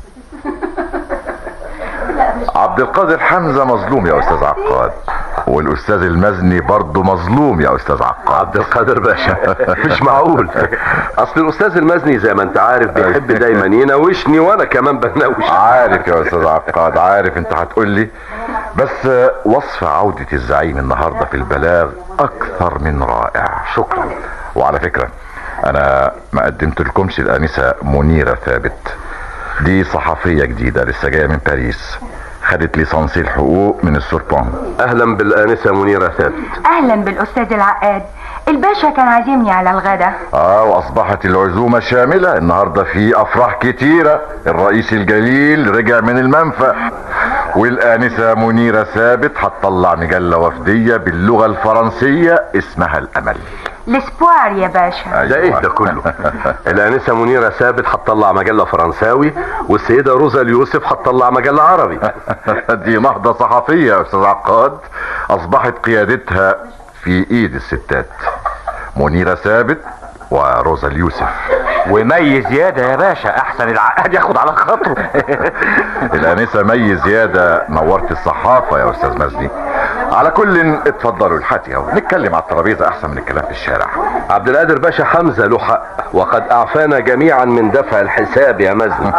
عبد القادر حمزة مظلوم يا أستاذ عقاد، والأستاذ المزني برضه مظلوم يا أستاذ عقاد. عبد القادر باشا مش معقول. أصل الأستاذ المزني زي ما أنت عارف بيحب دايما يناوشني، وأنا كمان بناوش. عارف يا أستاذ عقاد، عارف أنت هتقول لي، بس وصف عودة الزعيم النهاردة في البلاغ أكثر من رائع. شكرا. وعلى فكرة أنا ما قدمت لكمش الآنسة منيرة ثابت، دي صحفية جديدة لسه جاية من باريس، خدت ليسانسي الحقوق من السوربون. اهلا بالانسة منيرة ثابت. اهلا بالاستاذ العقاد، الباشا كان عازمني على الغدا. واصبحت العزومة شاملة النهاردة، في افراح كتيرة، الرئيس الجليل رجع من المنفى، والانسة منيرة ثابت هتطلع مجلة وفدية باللغة الفرنسية اسمها الامل. الاسبوار يا باشا. ده ايه ده كله؟ الانسة منيرة ثابت هتطلع مجلة فرنساوي، والسيدة روزا اليوسف هتطلع مجلة عربي. دي نهضة صحفية يا استاذ عقاد، اصبحت قيادتها في ايد الستات، منيرة ثابت وروزا اليوسف. ومي زيادة يا باشا، احسن العقاد ياخد على خاطره. الانسة مي زيادة نورت الصحافة يا استاذ مزني. على كل اتفضلوا الحاتي اهو، نتكلم على الترابيزة احسن من الكلام في الشارع. عبد القادر باشا حمزة له حق، وقد اعفانا جميعا من دفع الحساب يا مزني.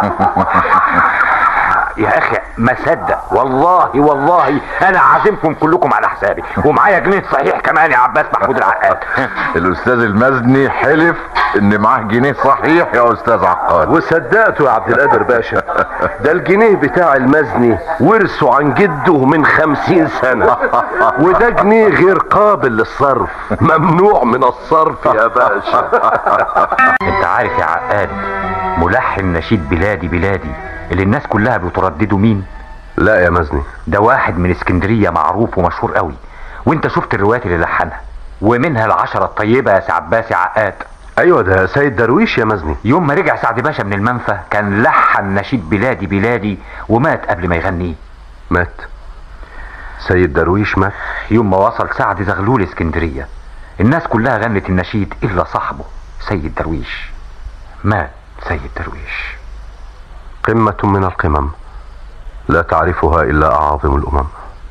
يا اخي ما صدق، والله انا عازمكم كلكم على حسابي، ومعايا جنيه صحيح كمان يا عباس محمود العقاد. الاستاذ المزني حلف ان معاه جنيه صحيح يا استاذ عقاد، وصدقته يا عبد القادر باشا. ده الجنيه بتاع المزني ورثه عن جده من 50 سنة، وده جنيه غير قابل للصرف، ممنوع من الصرف يا باشا. انت عارف يا عقاد ملحن نشيد بلادي بلادي اللي الناس كلها بتردده مين؟ لا يا مزني، ده واحد من اسكندرية معروف ومشهور قوي، وانت شفت الروايات اللي لحنها، ومنها العشرة الطيبة يا سي عباس يا عقاد. ايوه ده سيد درويش يا مزني. يوم ما رجع سعد باشا من المنفى كان لحن نشيد بلادي بلادي ومات قبل ما يغنيه. مات؟ سيد درويش مات؟ يوم ما وصل سعد زغلول اسكندرية الناس كلها غنت النشيد الا صاحبه سيد درويش. مات سيد درويش. قمة من القمم لا تعرفها إلا أعاظم الأمم.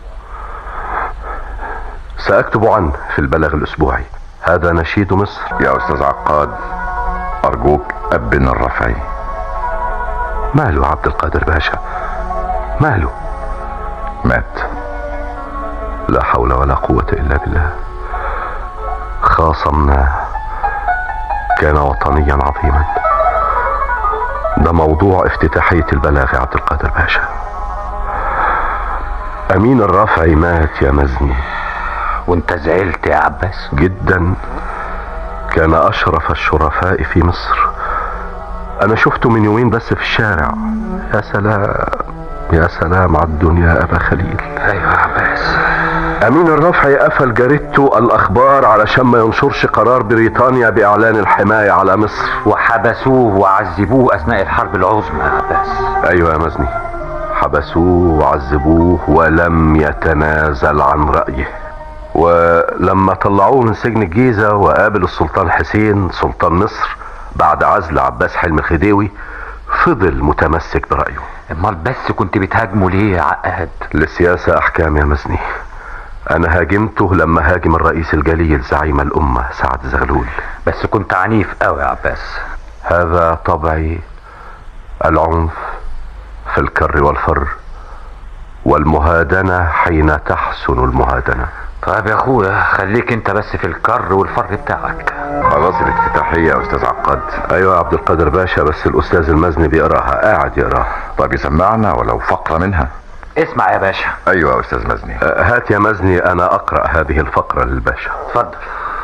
سأكتب عنه في البلاغ الأسبوعي. هذا نشيد مصر. يا أستاذ عقاد أرجوك أبن الرفعي. ماله عبد القادر باشا؟ ماله؟ مات. لا حول ولا قوة إلا بالله. خاصمناه، كان وطنيا عظيما، ده موضوع افتتاحية البلاغ يا عبد القادر باشا. امين الرافعي مات يا مزني. وانت زعلت يا عباس؟ جدا. كان اشرف الشرفاء في مصر. انا شفته من يومين بس في الشارع. يا سلام يا سلام على الدنيا ابا خليل. ايوه يا عباس. امين الرافعي قفل جريدته الاخبار علشان ما ينشرش قرار بريطانيا باعلان الحماية على مصر، وحبسوه وعذبوه اثناء الحرب العظمى يا عباس. ايوه يا مزني، حبسوه وعذبوه ولم يتنازل عن رأيه. ولما طلعوه من سجن الجيزة وقابل السلطان حسين سلطان مصر بعد عزل عباس حلمي الخديوي، فضل متمسك برأيه. امال بس كنت بتهاجمه ليه يا عقاد؟ للسياسة احكام يا مزني. انا هاجمته لما هاجم الرئيس الجليل زعيم الامة سعد زغلول. بس كنت عنيف قوي يا عباس. هذا طبعي، العنف في الكر والفر، والمهادنة حين تحسن المهادنة. طيب يا اخويا خليك انت بس في الكر والفر بتاعك. خلاص الافتتاحية يا استاذ عقاد. ايوه يا عبد القادر باشا، بس الاستاذ المزني بيقراها، قاعد يقراها. طب يسمعنا ولو فقرة منها. اسمع يا باشا. ايوه يا استاذ مزني. هات يا مزني انا اقرأ هذه الفقرة للباشا. اتفضل.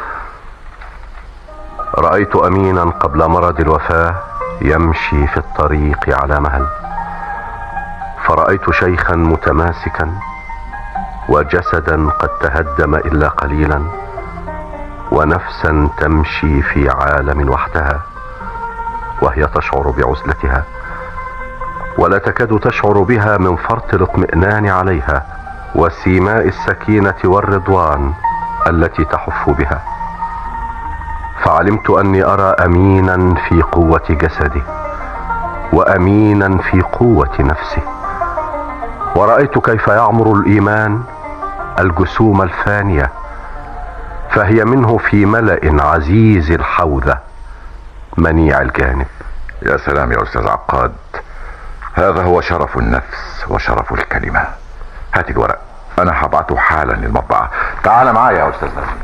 رأيت امينا قبل مرض الوفاة يمشي في الطريق على مهل، فرأيت شيخا متماسكا وجسدا قد تهدم إلا قليلا، ونفسا تمشي في عالم وحدها وهي تشعر بعزلتها، ولا تكاد تشعر بها من فرط الاطمئنان عليها وسيماء السكينة والرضوان التي تحف بها. فعلمت أني أرى أمينا في قوة جسده وأمينا في قوة نفسه، ورأيت كيف يعمر الإيمان الجسوم الفانية، فهي منه في ملأ عزيز الحوذة منيع الجانب. يا سلام يا أستاذ عقاد، هذا هو شرف النفس وشرف الكلمة. هات الورق، أنا هبعته حالا للمطبعة. تعال معايا يا أستاذ نزل.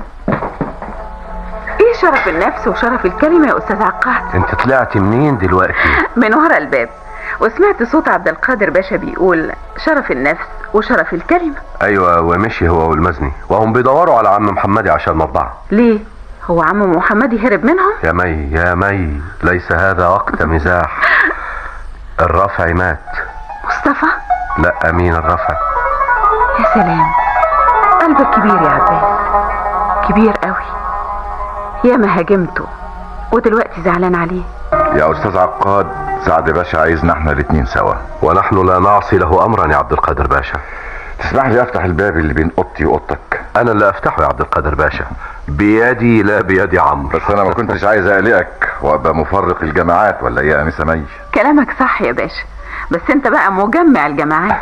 ايه شرف النفس وشرف الكلمة يا استاذ عقاد؟ انت طلعت منين دلوقتي؟ من ورا الباب، وسمعت صوت عبد القادر باشا بيقول شرف النفس وشرف الكلمة. ايوه، ومشي هو والمزني وهم بيدوروا على عم محمدي عشان المطبعة. ليه؟ هو عم محمدي هرب منهم؟ يا مي يا مي، ليس هذا وقت مزاح. الرافعي مات. مصطفى؟ لا، امين الرافعي. يا سلام، قلبك كبير يا عباس، كبير قوي. يا ما هاجمته ودلوقتي زعلان عليه. يا استاذ عقاد، سعد باشا عايزنا احنا الاتنين سوا، ونحن لا نعصي له امرا يا عبد القادر باشا. تسمح لي افتح الباب اللي بين اوضتي واوضتك؟ انا اللي افتحه يا عبد القادر باشا، بيدي لا بيد عمرو. بس انا ما كنتش عايز اقلقك وابقى مفرق الجماعات، ولا ايه يا انسه مي؟ كلامك صح يا باشا، بس انت بقى مجمع الجماعات.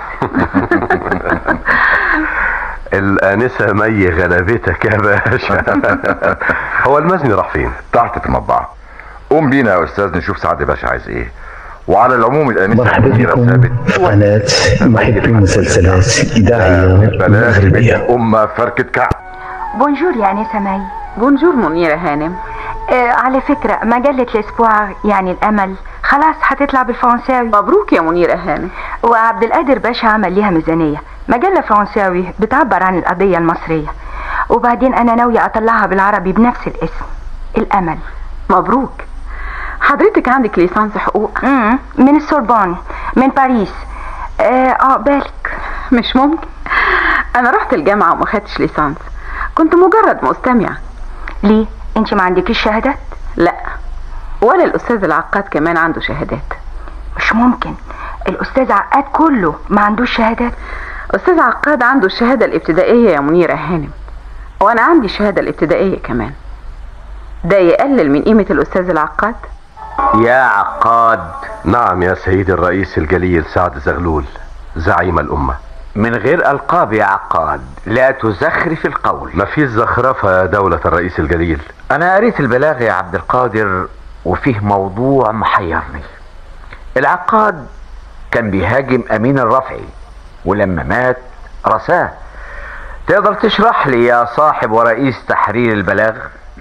الانسه مي غلبتك يا باشا. هو المزني راح فين؟ تحت في المطبعه. قوم بينا يا استاذ نشوف سعد باشا عايز ايه. وعلى العموم الانسه مرحبا بكم قناة محبين مسلسلات إذاعية مغربية. فركة كعب. بونجور يا أنسة مي. بونجور منيرة هانم. على فكرة مجلة الاسبوع يعني الأمل خلاص هتطلع بالفرنساوي. مبروك يا منيرة هانم. وعبد القادر باشا عمل ليها ميزانية، مجلة فرنساوي بتعبر عن القضية المصرية، وبعدين أنا ناوية أطلعها بالعربي بنفس الاسم، الأمل. مبروك. حضرتك عندك ليسانس حقوق؟ من السوربون، من باريس. بالك مش ممكن، انا رحت الجامعة وما خدتش ليسانس، كنت مجرد مستمعة. ليه؟ انت ما عندكيش شهادات؟ لا، ولا الاستاذ العقاد كمان عنده شهادات. مش ممكن، الاستاذ عقاد كله ما عندوش شهادات. استاذ عقاد عنده الشهادة الابتدائية يا منيرة هانم، وانا عندي الشهادة الابتدائية كمان. ده يقلل من قيمة الاستاذ العقاد؟ يا عقاد. نعم يا سيدي الرئيس الجليل سعد زغلول زعيم الأمة. من غير ألقاب يا عقاد، لا تزخرف القول. ما فيش زخرفة يا دولة الرئيس الجليل. أنا قريت البلاغ يا عبد القادر وفيه موضوع محيرني. العقاد كان بيهاجم أمين الرافعي ولما مات رساه. تقدر تشرح لي يا صاحب ورئيس تحرير البلاغ؟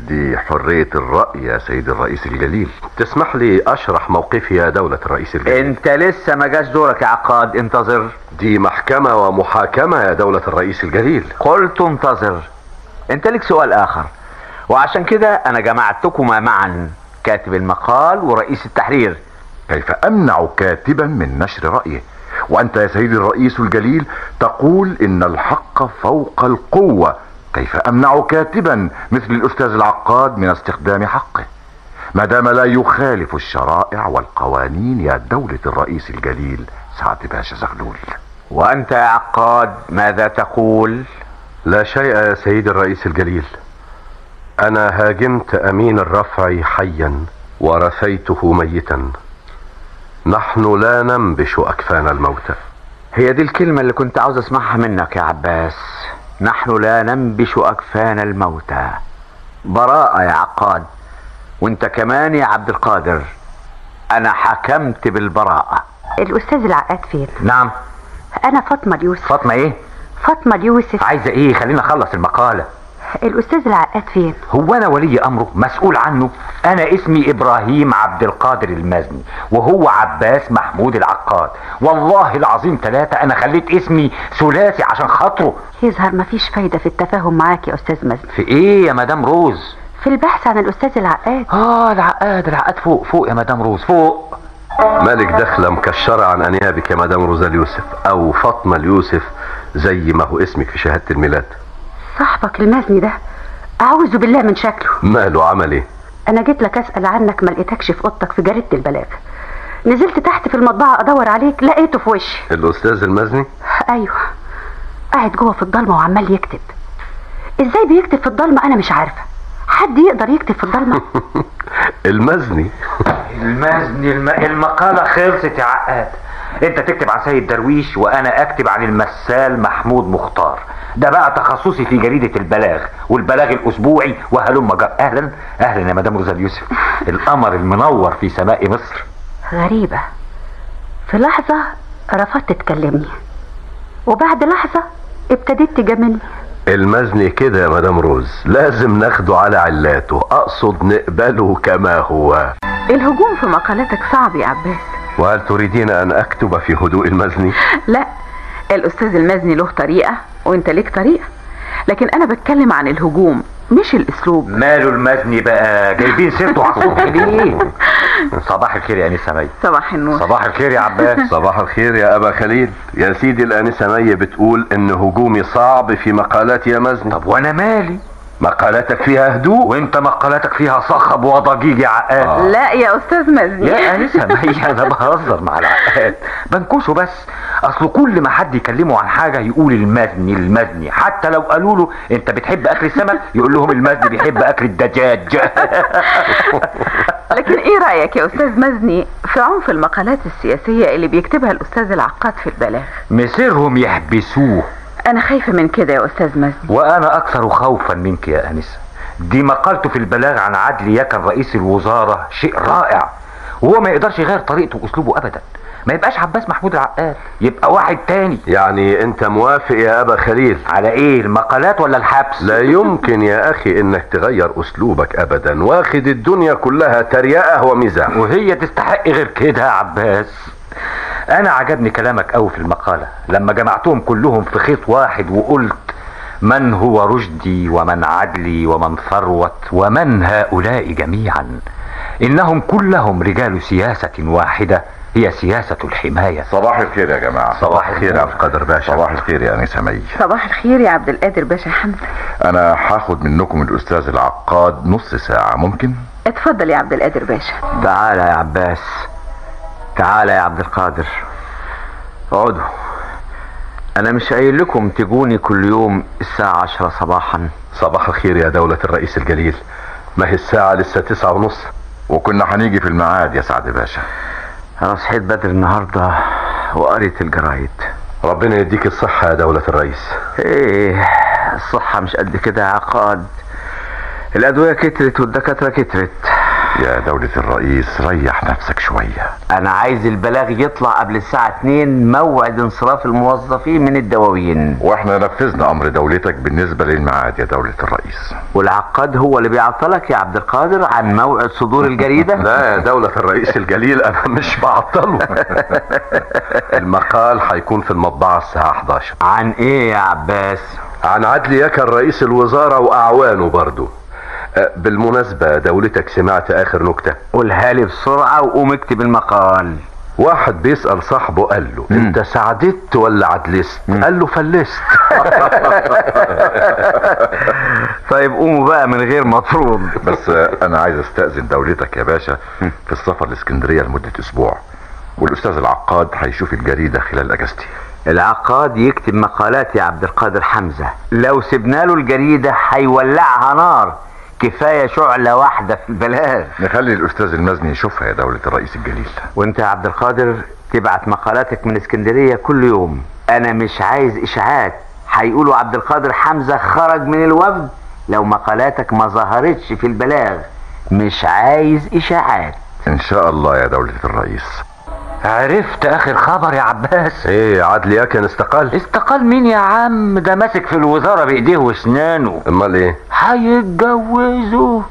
دي حرية الرأي يا سيد الرئيس الجليل. تسمح لي أشرح موقفي يا دولة الرئيس الجليل؟ انت لسه ما جاش دورك يا عقاد، انتظر. دي محكمة ومحاكمة يا دولة الرئيس الجليل. قلت انتظر. انت لك سؤال آخر، وعشان كده أنا جمعتكما معا، كاتب المقال ورئيس التحرير. كيف أمنع كاتبا من نشر رأيه؟ وأنت يا سيدي الرئيس الجليل تقول إن الحق فوق القوة. كيف أمنع كاتبا مثل الأستاذ العقاد من استخدام حقه ما دام لا يخالف الشرائع والقوانين يا دولة الرئيس الجليل سعد باشا زغلول؟ وأنت يا عقاد ماذا تقول؟ لا شيء يا سيد الرئيس الجليل. أنا هاجمت أمين الرفع حيا ورثيته ميتا. نحن لا ننبش أكفان الموتى. هي دي الكلمة اللي كنت عاوز اسمعها منك يا عباس. نحن لا ننبش أكفان الموتى. براءة يا عقاد، وانت كمان يا عبد القادر. أنا حكمت بالبراءة. الأستاذ العقاد فين؟ نعم، أنا فاطمة اليوسف. فاطمة ايه؟ فاطمة اليوسف. عايزة ايه؟ خلينا اخلص المقالة. الأستاذ العقاد فين؟ هو أنا ولي أمره مسؤول عنه؟ أنا اسمي إبراهيم عبد القادر المزني، وهو عباس محمود العقاد. والله العظيم 3 أنا خليت اسمي ثلاثي عشان خاطره. يظهر مفيش فايدة في التفاهم معاك يا أستاذ مزني. في إيه يا مدام روز؟ في البحث عن الأستاذ العقاد. العقاد فوق فوق يا مدام روز، فوق. مالك دخلة مكشرة عن أنيابك يا مدام روزا اليوسف أو فاطمة اليوسف زي ما هو اسمك في شهادة الميلاد؟ صاحبك المزني ده أعوذ بالله من شكله. ماله؟ عمل ايه؟ أنا جيت لك أسأل عنك، ما لقيتكش في أوضتك في جريدة البلاغ. نزلت تحت في المطبعة أدور عليك، لقيته في وشي. الأستاذ المزني؟ أيوه، قاعد جوه في الضلمة وعمال يكتب. إزاي بيكتب في الضلمة أنا مش عارفة. حد يقدر يكتب في الضلمة؟ المزني المقالة خلصت يا عقاد. انت تكتب عن سيد درويش وانا اكتب عن المثال محمود مختار. ده بقى تخصصي في جريدة البلاغ والبلاغ الاسبوعي وهلم جر. اهلا اهلا يا مدام روزا اليوسف. القمر المنور في سماء مصر. غريبة، في لحظة رفضت تكلمني وبعد لحظة ابتديت تجاملني. المزني كده يا مدام روز، لازم ناخده على علاته، اقصد نقبله كما هو. الهجوم في مقالاتك صعب يا عباس. وهل تريدين ان اكتب في هدوء المزني؟ لا، الاستاذ المزني له طريقة وانت ليك طريقة، لكن انا بتكلم عن الهجوم مش الاسلوب. ماله المزني بقى؟ جايبين سيرته على الصبح ليه؟ صباح الخير يا انسه مي. صباح النور. صباح الخير يا عباس. صباح الخير يا ابا خليل. يا سيدي الانسه مي بتقول ان هجومي صعب في مقالاتي يا مزني. طب وانا مالي؟ مقالاتك فيها هدوء وانت مقالاتك فيها صخب وضجيج يا عقاد. لا يا استاذ مزني. يا انسه مي انا بهزر مع العقاد، بنكشه بس. اصل كل ما حد يكلمه عن حاجه يقول المزني، حتى لو قالوا له انت بتحب اكل السمك يقول لهم المزني بيحب اكل الدجاج. لكن ايه رايك يا استاذ مزني في عنف المقالات السياسيه اللي بيكتبها الاستاذ العقاد في البلاغ؟ مصيرهم يحبسوه. انا خايفه من كده يا استاذ مزني. وانا اكثر خوفا منك يا انسه. دي مقالته في البلاغ عن عدلي يكن رئيس الوزاره شيء رائع، وهو ما يقدرش يغير طريقته واسلوبه ابدا. ما يبقاش عباس محمود العقاد، يبقى واحد تاني. يعني انت موافق يا ابا خليل على ايه؟ المقالات ولا الحبس؟ لا يمكن يا اخي انك تغير اسلوبك ابدا، واخد الدنيا كلها تريقه ومزاح. وهي تستحق غير كده يا عباس. انا عجبني كلامك قوي في المقالة لما جمعتهم كلهم في خيط واحد وقلت من هو رشدي ومن عدلي ومن ثروت ومن هؤلاء جميعا، انهم كلهم رجال سياسة واحدة هي سياسة الحماية. صباح الخير يا جماعة. صباح الخير يا عبد القادر باشا. صباح الخير يا انسه مي. صباح الخير يا عبد القادر باشا حمزة. انا هاخد منكم الاستاذ العقاد نص ساعة، ممكن؟ اتفضل يا عبد القادر باشا. تعالى يا عباس، تعالى يا عبد القادر، اقعدوا. انا مش قايل لكم تجوني كل يوم الساعة 10 صباحا؟ صباح الخير يا دولة الرئيس الجليل. ما هي الساعة لسه 9:30 وكنا هنيجي في الميعاد يا سعد باشا. انا صحيت بدري النهاردة وقريت الجرايد. ربنا يديك الصحة يا دولة الرئيس. ايه الصحة مش قد كده يا عقاد، الادوية كترت والدكاترة كترت. يا دولة الرئيس ريح نفسك شوية. انا عايز البلاغ يطلع قبل الساعة 2 موعد انصراف الموظفين من الدواوين. واحنا نفذنا امر دولتك بالنسبة للميعاد يا دولة الرئيس. والعقاد هو اللي بيعطلك يا عبد القادر عن موعد صدور الجريدة؟ لا يا دولة الرئيس الجليل، انا مش بعطله. المقال هيكون في المطبعة الساعة 11. عن ايه يا عباس؟ عن عدلي يكن رئيس الوزارة واعوانه برضو. بالمناسبة دولتك سمعت اخر نكتة؟ قولها لي بسرعة وقوم اكتب المقال. واحد بيسأل صاحبه قال له انت سعدت ولا عدلست؟ قال له فلست. طيب قوموا بقى من غير مطرود. بس انا عايز استأذن دولتك يا باشا في السفر لاسكندرية لمدة اسبوع، والاستاذ العقاد هيشوف الجريدة خلال اجازتي. العقاد يكتب مقالات يا عبد القادر حمزة، لو سبنا له الجريدة هيولعها نار. كفاية شعلة واحدة في البلاغ. نخلي الاستاذ المزني يشوفها يا دولة الرئيس الجليل. وانت يا عبد القادر تبعت مقالاتك من اسكندرية كل يوم. انا مش عايز اشاعات، هيقولوا عبد القادر حمزة خرج من الوفد لو مقالاتك ما ظهرتش في البلاغ. مش عايز اشاعات. ان شاء الله يا دولة الرئيس. عرفت اخر خبر يا عباس؟ ايه عدلي يكن استقال؟ استقال مين يا عم؟ ده ماسك في الوزارة بايديه واسنانه. امال ايه؟ هيتجوزوا.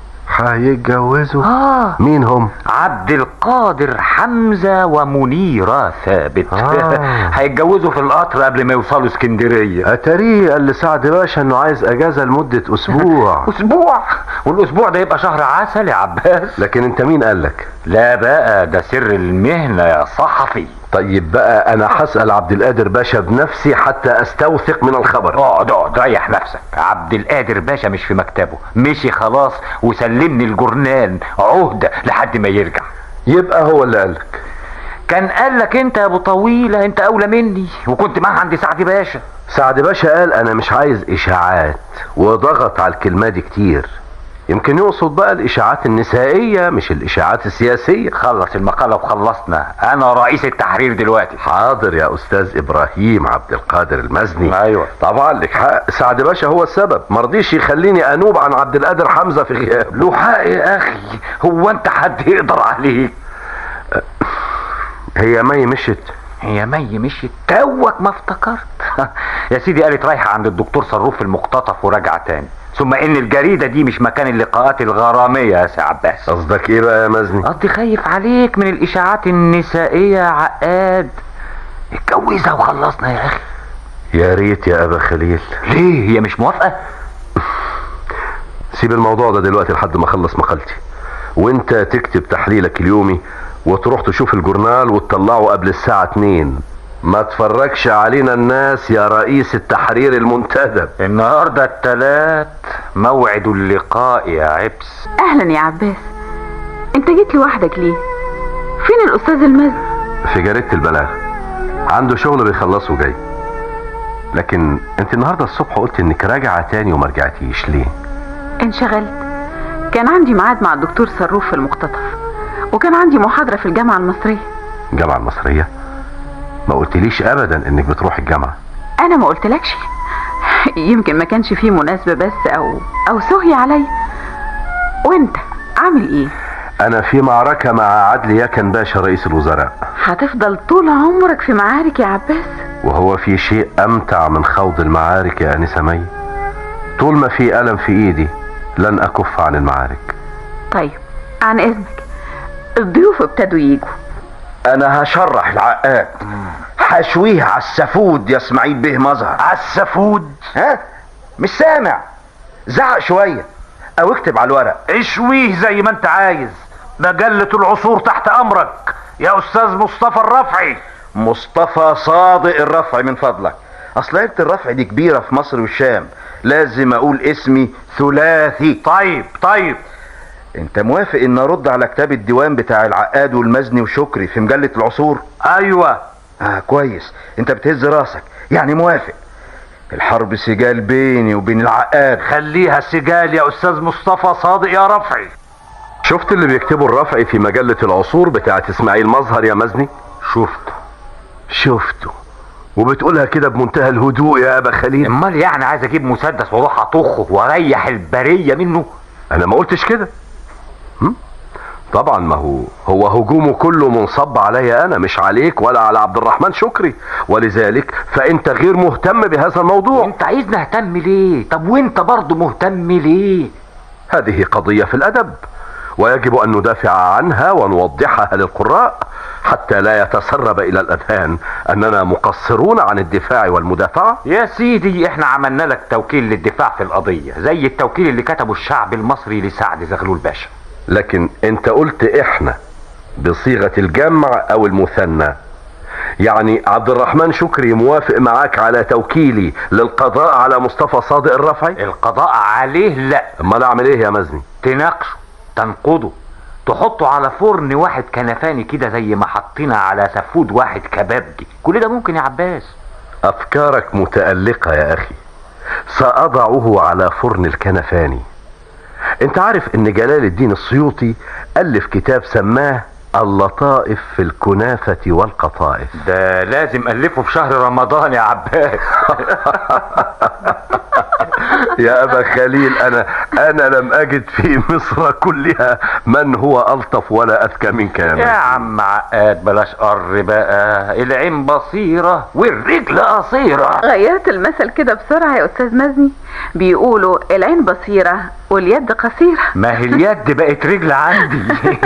مين هم؟ عبد القادر حمزة ومنيرة ثابت. هيتجوزوا في القطر قبل ما يوصلوا اسكندرية. اتاريه قال لسعد باشا انه عايز اجازة لمدة اسبوع. اسبوع؟ والاسبوع ده يبقى شهر عسل يا عباس. لكن انت مين قالك؟ لا بقى ده سر المهنة يا صحفي. طيب بقى انا هسأل عبد القادر باشا بنفسي حتى استوثق من الخبر. اقعد ريح نفسك. عبد القادر باشا مش في مكتبه، مشي خلاص وسلمني الجورنال عهدة لحد ما يرجع. يبقى هو اللي قالك؟ كان قالك انت يا ابو طويلة، انت اولى مني، وكنت معاه عند سعد باشا. سعد باشا قال انا مش عايز اشاعات وضغط على الكلمة دي كتير. يمكن يقصد بقى الاشاعات النسائية مش الاشاعات السياسية. خلص المقالة وخلصنا، انا رئيس التحرير دلوقتي. حاضر يا استاذ ابراهيم عبد القادر المزني. ايوه طبعا لك حق، سعد باشا هو السبب، مرضيش يخليني انوب عن عبد القادر حمزة في غياب. له حق يا اخي، هو انت حد يقدر عليك؟ هي مي مشيت توك ما افتكرت. يا سيدي قالت رايحة عند الدكتور صروف في المقتطف وراجعة تاني. ثم ان الجريدة دي مش مكان اللقاءات الغرامية يا سي عباس. قصدك ايه بقى يا مزني؟ قصدي خايف عليك من الاشاعات النسائية يا عقاد. اتجوزها وخلصنا يا اخي. يا ريت يا ابا خليل. ليه هي مش موافقة؟ سيب الموضوع ده دلوقتي لحد ما اخلص مقالتي، وانت تكتب تحليلك اليومي وتروح تشوف الجورنال وتطلعه قبل الساعة 2. ما تفرجش علينا الناس يا رئيس التحرير المنتدب. النهاردة التلات موعد اللقاء يا عبس. اهلا يا عباس، انت جيت لوحدك ليه؟ فين الاستاذ المزني؟ في جريدة البلاغ، عنده شغل بيخلصه جاي. لكن انت النهاردة الصبح قلت انك راجعة تاني وما رجعتيش ليه؟ انشغلت، كان عندي ميعاد مع الدكتور صروف في المقتطف، وكان عندي محاضرة في الجامعة المصرية. الجامعة المصرية؟ ما قلتليش ابدا انك بتروح الجامعة. انا ما قلتلكش، يمكن ما كانش فيه مناسبة بس او سهي علي. وانت عامل ايه؟ انا في معركة مع عدلي يكن باشا رئيس الوزراء. هتفضل طول عمرك في معارك يا عباس؟ وهو في شيء امتع من خوض المعارك يا انسة مي؟ طول ما في قلم في ايدي لن اكف عن المعارك. طيب عن اذنك، الضيوف ابتدوا يجوا. انا هشرح العقاد، هشويه على السفود يا اسماعيل بيه مظهر. على السفود؟ ها مش سامع؟ زعق شوية او اكتب على الورق. اشويه زي ما انت عايز، مجلة العصور تحت امرك يا استاذ مصطفى الرفعي. مصطفى صادق الرفعي من فضلك. اصل عيلة الرفعي دي كبيرة في مصر والشام، لازم اقول اسمي ثلاثي. طيب انت موافق ان ارد على كتاب الديوان بتاع العقاد والمزني وشكري في مجلة العصور؟ ايوه. كويس، انت بتهز راسك، يعني موافق. الحرب سجال بيني وبين العقاد. خليها سجال يا استاذ مصطفى صادق يا رفعي. شفت اللي بيكتبه الرفعي في مجلة العصور بتاعت اسماعيل مظهر يا مزني؟ شفته وبتقولها كده بمنتهى الهدوء يا ابا خليل. امال يعني عايز اجيب مسدس واروح اطخه واريح البرية منه؟ انا ما قلتش كده. طبعا، ما هو هجومه كله منصب عليا انا، مش عليك ولا على عبد الرحمن شكري، ولذلك فانت غير مهتم بهذا الموضوع. انت عايز نهتم ليه؟ طب وانت برضه مهتم ليه؟ هذه قضية في الادب، ويجب ان ندافع عنها ونوضحها للقراء حتى لا يتسرب الى الاذهان اننا مقصرون عن الدفاع والمدافعة. يا سيدي احنا عملنا لك توكيل للدفاع في القضية، زي التوكيل اللي كتبه الشعب المصري لسعد زغلول باشا. لكن انت قلت احنا بصيغة الجمع او المثنى، يعني عبد الرحمن شكري موافق معاك على توكيلي للقضاء على مصطفى صادق الرفعي؟ القضاء عليه لا. امال اعمل ايه يا مزني؟ تناقشه، تنقضه، تحطه على فرن واحد كنفاني كده زي ما حطينا على سفود واحد كبابجي. كل ده ممكن يا عباس. افكارك متألقة يا اخي. سأضعه على فرن الكنفاني. انت عارف ان جلال الدين السيوطي ألف كتاب سماه اللطائف في الكنافة والقطائف. ده لازم ألفه في شهر رمضان يا عباس. يا أبا خليل، أنا لم أجد في مصر كلها من هو ألطف ولا أذكى منك يا عم عقاد بلاش قر بقى، العين بصيرة والرجل قصيرة. غيرت المثل كده بسرعة يا أستاذ مزني، بيقولوا العين بصيرة واليد قصيرة. ما هي اليد بقت رجل عندي.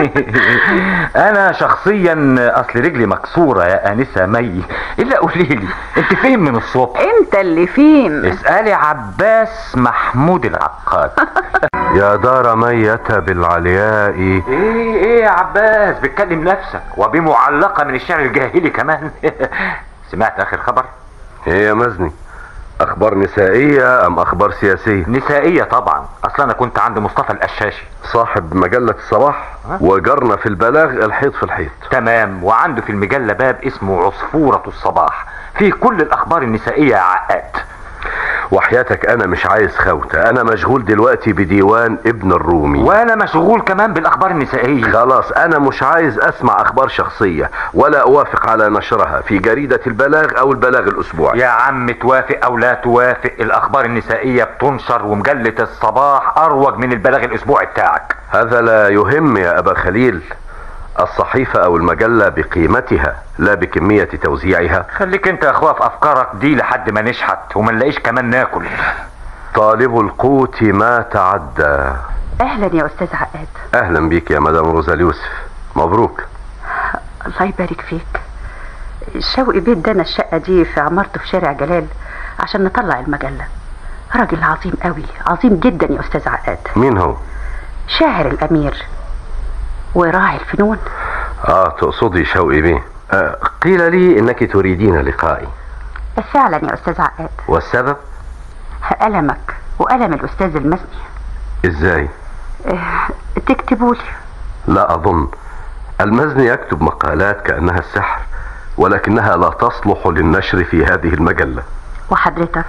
أنا شخصيا أصل رجلي مكسورة يا آنسة مي. إلا قوليلي أنت فين من الصبح؟ أنت اللي فين؟ اسألي عباس محمود العقاد. يا دار مية بالعلياء. ايه يا عباس، بتكلم نفسك وبمعلقة من الشعر الجاهلي كمان. سمعت اخر خبر؟ ايه يا مزني، اخبار نسائية ام اخبار سياسية؟ نسائية طبعا، اصلا انا كنت عند مصطفى القشاشي صاحب مجلة الصباح وجرنا في البلاغ الحيط في الحيط. تمام، وعنده في المجلة باب اسمه عصفورة الصباح فيه كل الاخبار النسائية يا عقاد. وحياتك انا مش عايز خوته، انا مشغول دلوقتي بديوان ابن الرومي، وانا مشغول كمان بالاخبار النسائية. خلاص انا مش عايز اسمع اخبار شخصية ولا اوافق على نشرها في جريدة البلاغ او البلاغ الاسبوعي. يا عم توافق او لا توافق، الاخبار النسائية بتنشر ومجلة الصباح اروج من البلاغ الاسبوعي بتاعك. هذا لا يهم يا ابا خليل، الصحيفة او المجلة بقيمتها لا بكمية توزيعها. خليك انت يا اخويا في افكارك دي لحد ما نشحت وما نلاقيش كمان ناكل. طالب القوت ما تعدى. اهلا يا استاذ عقاد. اهلا بيك يا مدام روزا يوسف، مبروك. الله يبارك فيك. شوقي بيت دنا الشقة دي في عمارته في شارع جلال عشان نطلع المجلة. راجل عظيم قوي، عظيم جدا يا استاذ عقاد. مين هو؟ شاعر الامير وراعي الفنون. تقصدي شوقي بيه. قيل لي انك تريدين لقائي. فعلا يا استاذ عقاد. والسبب؟ ألمك وألم الأستاذ المزني. ازاي؟ تكتبولي. لا أظن. المزني يكتب مقالات كأنها السحر، ولكنها لا تصلح للنشر في هذه المجلة. وحضرتك؟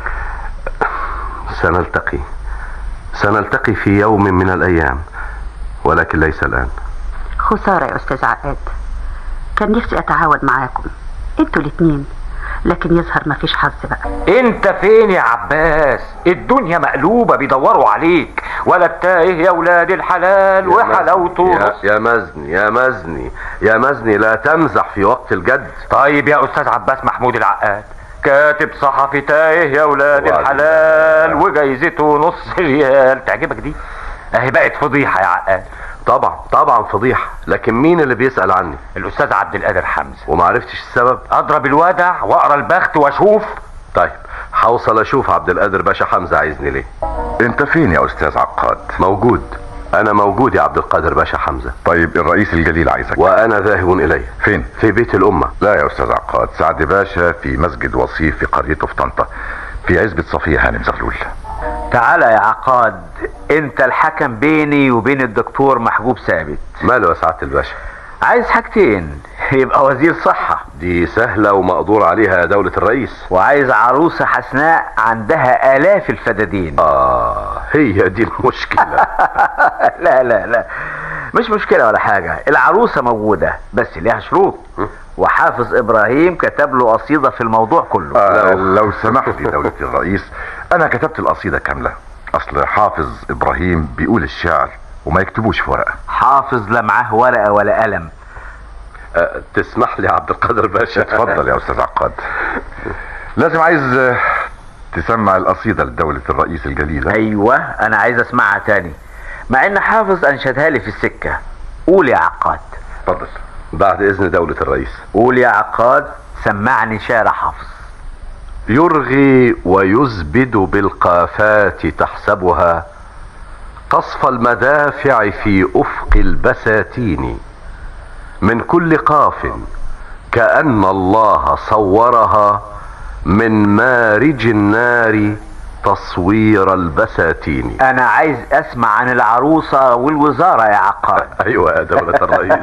سنلتقي في يوم من الأيام، ولكن ليس الآن. خسارة يا أستاذ عقاد، كان نفسي أتعاون معاكم انتوا الاتنين، لكن يظهر مفيش حظ بقى. انت فين يا عباس؟ الدنيا مقلوبة بيدوروا عليك، ولا التائه يا ولاد الحلال وحلاوته. يا مزني لا تمزح في وقت الجد. طيب يا أستاذ عباس محمود العقاد، كاتب صحفي تائه يا ولاد الحلال وجايزته نص ريال. تعجبك دي؟ اهي بقت فضيحة يا عقاد. طبعا فضيحة، لكن مين اللي بيسأل عني؟ الأستاذ عبد القادر حمزة. ومعرفتش السبب؟ أضرب الودع وأقرأ البخت وأشوف. طيب هوصل أشوف عبد القادر باشا حمزة عايزني ليه. أنت فين يا أستاذ عقاد؟ موجود، أنا موجود يا عبد القادر باشا حمزة. طيب الرئيس الجليل عايزك. وأنا ذاهب إليه. فين؟ في بيت الأمة. لا يا أستاذ عقاد، سعد باشا في مسجد وصيف في قريته في طنطا في عزبة صفية هانم زغلول. تعالى يا عقاد، انت الحكم بيني وبين الدكتور محجوب ثابت. ماله يا سعادة الباشا؟ عايز حاجتين، يبقى وزير صحة. دي سهلة ومقدور عليها يا دولة الرئيس. وعايز عروسة حسناء عندها آلاف الفدادين. هي دي المشكلة. لا مش مشكلة ولا حاجة، العروسة موجودة بس ليها شروط. وحافظ إبراهيم كتب له قصيدة في الموضوع كله. لو سمحت يا دولة الرئيس، أنا كتبت القصيدة كاملة. أصل حافظ إبراهيم بيقول الشعر وما يكتبوش في ورقة. حافظ لا معاه ورقة ولا قلم. تسمح لي عبد القادر باشا؟ اتفضل يا استاذ عقاد. لازم عايز تسمع القصيدة لدولة الرئيس الجليلة. ايوه انا عايز اسمعها تاني، مع ان حافظ انشدها لي في السكة. قول يا عقاد. اتفضل. بعد اذن دولة الرئيس. قول يا عقاد، سمعني شعر حافظ. يرغي ويزبد بالقافات تحسبها قصف المدافع في افق البساتين، من كل قاف كأن الله صورها من مارج النار تصوير البساتين. انا عايز اسمع عن العروسة والوزارة يا عقاد. ايوه يا دولة الرئيس.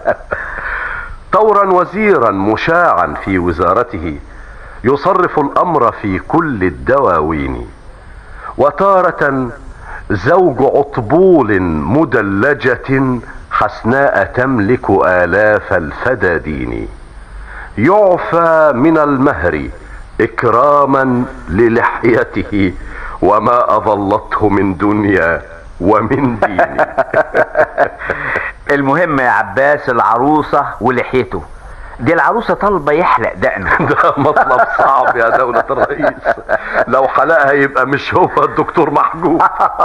طورا وزيرا مشاعا في وزارته يصرف الامر في كل الدواوين، وتارة زوج عطبول مدلجة حسناء تملك آلاف الفدادين، يعفى من المهر إكراما للحيته وما أظلته من دنيا ومن دين. المهم يا عباس العروسة ولحيته. دي العروسة طالبة يحلق دقنه. ده مطلب صعب يا دولة الرئيس، لو حلقها يبقى مش هو الدكتور محجوب.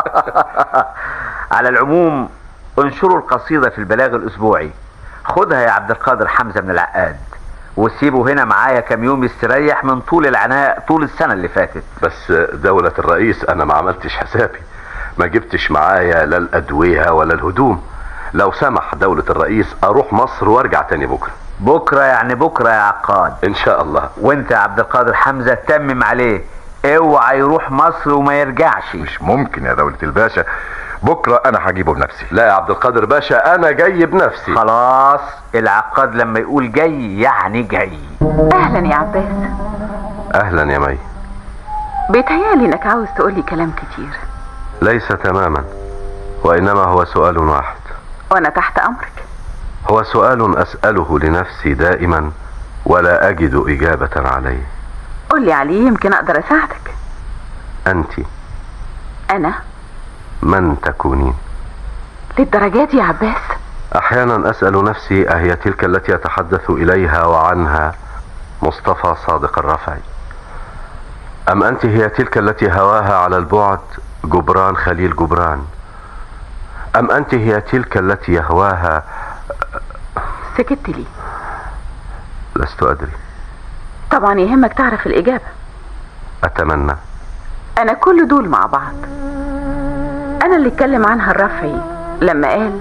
على العموم انشروا القصيدة في البلاغ الاسبوعي. خدها يا عبد القادر حمزة من العقاد، وسيبه هنا معايا كام يوم يستريح من طول العناء طول السنة اللي فاتت. بس دولة الرئيس انا ما عملتش حسابي، ما جبتش معايا لا الادوية ولا الهدوم. لو سمح دولة الرئيس اروح مصر وارجع تاني بكرة. بكرة يعني بكرة يا عقاد ان شاء الله. وانت يا عبد القادر حمزة تمم عليه، اوعى يروح مصر وما يرجعش. مش ممكن يا دولة الباشا، بكرة انا هجيبه بنفسي. لا يا عبد القادر باشا انا جاي بنفسي. خلاص العقاد لما يقول جاي يعني جاي. اهلا يا عباس. اهلا يا مي. بيتهيالي انك عاوز تقولي كلام كتير. ليس تماما، وانما هو سؤال واحد. وانا تحت امرك. هو سؤال اسأله لنفسي دائما ولا اجد اجابة عليه. قولي عليه يمكن اقدر اساعدك. انت انا من تكونين؟ للدرجات يا عباس؟ احيانا اسأل نفسي اهي تلك التي يتحدث اليها وعنها مصطفى صادق الرافعي، ام انت هي تلك التي هواها على البعد جبران خليل جبران، ام انت هي تلك التي يهواها؟ سكت لي. لست ادري. طبعا يهمك تعرف الاجابة. اتمنى. انا كل دول مع بعض. انا اللي اتكلم عنها الرافعي لما قال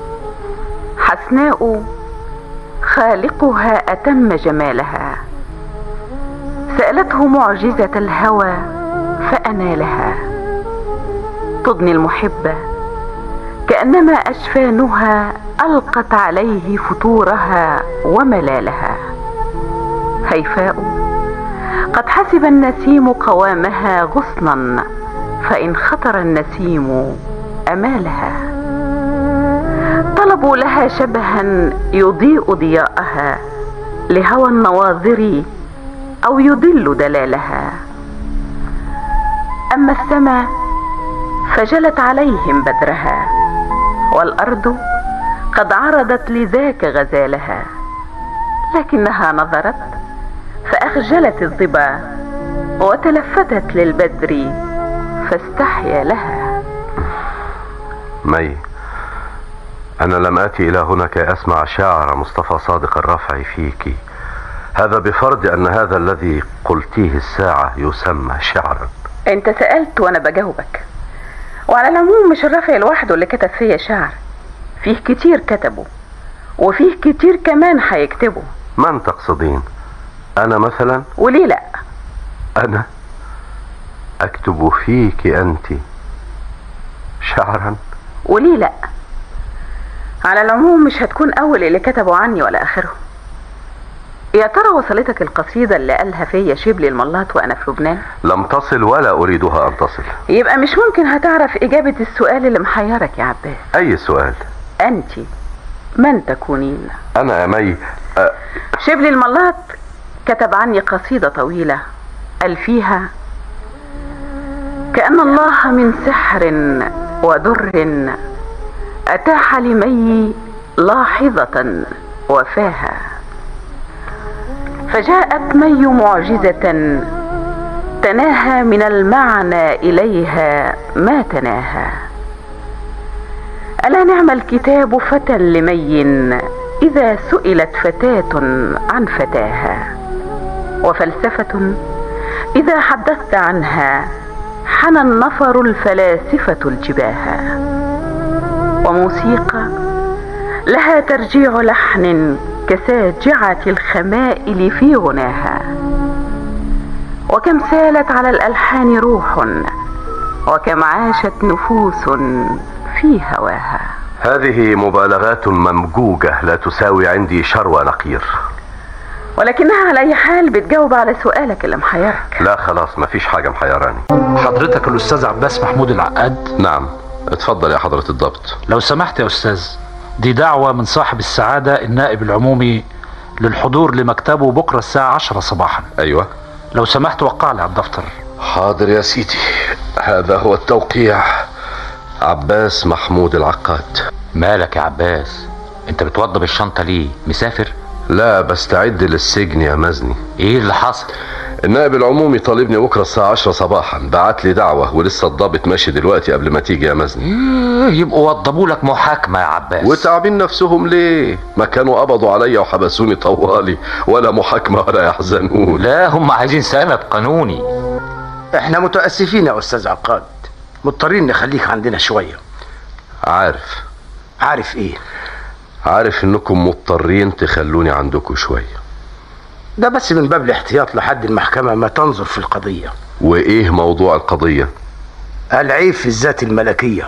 حسناء خالقها اتم جمالها، سألته معجزة الهوى فأنالها، تضني المحبة كأنما أشفانها ألقت عليه فتورها وملالها، هيفاء قد حسب النسيم قوامها غصنا، فإن خطر النسيم أمالها، طلبوا لها شبها يضيء ضياءها لهوى النواظر أو يضل دلالها، أما السماء فجلت عليهم بدرها، والأرض قد عرضت لذاك غزالها، لكنها نظرت فأخجلت الظبا وتلفتت للبدر فاستحيا لها. مي، أنا لم آتي إلى هنا كي أسمع شعر مصطفى صادق الرافعي فيك، هذا بفرض أن هذا الذي قلتيه الساعة يسمى شعرا. أنت سألت وأنا بجاوبك. وعلى العموم مش الرافعي لوحده اللي كتب فيا شعر، فيه كتير كتبوا وفيه كتير كمان هيكتبوا. من تقصدين؟ أنا مثلا؟ وليه لأ؟ أنا أكتب فيك أنت شعرا؟ وليه لأ؟ على العموم مش هتكون أول اللي كتبوا عني ولا آخرهم. يا ترى وصلتك القصيدة اللي قالها فيا شبلي الملاط وأنا في لبنان؟ لم تصل ولا أريدها أن تصل. يبقى مش ممكن هتعرف إجابة السؤال اللي محيرك يا عباس. أي سؤال؟ أنت من تكونين؟ أنا يا مي شبلي الملاط كتب عني قصيدة طويلة قال فيها كأن الله من سحر ودر أتاح لمي لاحظة وفاها، فجاءت مي معجزة تناهى من المعنى إليها ما تناهى. ألا نعم الكتاب فتى لمي إذا سئلت فتاة عن فتاها، وفلسفة إذا حدثت عنها حنى النفر الفلاسفة الجباها، وموسيقى لها ترجيع لحن كساجعة الخمائل في غناها، وكم سالت على الألحان روح، وكم عاشت نفوس في هواها. هذه مبالغات ممجوجة لا تساوي عندي شروى نقير، ولكنها على أي حال بتجاوب على سؤالك اللي محيرك. لا خلاص مفيش حاجة محيراني. حضرتك الأستاذ عباس محمود العقاد؟ نعم، اتفضل يا حضرة الضبط. لو سمحت يا أستاذ، دي دعوة من صاحب السعادة النائب العمومي للحضور لمكتبه بكرة الساعة 10 صباحا. أيوة، لو سمحت وقع لي على الدفتر. حاضر يا سيدي، هذا هو التوقيع. عباس محمود العقاد. مالك يا عباس؟ انت بتوضب الشنطة ليه؟ مسافر؟ لا، بستعد للسجن يا مزني. ايه اللي حصل؟ النائب العمومي طالبني بكرة الساعة 10 صباحا، بعت لي دعوة ولسه الضابط ماشي دلوقتي قبل ما تيجي يا مزني. يبقوا وضبوا لك محاكمة يا عباس. وتعبين نفسهم ليه؟ ما كانوا قبضوا عليا وحبسوني طوالي، ولا محاكمة ولا يحزنون. لا، هم عايزين سند قانوني. احنا متأسفين يا أستاذ عقاد، مضطرين نخليك عندنا شوية. عارف ايه؟ عارف انكم مضطرين تخلوني عندكم شوية. ده بس من باب الاحتياط لحد المحكمة ما تنظر في القضية. وايه موضوع القضية؟ العيب في الذات الملكية.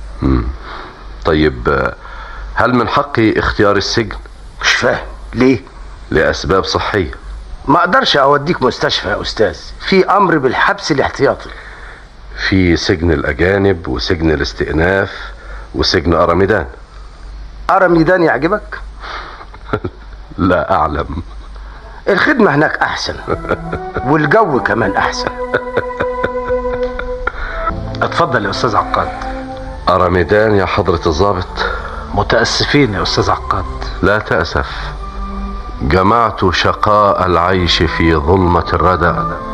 طيب، هل من حقي اختيار السجن؟ مش فاهم ليه؟ لأسباب صحية. ما اقدرش اوديك مستشفى يا استاذ، في امر بالحبس الاحتياطي. في سجن الاجانب وسجن الاستئناف وسجن ارميدان. ارميدان يعجبك؟ لا اعلم. الخدمة هناك احسن والجو كمان احسن. اتفضل يا استاذ عقاد. ارميدان يا حضرة الضابط. متأسفين يا استاذ عقاد. لا تأسف، جمعت شقاء العيش في ظلمة الردى،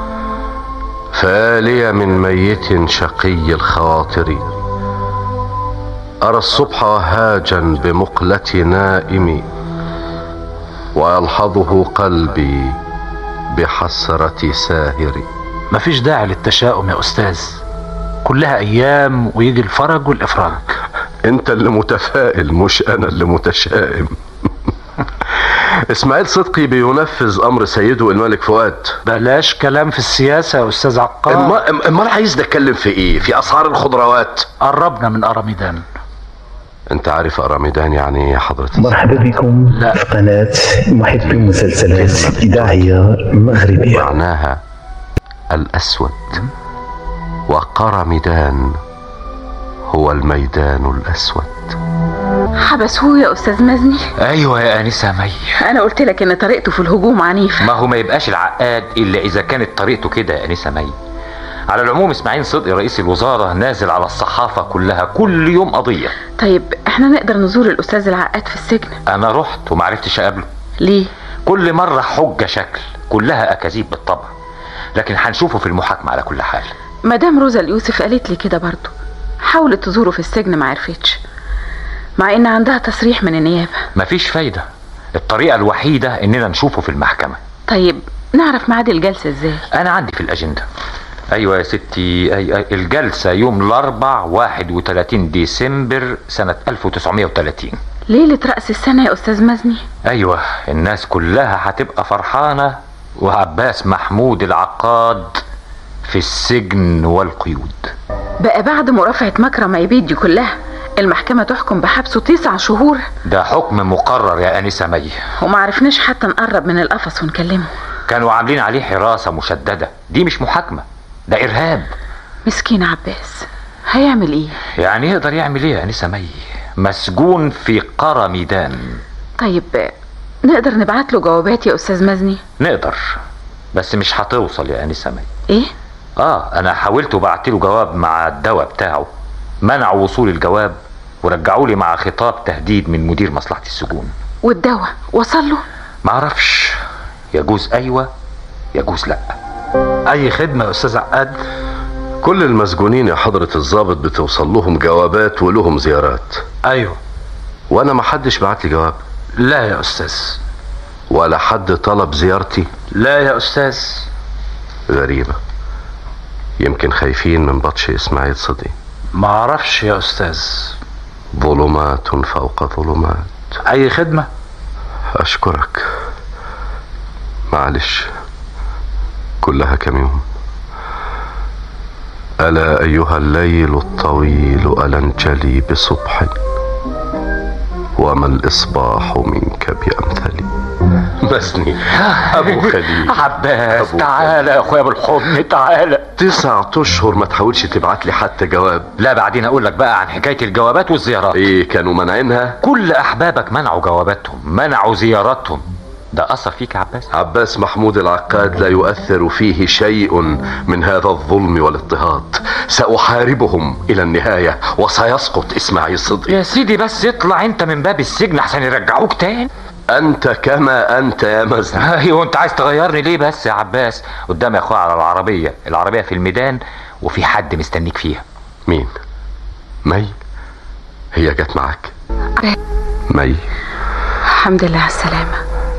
فالي من ميت شقي الخواطر. أرى الصبح وهاجا بمقلة نائم، ويلحظه قلبي بحسرة ساهر. مفيش داعي للتشاؤم يا أستاذ، كلها أيام ويجي الفرج والإفراج. أنت اللي متفائل مش أنا اللي متشائم. اسماعيل صدقي بينفذ امر سيده الملك فؤاد. بلاش كلام في السياسة يا استاذ عقاد. امال عايز اتكلم في ايه؟ في اسعار الخضروات؟ قربنا من ارميدان. انت عارف ارميدان يعني ايه يا حضرتك؟ مرحبا بكم في قناة محب مسلسلات إذاعية مغربية. معناها الأسود، وقرميدان هو الميدان الأسود. حبسوه يا أستاذ مزني؟ أيوة يا آنسة مي. أنا قلت لك إن طريقته في الهجوم عنيفة. ما هو ما يبقاش العقاد إلا إذا كانت طريقته كده يا آنسة مي. على العموم اسماعيل صدقي رئيس الوزارة نازل على الصحافة كلها كل يوم قضية. طيب احنا نقدر نزور الأستاذ العقاد في السجن؟ أنا رحت ومعرفتش أقابله. ليه؟ كل مرة حجة شكل، كلها أكاذيب بالطبع، لكن هنشوفه في المحاكمة على كل حال. مدام روزا اليوسف قالت لي كده برضو، حاولت تزوره في السجن ما عرفتش، مع ان عندها تصريح من النيابة. مفيش فايدة، الطريقة الوحيدة اننا نشوفه في المحكمة. طيب نعرف ميعاد الجلسة ازاي؟ انا عندي في الاجندة. ايوه يا ستي، الجلسة يوم الاربع 31 ديسمبر سنة 1930، ليلة رأس السنة يا استاذ مزني. ايوه، الناس كلها هتبقى فرحانة، وعباس محمود العقاد في السجن والقيود. بقى بعد مرافعة مكرم عبيد دي كلها المحكمة تحكم بحبسه 9 شهور؟ ده حكم مقرر يا أنسة مي، وما عرفناش حتى نقرب من القفص ونكلمه. كانوا عاملين عليه حراسة مشددة، دي مش محاكمة، ده إرهاب. مسكين عباس، هيعمل ايه؟ يعني يقدر يعمل ايه يا أنسة مي؟ مسجون في قرميدان. طيب نقدر نبعت له جوابات يا أستاذ مزني؟ نقدر، بس مش هتوصل يا أنسة مي. ايه؟ أنا حاولت وبعت له جواب مع الدواء بتاعه، منع وصول الجواب ورجعوا لي مع خطاب تهديد من مدير مصلحة السجون. والدواء وصل له؟ معرفش، يجوز ايوه يجوز لا. اي خدمة يا استاذ عقاد؟ كل المسجونين يا حضرة الضابط بتوصل لهم جوابات ولهم زيارات. ايوه. وانا ما حدش بعت لي جواب. لا يا استاذ. ولا حد طلب زيارتي؟ لا يا استاذ. غريبة، يمكن خايفين من بطش اسماعيل صدقي. ما اعرفش يا استاذ. ظلمات فوق ظلمات. اي خدمة؟ اشكرك، معلش كلها كم يوم. ألا أيها الليل الطويل ألا انجلي بصبح، وما الإصباح منك بأمثلي. مزني أبو خليل. عباس تعالى يا أخويا بالحضن، تعالى. 9 أشهر ما تحاولش تبعت لي حتى جواب. لا بعدين أقول لك بقى عن حكاية الجوابات والزيارات. إيه كانوا منعينها؟ كل أحبابك منعوا جواباتهم، منعوا زياراتهم. ده أثر فيك يا عباس؟ عباس محمود العقاد لا يؤثر فيه شيء من هذا الظلم والاضطهاد. سأحاربهم إلى النهاية وسيسقط إسماعيل صدقي. يا سيدي بس اطلع انت من باب السجن عشان يرجعوك تاني. أنت كما أنت يا مزني. ايوه انت عايز تغيرني ليه بس يا عباس؟ قدام يا اخويا على العربية في الميدان، وفي حد مستنيك فيها. مين؟ مي؟ هي جت معاك؟ مي الحمد لله على السلامة.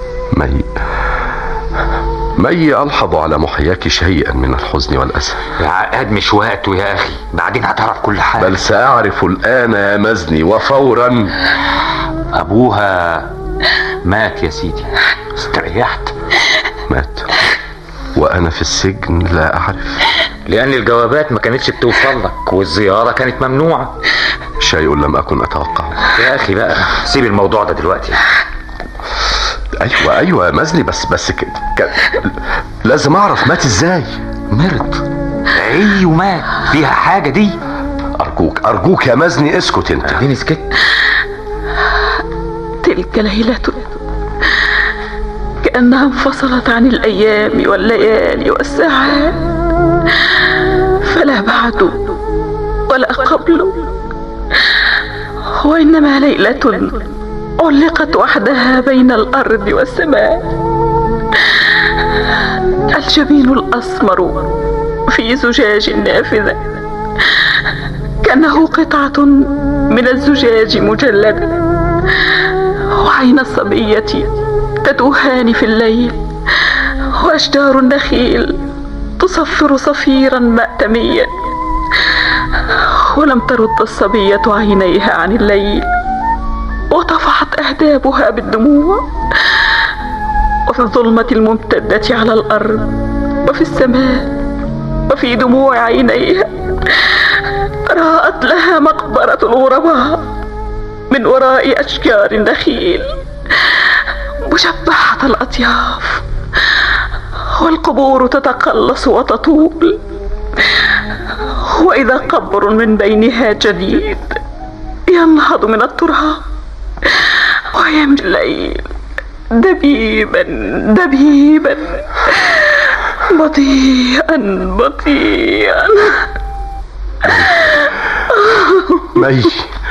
مي ألحظ على محياك شيئا من الحزن والأسى. يا عقاد مش وقته يا أخي، بعدين هتعرف كل حاجة. بل سأعرف الآن يا مزني وفورا. أبوها مات يا سيدي، استريحت. مات وأنا في السجن لا أعرف، لأن الجوابات ما كانتش بتوصل لك والزيارة كانت ممنوعة. شيء لم أكن أتوقعه. يا أخي بقى سيب الموضوع ده دلوقتي. ايوه يا مزني، بس لازم اعرف مات ازاي. مرض عي ومات، فيها حاجة دي؟ ارجوك يا مزني اسكت انت. اديني سكت. تلك ليلة كأنها انفصلت عن الأيام والليالي والساعات، فلا بعد ولا قبل، وإنما ليلة علقت وحدها بين الأرض والسماء. الجبين الأسمر في زجاج نافذة كأنه قطعة من الزجاج مجلدة، وعين الصبية تتوهان في الليل، وأشجار النخيل تصفر صفيرا مأتميا، ولم ترد الصبية عينيها عن الليل، وطفحت أهدابها بالدموع. وفي الظلمة الممتدة على الأرض وفي السماء وفي دموع عينيها راءت لها مقبرة الغرباء من وراء أشجار النخيل مشبحة الأطياف، والقبور تتقلص وتطول، وإذا قبر من بينها جديد ينهض من التراب ويمشي الليل دبيبا دبيبا بطيئا بطيئا. مي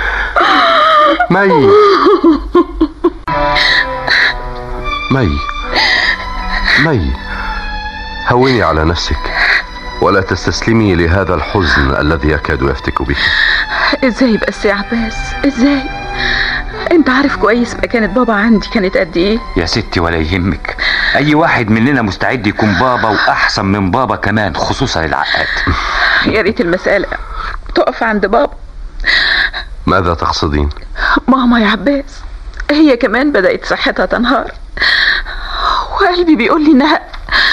هوني على نفسك ولا تستسلمي لهذا الحزن الذي يكاد يفتك بك. ازاي بس يا عباس، ازاي؟ انت عارف كويس مكانة بابا عندي كانت قد ايه. يا ستي ولا يهمك، اي واحد مننا مستعد يكون بابا واحسن من بابا كمان، خصوصا العقاد. يا ريت المسألة تقف عند بابا. ماذا تقصدين؟ ماما يا عباس هي كمان بدأت صحتها تنهار، وقلبي بيقول لي انها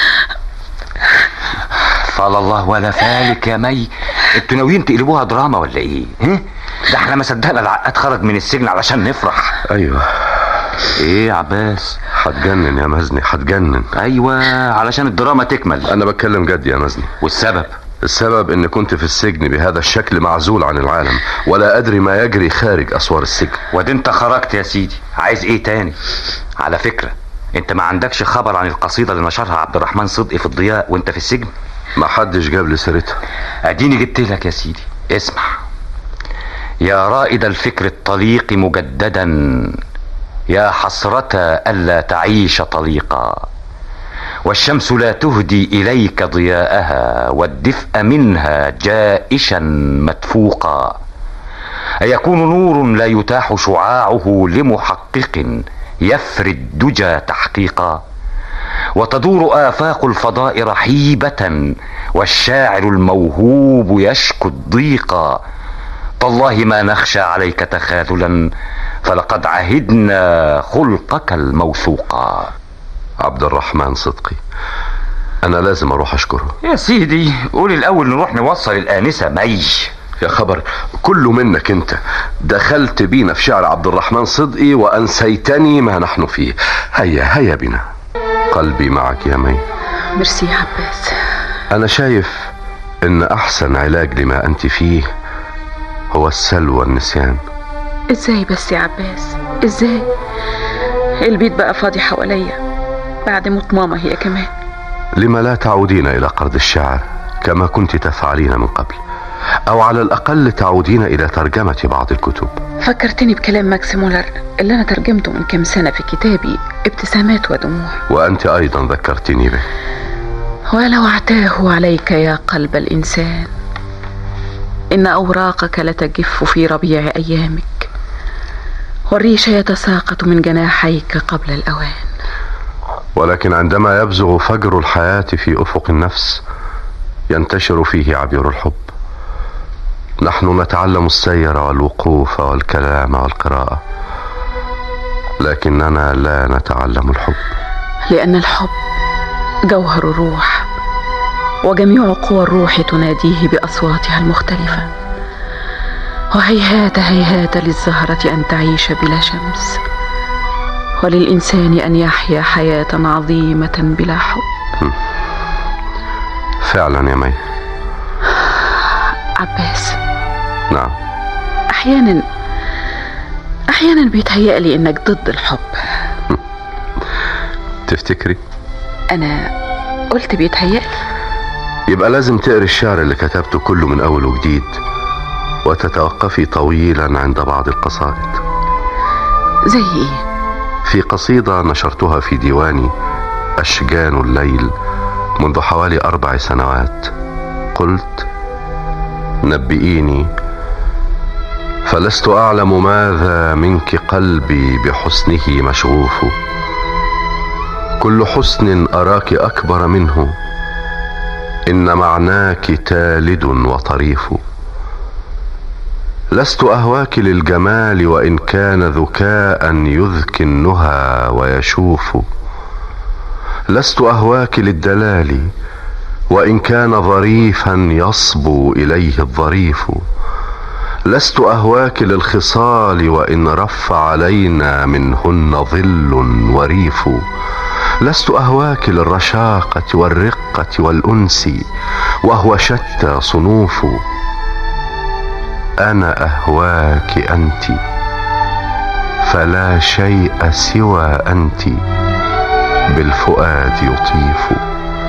فال الله ولا فالك يا مي. انتوا ناويين تقلبوها دراما ولا ايه؟ ده احنا ما صدقنا العقاد خرج من السجن علشان نفرح. ايوه. ايه يا عباس؟ هتجنن يا مزني، هتجنن. ايوه علشان الدراما تكمل. انا بتكلم جد يا مزني. والسبب؟ السبب اني كنت في السجن بهذا الشكل معزول عن العالم، ولا ادري ما يجري خارج اسوار السجن. وده انت خرجت يا سيدي، عايز ايه تاني؟ على فكرة انت ما عندكش خبر عن القصيدة اللي نشرها عبد الرحمن صدقي في الضياء وانت في السجن؟ ما حدش جاب لي سيرتها. اديني جبت لك يا سيدي، اسمع. يا رائد الفكر الطليق مجددا، يا حسرة ألا تعيش طليقا، والشمس لا تهدي إليك ضياءها، والدفء منها جائشا مدفوقا. أيكون نور لا يتاح شعاعه لمحقق يفري الدجى تحقيقا، وتدور آفاق الفضاء رحيبة، والشاعر الموهوب يشكو الضيقا. تالله ما نخشى عليك تخاذلا، فلقد عهدنا خلقك الموثوقا. عبد الرحمن صدقي، انا لازم اروح اشكره. يا سيدي قول الاول نروح نوصل الآنسة مي. يا خبر، كله منك انت. دخلت بينا في شعر عبد الرحمن صدقي وانسيتني ما نحن فيه. هيا بنا، قلبي معك يا مي. ميرسي يا عباس. انا شايف ان احسن علاج لما انت فيه هو السلوى والنسيان. ازاي بس يا عباس، ازاي؟ البيت بقى فاضي حواليا بعد موت ماما هي كمان. لما لا تعودين الى قرض الشعر كما كنت تفعلين من قبل، او على الاقل تعودين الى ترجمة بعض الكتب. فكرتني بكلام ماكس مولر اللي انا ترجمته من كام سنة في كتابي ابتسامات ودموع. وانت ايضا ذكرتني به. ولو اعتاه عليك يا قلب الانسان، إن أوراقك لتجف في ربيع أيامك، والريش يتساقط من جناحيك قبل الأوان. ولكن عندما يبزغ فجر الحياة في أفق النفس ينتشر فيه عبير الحب. نحن نتعلم السير والوقوف والكلام والقراءة، لكننا لا نتعلم الحب، لأن الحب جوهر الروح، وجميع قوى الروح تناديه بأصواتها المختلفة. وهيهات هيهات للزهرة أن تعيش بلا شمس، وللإنسان أن يحيا حياة عظيمة بلا حب. فعلا يا مي. عباس. نعم. أحيانا بيتهيألي إنك ضد الحب. تفتكري؟ أنا قلت بيتهيألي. يبقى لازم تقري الشعر اللي كتبته كله من أول وجديد، وتتوقفي طويلا عند بعض القصائد. زي إيه؟ في قصيدة نشرتها في ديواني أشجان الليل منذ حوالي 4 سنوات، قلت: نبئيني فلست أعلم ماذا منك قلبي بحسنه مشغوف، كل حسن أراك أكبر منه، إن معناك تالد وطريف. لست أهواك للجمال وإن كان ذكاء يذكي النهى ويشوف، لست أهواك للدلال وإن كان ظريفا يصبو إليه الظريف، لست أهواك للخصال وإن رف علينا منهن ظل وريف، لست أهواك للرشاقة والرقة والأنس وهو شتى صنوف، أنا أهواك أنت فلا شيء سوى أنت بالفؤاد يطيف،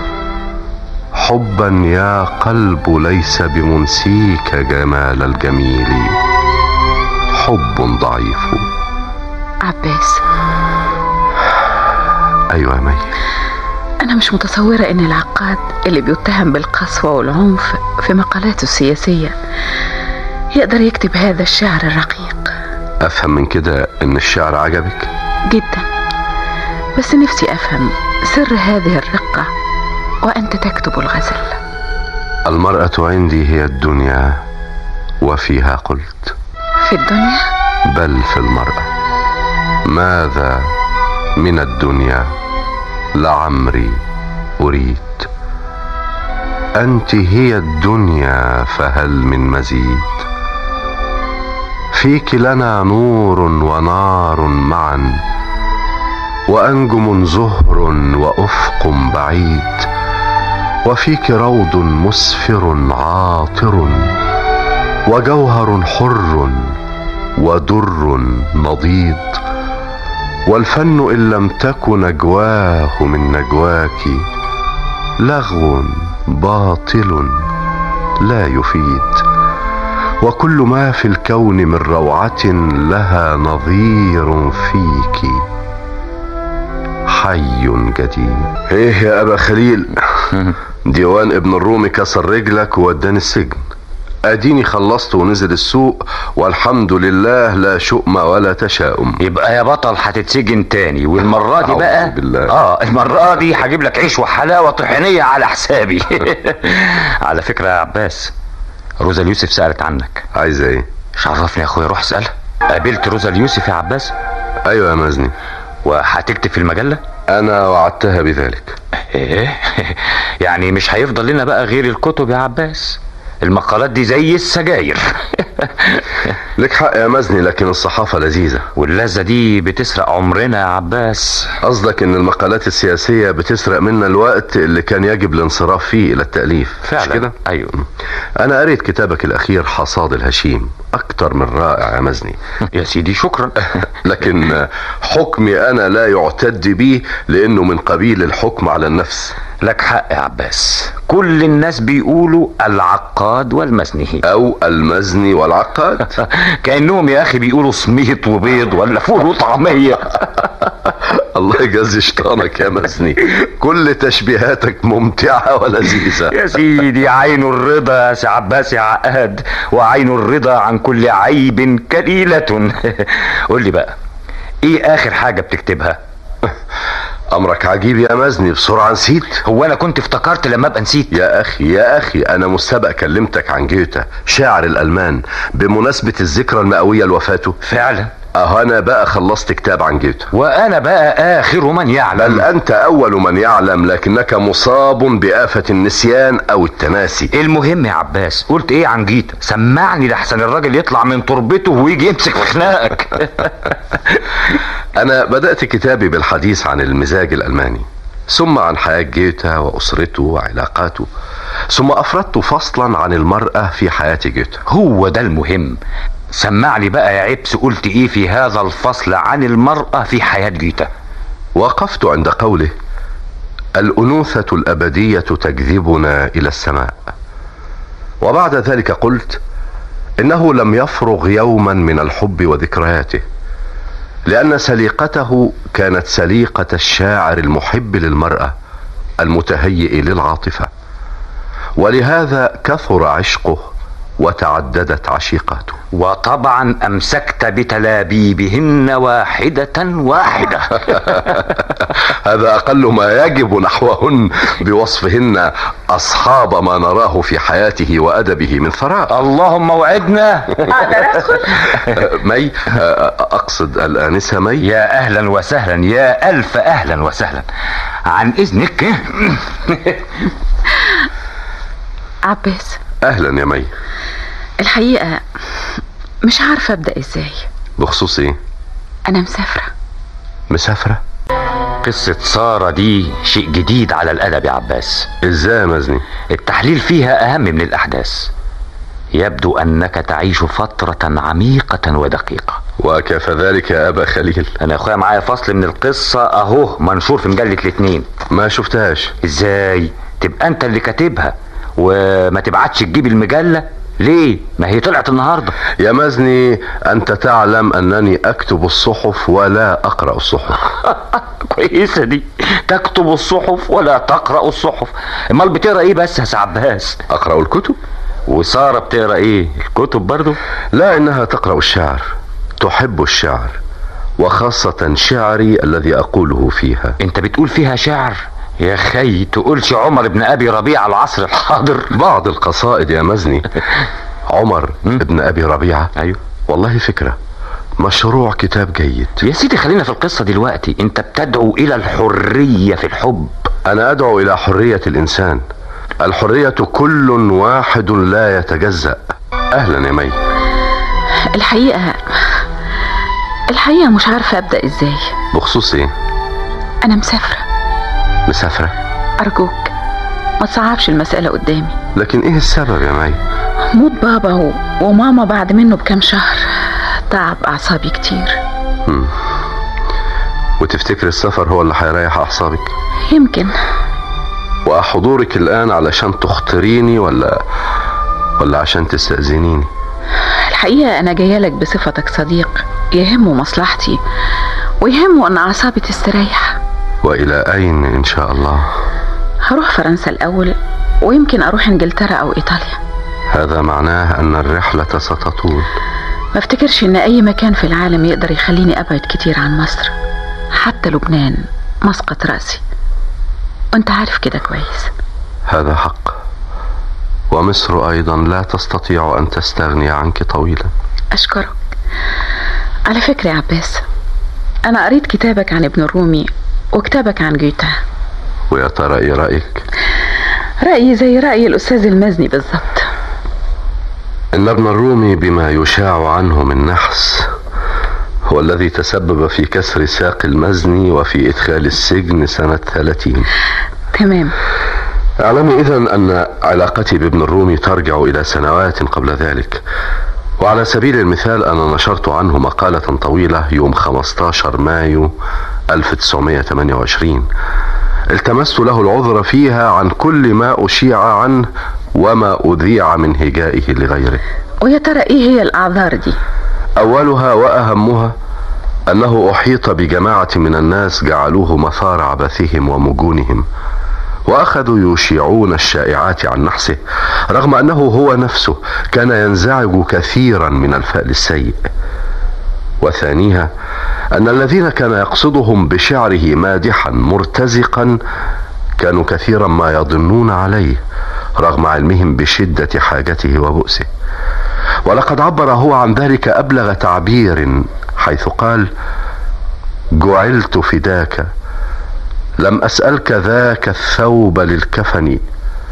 حبا يا قلب ليس بمنسيك جمال الجميل، حب ضعيف. عباس. أيوة يا مي. أنا مش متصورة إن العقاد اللي بيتهم بالقسوة والعنف في مقالاته السياسية يقدر يكتب هذا الشعر الرقيق. أفهم من كده إن الشعر عجبك؟ جدا، بس نفسي أفهم سر هذه الرقة وأنت تكتب الغزل. المرأة عندي هي الدنيا وفيها قلت. في الدنيا؟ بل في المرأة. ماذا من الدنيا لعمري أريد، أنت هي الدنيا فهل من مزيد، فيك لنا نور ونار معا، وأنجم زهر وأفق بعيد، وفيك روض مسفر عاطر، وجوهر حر ودر نضيد، والفن إن لم تك نجواه من نجواك لغو باطل لا يفيد، وكل ما في الكون من روعة لها نظير فيك، حي جديد. ايه يا ابا خليل، ديوان ابن الرومي كسر رجلك ووداني السجن، اديني خلصت ونزل السوق والحمد لله، لا شؤم ولا تشاؤم. يبقى يا بطل هتتسجن تاني، والمرة دي بقى المرة دي هجيب لك عيش وحلاوة طحينية على حسابي. على فكرة يا عباس، روزا اليوسف سألت عنك. عايزة ايه؟ شرفني يا اخويا، روح اسألها. قابلت روزا اليوسف يا عباس؟ ايوه يا مزني. وهتكتب في المجلة؟ انا وعدتها بذلك. ايه؟ يعني مش هيفضل لنا بقى غير الكتب يا عباس؟ المقالات دي زي السجاير. لك حق يا مزني، لكن الصحافة لذيذة، واللذة دي بتسرق عمرنا يا عباس. قصدك ان المقالات السياسية بتسرق منا الوقت اللي كان يجب الانصراف فيه الى التأليف، فعلا مش كده؟ ايوه. انا قريت كتابك الاخير حصاد الهشيم، اكتر من رائع يا مزني. يا سيدي شكرا. لكن حكمي انا لا يعتد به، لانه من قبيل الحكم على النفس. لك حق يا عباس، كل الناس بيقولوا العقاد والمزني، او المزني والعقاد. كأنهم يا اخي بيقولوا سميط وبيض ولا فول وطعمية. الله يجزي شيطانك يا مزني، كل تشبيهاتك ممتعة ولذيذة. يا سيدي عين الرضا يا سي عباس يا عقاد، وعين الرضا عن كل عيب كليلة. قول لي بقى، ايه اخر حاجة بتكتبها؟ امرك عجيب يا مزني، بسرعة نسيت. هو انا كنت افتكرت لما ابقى نسيت؟ يا اخي انا مستبق كلمتك عن جوتا شاعر الالمان بمناسبة الذكرى المئوية لوفاته. فعلا. انا بقى خلصت كتاب عن جوتا. وانا بقى اخر من يعلم. بل انت اول من يعلم، لكنك مصاب بآفة النسيان او التناسي. المهم يا عباس، قلت ايه عن جيتا؟ سمعني لحسن الراجل يطلع من تربته ويجي يمسك في خناقك. انا بدأت كتابي بالحديث عن المزاج الالماني، ثم عن حياة جوتا واسرته وعلاقاته، ثم افردت فصلا عن المرأة في حياة جوتا. هو ده المهم. سمعني بقى يا عبس، قلت ايه في هذا الفصل عن المرأة في حياة جوتا؟ وقفت عند قوله: الأنوثة الأبدية تجذبنا إلى السماء. وبعد ذلك قلت إنه لم يفرغ يوما من الحب وذكرياته، لأن سليقته كانت سليقة الشاعر المحب للمرأة المتهيئ للعاطفة، ولهذا كثر عشقه وتعددت عشيقاته. وطبعا امسكت بتلابيبهن واحدة واحدة. هذا اقل ما يجب نحوهن بوصفهن اصحاب ما نراه في حياته وادبه من ثراء. اللهم وعدنا. مي، اقصد الانسة مي. يا اهلا وسهلا، يا الف اهلا وسهلا. عن اذنك. عباس. اهلا يا مي. الحقيقة مش عارفة ابدأ ازاي. بخصوص ايه؟ انا مسافرة. مسافرة؟ قصة سارة دي شيء جديد على الادب يا عباس. ازاي يا مزني؟ التحليل فيها اهم من الاحداث. يبدو انك تعيش فترة عميقة ودقيقة. وكيف ذلك يا ابا خليل؟ انا يا اخويا معايا فصل من القصة اهو منشور في مجلة الاثنين. ما شفتهاش. ازاي؟ تبقى انت اللي كاتبها وما تبعتش تجيب المجلة ليه؟ ما هي طلعت النهاردة. يا مزني انت تعلم انني اكتب الصحف ولا اقرأ الصحف. كويسة دي، تكتب الصحف ولا تقرأ الصحف. امال بتقرأ ايه بس يا سي عباس؟ اقرأ الكتب. وسارة بتقرأ ايه؟ الكتب برضو؟ لا، انها تقرأ الشعر، تحب الشعر، وخاصة شعري الذي اقوله فيها. انت بتقول فيها شعر؟ يا خي تقولش عمر بن ابي ربيعة العصر الحاضر؟ بعض القصائد يا مزني. عمر بن ابي ربيعة. ايوه والله فكرة، مشروع كتاب جيد. يا سيدي خلينا في القصة دلوقتي. انت بتدعو الى الحرية في الحب. انا ادعو الى حرية الانسان. الحرية كل واحد لا يتجزأ. اهلا يا مي. الحقيقة مش عارفة ابدأ ازاي. بخصوص ايه؟ انا مسافرة. مسافرة؟ ارجوك ما تصعبش المسألة قدامي. لكن ايه السبب يا مي؟ موت بابا وماما بعد منه بكام شهر تعب اعصابي كتير. وتفتكر السفر هو اللي هيريح اعصابك؟ يمكن. وحضورك الان علشان تخطريني ولا عشان تستأذنيني؟ الحقيقة أنا جاية لك بصفتك صديق يهمه مصلحتي ويهمه أن أعصابي تستريح. وإلى أين إن شاء الله؟ هروح فرنسا الأول ويمكن أروح إنجلترا أو إيطاليا. هذا معناه أن الرحلة ستطول. ما افتكرش إن أي مكان في العالم يقدر يخليني أبعد كتير عن مصر، حتى لبنان مسقط رأسي، وأنت عارف كده كويس. هذا حق، ومصر أيضا لا تستطيع أن تستغني عنك طويلا. أشكرك. على فكرة يا عباس، أنا قريت كتابك عن ابن الرومي وكتابك عن جوتا. ويا ترى إيه رأيك؟ رأيي زي رأي الأستاذ المزني بالضبط. إن ابن الرومي بما يشاع عنه من نحس هو الذي تسبب في كسر ساق المزني وفي إدخال السجن سنة 30. تمام. اعلمي إذن أن علاقتي بابن الرومي ترجع إلى سنوات قبل ذلك. وعلى سبيل المثال أنا نشرت عنه مقالة طويلة يوم 15 مايو 1928 التمست له العذر فيها عن كل ما أشيع عنه وما أذيع من هجائه لغيره. ويا ترى إيه هي الأعذار دي؟ أولها وأهمها أنه أحيط بجماعة من الناس جعلوه مثار عبثهم ومجونهم، وأخذوا يشيعون الشائعات عن نحسه، رغم أنه هو نفسه كان ينزعج كثيرا من الفأل السيء. وثانيها أن الذين كان يقصدهم بشعره مادحا مرتزقا كانوا كثيرا ما يضنون عليه رغم علمهم بشدة حاجته وبؤسه. ولقد عبر هو عن ذلك أبلغ تعبير حيث قال: جعلت فداك، لم أسألك ذاك الثوب للكفن،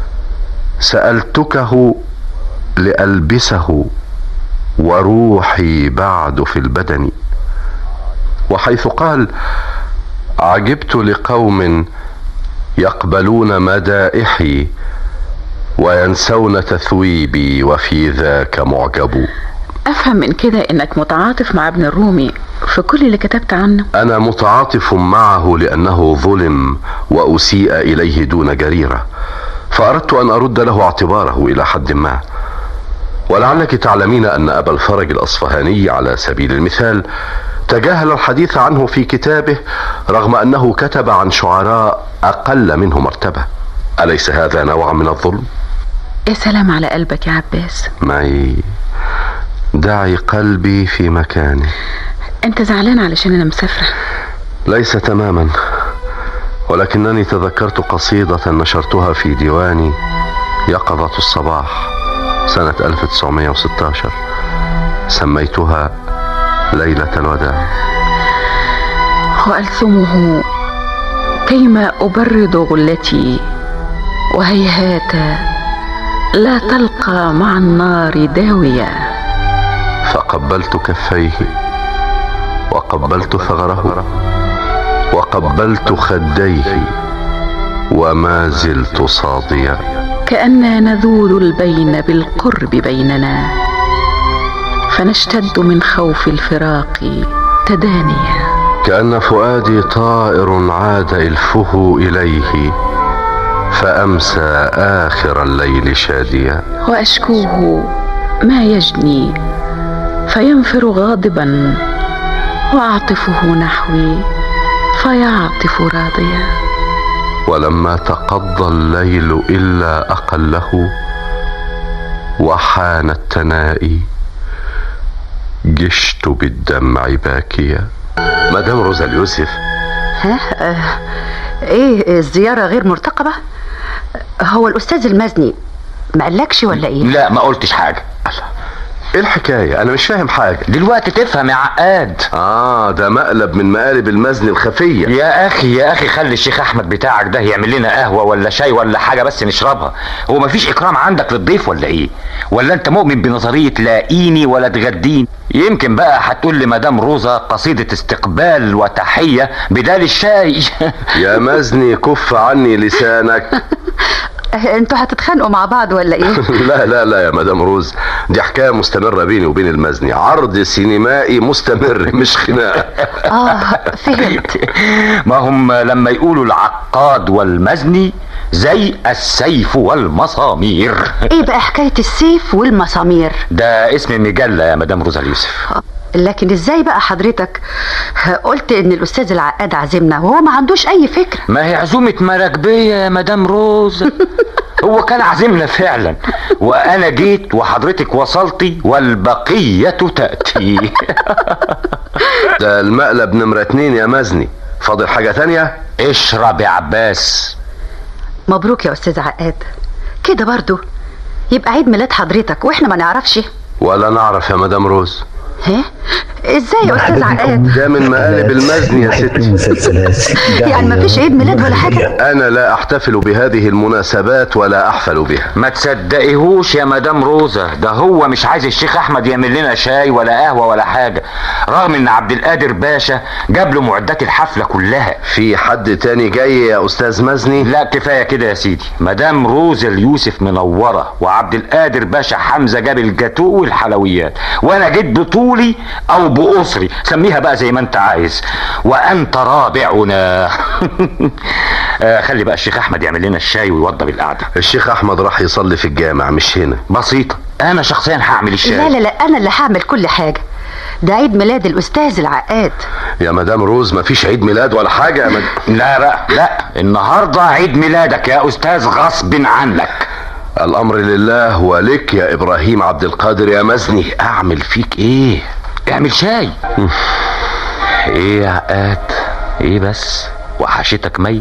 سألتكه لألبسه وروحي بعد في البدن. وحيث قال: عجبت لقوم يقبلون مدائحي وينسون تثويبي وفي ذاك معجب. أفهم من كده إنك متعاطف مع ابن الرومي في كل اللي كتبت عنه؟ أنا متعاطف معه لأنه ظلم وأسيء إليه دون جريرة، فأردت أن أرد له اعتباره إلى حد ما. ولعلك تعلمين أن أبا الفرج الأصفهاني على سبيل المثال تجاهل الحديث عنه في كتابه رغم أنه كتب عن شعراء أقل منه مرتبة. أليس هذا نوعا من الظلم؟ يا سلام على قلبك يا عباس. معي، دعي قلبي في مكانه. أنت زعلان علشان أنا مسافرة؟ ليس تماما، ولكنني تذكرت قصيدة نشرتها في ديواني يقظة الصباح سنة 1916 سميتها ليلة الوداع. وألثمه كيما أبرد غلتي، وهيهات لا تلقى مع النار داوية. فقبلت كفيه وقبلت ثغره وقبلت خديه وما زلت صاديا. كأننا نذول البين بالقرب بيننا، فنشتد من خوف الفراق تدانيا. كأن فؤادي طائر عاد إلفه إليه فأمسى آخر الليل شاديا. وأشكوه ما يجني فينفر غاضبا، وأعطفه نحوي فيعطف راضيا. ولما تقضى الليل إلا أقله وحان التنائي جشت بالدمع باكيا. مدام روزا اليوسف. ايه الزيارة غير مرتقبة؟ هو الأستاذ المزني ما قالكش ولا ايه؟ لا ما قلتش حاجة. ايه الحكاية؟ انا مش فاهم حاجة. دلوقتي تفهم يا عقاد. ده مقلب من مقالب المزن الخفية. يا اخي خلي الشيخ احمد بتاعك ده يعمل لنا قهوة ولا شاي ولا حاجة بس نشربها. هو مفيش اكرام عندك للضيف ولا ايه؟ ولا انت مؤمن بنظرية لاقيني ولا تغديني؟ يمكن بقى هتقول لمدام روزا قصيدة استقبال وتحية بدال الشاي. يا مزني كف عني لسانك. انتوا هتتخانقوا مع بعض ولا ايه؟ لا يا مدام روز، دي حكاية مستمرة بيني وبين المزني، عرض سينمائي مستمر مش خناقة. فهمت. ما هم لما يقولوا العقاد والمزني زي السيف والمسامير. ايه بقى حكاية السيف والمسامير؟ ده اسم مجلة يا مدام روزا اليوسف. لكن ازاي بقى حضرتك قلت ان الاستاذ العقاد عازمنا وهو ما عندوش اي فكرة؟ ما هي عزومة مراكبية يا مدام روزا. هو كان عازمنا فعلا، وانا جيت وحضرتك وصلتي والبقية تأتي. ده المقلب نمرة 2 يا مزني، فاضل حاجة تانية؟ اشرب يا عباس. مبروك يا استاذ عقاد. كده برضو يبقى عيد ميلاد حضرتك واحنا ما نعرفش؟ ولا نعرف يا مدام روز. ها؟ ازاي يا استاذ عقاد؟ ده من مقالب المزني يا ستي. يعني ما فيش عيد ميلاد ولا حاجة؟ انا لا احتفل بهذه المناسبات ولا احفل بها. ما تصدقيهوش يا مدام روزا، ده هو مش عايز الشيخ احمد يعمل لنا شاي ولا قهوة ولا حاجة، رغم ان عبد القادر باشا جاب له معدات الحفلة كلها. في حد تاني جاي يا استاذ مزني؟ لا كفاية كده يا سيدي. مدام روزا اليوسف منورة، وعبد القادر باشا حمزة جاب الجاتو والحلويات، وانا جيت بطولي او بأسري، سميها بقى زي ما انت عايز، وانت رابعنا. خلي بقى الشيخ احمد يعمل لنا الشاي ويوضب القعده. الشيخ احمد راح يصلي في الجامع مش هنا. بسيطه، انا شخصيا هعمل الشاي. لا لا لا، انا اللي هعمل كل حاجه. ده عيد ميلاد الاستاذ العقاد يا مدام روز. مفيش عيد ميلاد ولا حاجه يا لا بقى لا، النهارده عيد ميلادك يا استاذ غصب عنك. الامر لله ولك يا ابراهيم عبد القادر يا مزني. اعمل فيك ايه؟ اعمل شاي. ايه يا عقاد؟ ايه بس؟ وحشتك مي؟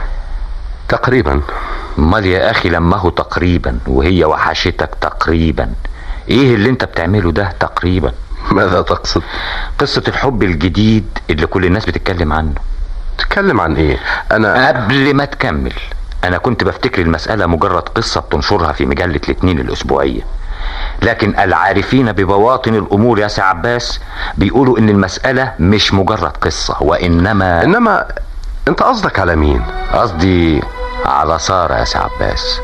تقريبا. امال يا اخي لما هو تقريبا وهي وحشتك تقريبا، ايه اللي انت بتعمله ده تقريبا؟ ماذا تقصد؟ قصة الحب الجديد اللي كل الناس بتتكلم عنه. تتكلم عن ايه؟ انا قبل ما تكمل، انا كنت بفتكر المسألة مجرد قصة بتنشرها في مجلة الاثنين الاسبوعية، لكن العارفين ببواطن الامور يا سي عباس بيقولوا ان المسألة مش مجرد قصة، وانما انت قصدك على مين؟ قصدي على سارة يا سي عباس.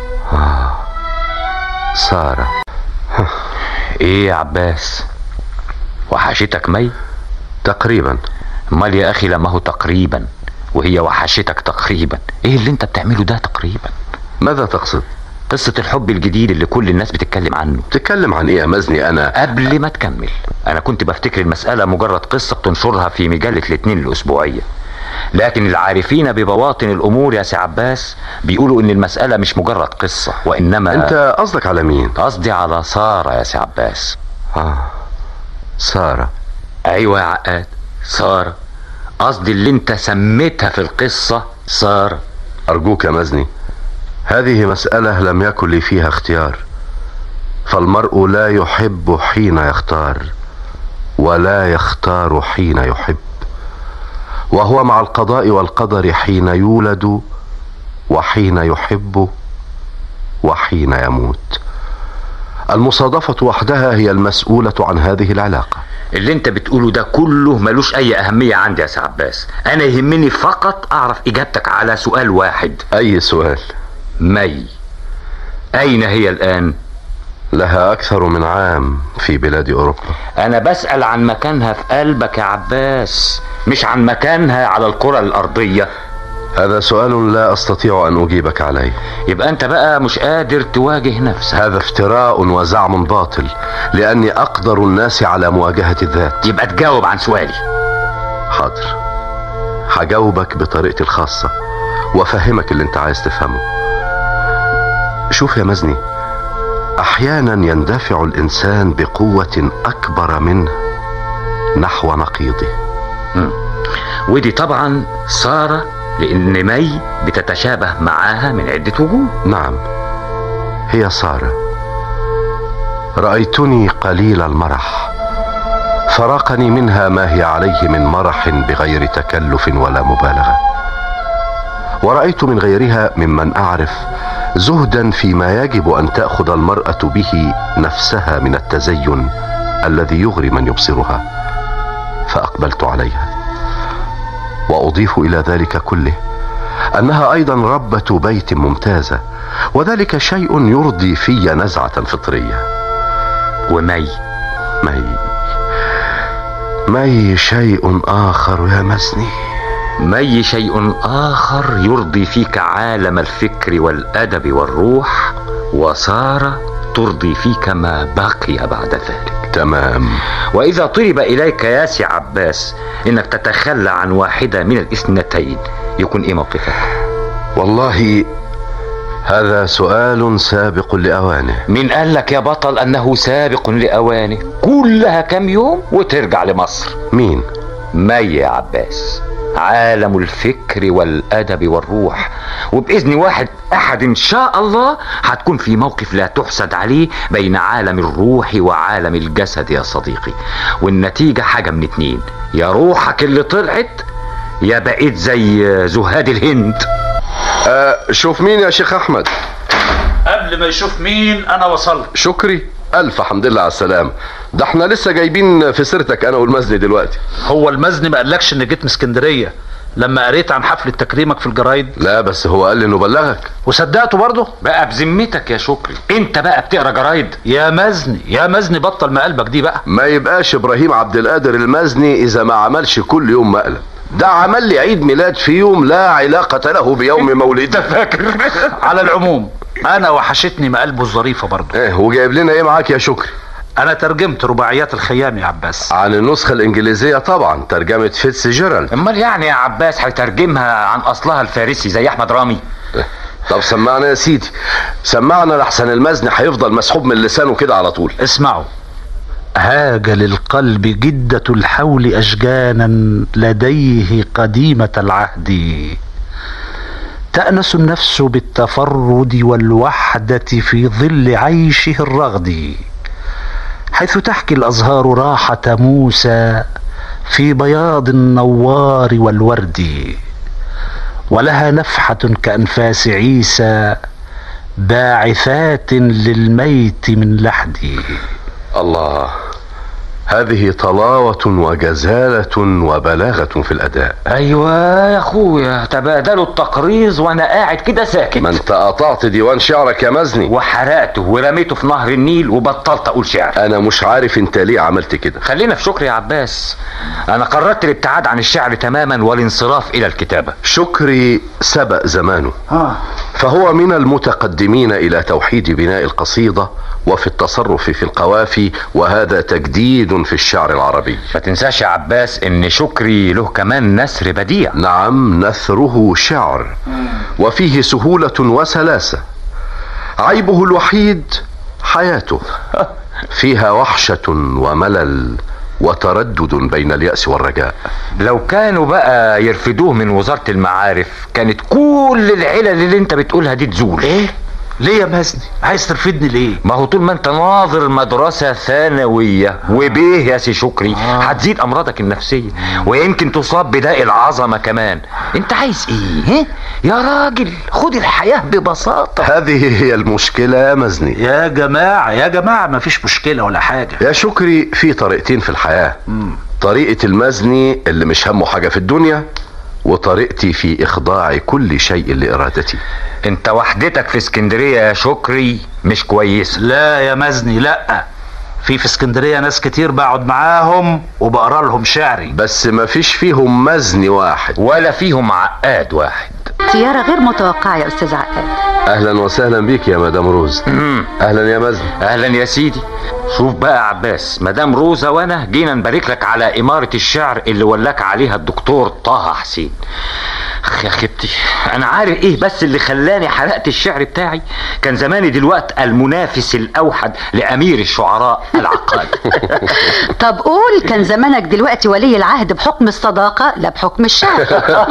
سارة. ايه يا عباس؟ وحشتك مي؟ تقريبا. امال يا اخي لما هو تقريبا وهي وحشتك تقريبا، ايه اللي انت بتعمله ده تقريبا؟ ماذا تقصد؟ قصة الحب الجديد اللي كل الناس بتتكلم عنه. بتتكلم عن ايه يا مزني؟ انا قبل ما تكمل، انا كنت بفتكر المسألة مجرد قصة بتنشرها في مجلة الاثنين الاسبوعية، لكن العارفين ببواطن الامور يا سي عباس بيقولوا ان المسألة مش مجرد قصة، وانما انت قصدك على مين؟ قصدي على سارة يا سي عباس. سارة. ايوه يا عقاد، سارة. قصدي اللي انت سميتها في القصة سارة. ارجوك يا مزني، هذه مسألة لم يكن لي فيها اختيار، فالمرء لا يحب حين يختار ولا يختار حين يحب، وهو مع القضاء والقدر حين يولد وحين يحب وحين يموت. المصادفة وحدها هي المسؤولة عن هذه العلاقة. اللي انت بتقوله ده كله ملوش اي اهمية عندي يا سي عباس، انا يهمني فقط اعرف اجابتك على سؤال واحد. اي سؤال؟ مي اين هي الان؟ لها اكثر من عام في بلاد اوروبا. انا بسأل عن مكانها في قلبك يا عباس، مش عن مكانها على الكرة الارضية. هذا سؤال لا استطيع ان اجيبك عليه. يبقى انت بقى مش قادر تواجه نفسك. هذا افتراء وزعم باطل، لاني اقدر الناس على مواجهة الذات. يبقى تجاوب عن سؤالي. حاضر، هجاوبك بطريقتي الخاصة وافهمك اللي انت عايز تفهمه. شوف يا مزني، احيانا يندفع الانسان بقوة اكبر منه نحو نقيضه. ودي طبعا سارة، لان مي بتتشابه معاها من عدة وجوه. نعم، هي سارة. رأيتني قليل المرح، فراقني منها ما هي عليه من مرح بغير تكلف ولا مبالغة، ورأيت من غيرها ممن أعرف زهدا فيما يجب أن تأخذ المرأة به نفسها من التزين الذي يغري من يبصرها، فأقبلت عليها. وأضيف إلى ذلك كله أنها أيضا ربة بيت ممتازة، وذلك شيء يرضي في نزعة فطرية. ومي؟ مي شيء آخر يا مزني. مي شيء آخر يرضي فيك عالم الفكر والأدب والروح، وسارة ترضي فيك ما بقي بعد ذلك. تمام. وإذا طلب إليك يا سي عباس إنك تتخلى عن واحدة من الاثنتين، يكون إيه موقفك؟ والله هذا سؤال سابق لأوانه. مين قال لك يا بطل أنه سابق لأوانه؟ كلها كم يوم وترجع لمصر. مين؟ مي يا عباس، عالم الفكر والأدب والروح، وبإذن واحد أحد إن شاء الله هتكون في موقف لا تحسد عليه بين عالم الروح وعالم الجسد يا صديقي، والنتيجة حاجة من اتنين: يا روحك اللي طلعت يا بقيت زي زهاد الهند. شوف مين يا شيخ أحمد؟ قبل ما يشوف مين أنا وصلت. شكري، ألف حمد لله على السلام. ده احنا لسه جايبين في سيرتك أنا والمزني دلوقتي. هو المزني ما قالكش إن جيت من اسكندرية لما قريت عن حفلة تكريمك في الجرايد؟ لا بس هو قال لي إنه بلغك. وصدقته برضه؟ بقى بذمتك يا شكري أنت بقى بتقرا جرايد؟ يا مزني بطل مقلبك دي بقى. ما يبقاش إبراهيم عبد القادر المزني إذا ما عملش كل يوم مقلب. ده عمل لي عيد ميلاد في يوم لا علاقة له بيوم مولدي. فاكر؟ على العموم أنا وحشتني مقلبه الظريفة برضه. إيه وجايب لنا إيه معاك يا شكري؟ أنا ترجمت رباعيات الخيام يا عباس. عن النسخة الإنجليزية طبعا، ترجمة فيتس جيرالد. أمال يعني يا عباس هيترجمها عن أصلها الفارسي زي أحمد رامي؟ طب سمعنا يا سيدي، سمعنا لحسن المزني هيفضل مسحوب من لسانه كده على طول. اسمعوا: هاج للقلب جدة الحول أشجانا لديه قديمة العهد، تأنس النفس بالتفرد والوحدة في ظل عيشه الرغد، حيث تحكي الأزهار راحة موسى في بياض النوار والورد، ولها نفحة كأنفاس عيسى باعثات للميت من لحدي. الله، هذه طلاوة وجزالة وبلاغة في الأداء. أيوة يا أخويا، تبادلوا التقريظ وأنا قاعد كده ساكت. ما أنت قطعت ديوان شعرك يا مزني وحرقته ورميته في نهر النيل وبطلت أقول شعر. أنا مش عارف أنت ليه عملت كده. خلينا في شكري يا عباس، أنا قررت الابتعاد عن الشعر تماما والانصراف إلى الكتابة. شكري سبق زمانه، فهو من المتقدمين إلى توحيد بناء القصيدة وفي التصرف في القوافي، وهذا تجديد في الشعر العربي. ما تنساش يا عباس ان شكري له كمان نثر بديع. نعم، نثره شعر وفيه سهولة وسلاسة. عيبه الوحيد حياته، فيها وحشة وملل وتردد بين اليأس والرجاء. لو كانوا بقى يرفدوه من وزارة المعارف كانت كل العلل اللي انت بتقولها دي تزول. ايه؟ ليه يا مزني؟ عايز ترفدني ليه؟ ما هو طول ما انت ناظر مدرسة ثانوية وبيه يا سي شكري هتزيد امراضك النفسية ويمكن تصاب بداء العظمة كمان. انت عايز ايه؟ يا راجل خد الحياة ببساطة. هذه هي المشكلة يا مزني. يا جماعة مفيش مشكلة ولا حاجة يا شكري. في طريقتين في الحياة، طريقة المزني اللي مش همه حاجة في الدنيا، وطريقتي في إخضاع كل شيء لإرادتي. انت وحدتك في اسكندرية يا شكري مش كويس. لا يا مزني لا، في اسكندرية ناس كتير بقعد معاهم وبقرا لهم شعري، بس ما فيش فيهم مزني واحد ولا فيهم عقاد واحد. زيارة غير متوقعة يا أستاذ عقاد. أهلا وسهلا بيك يا مدام روز. أهلا يا مزني. أهلا يا سيدي. شوف بقى يا عباس، مدام روزة وانا جينا نبارك لك على إمارة الشعر اللي ولاك عليها الدكتور طه حسين. يا خبتي انا عارف ايه بس اللي خلاني حرقت الشعر بتاعي. كان زماني دلوقت المنافس الاوحد لامير الشعراء العقاد. طب قول، كان زمانك دلوقتي ولي العهد بحكم الصداقة لا بحكم الشعر.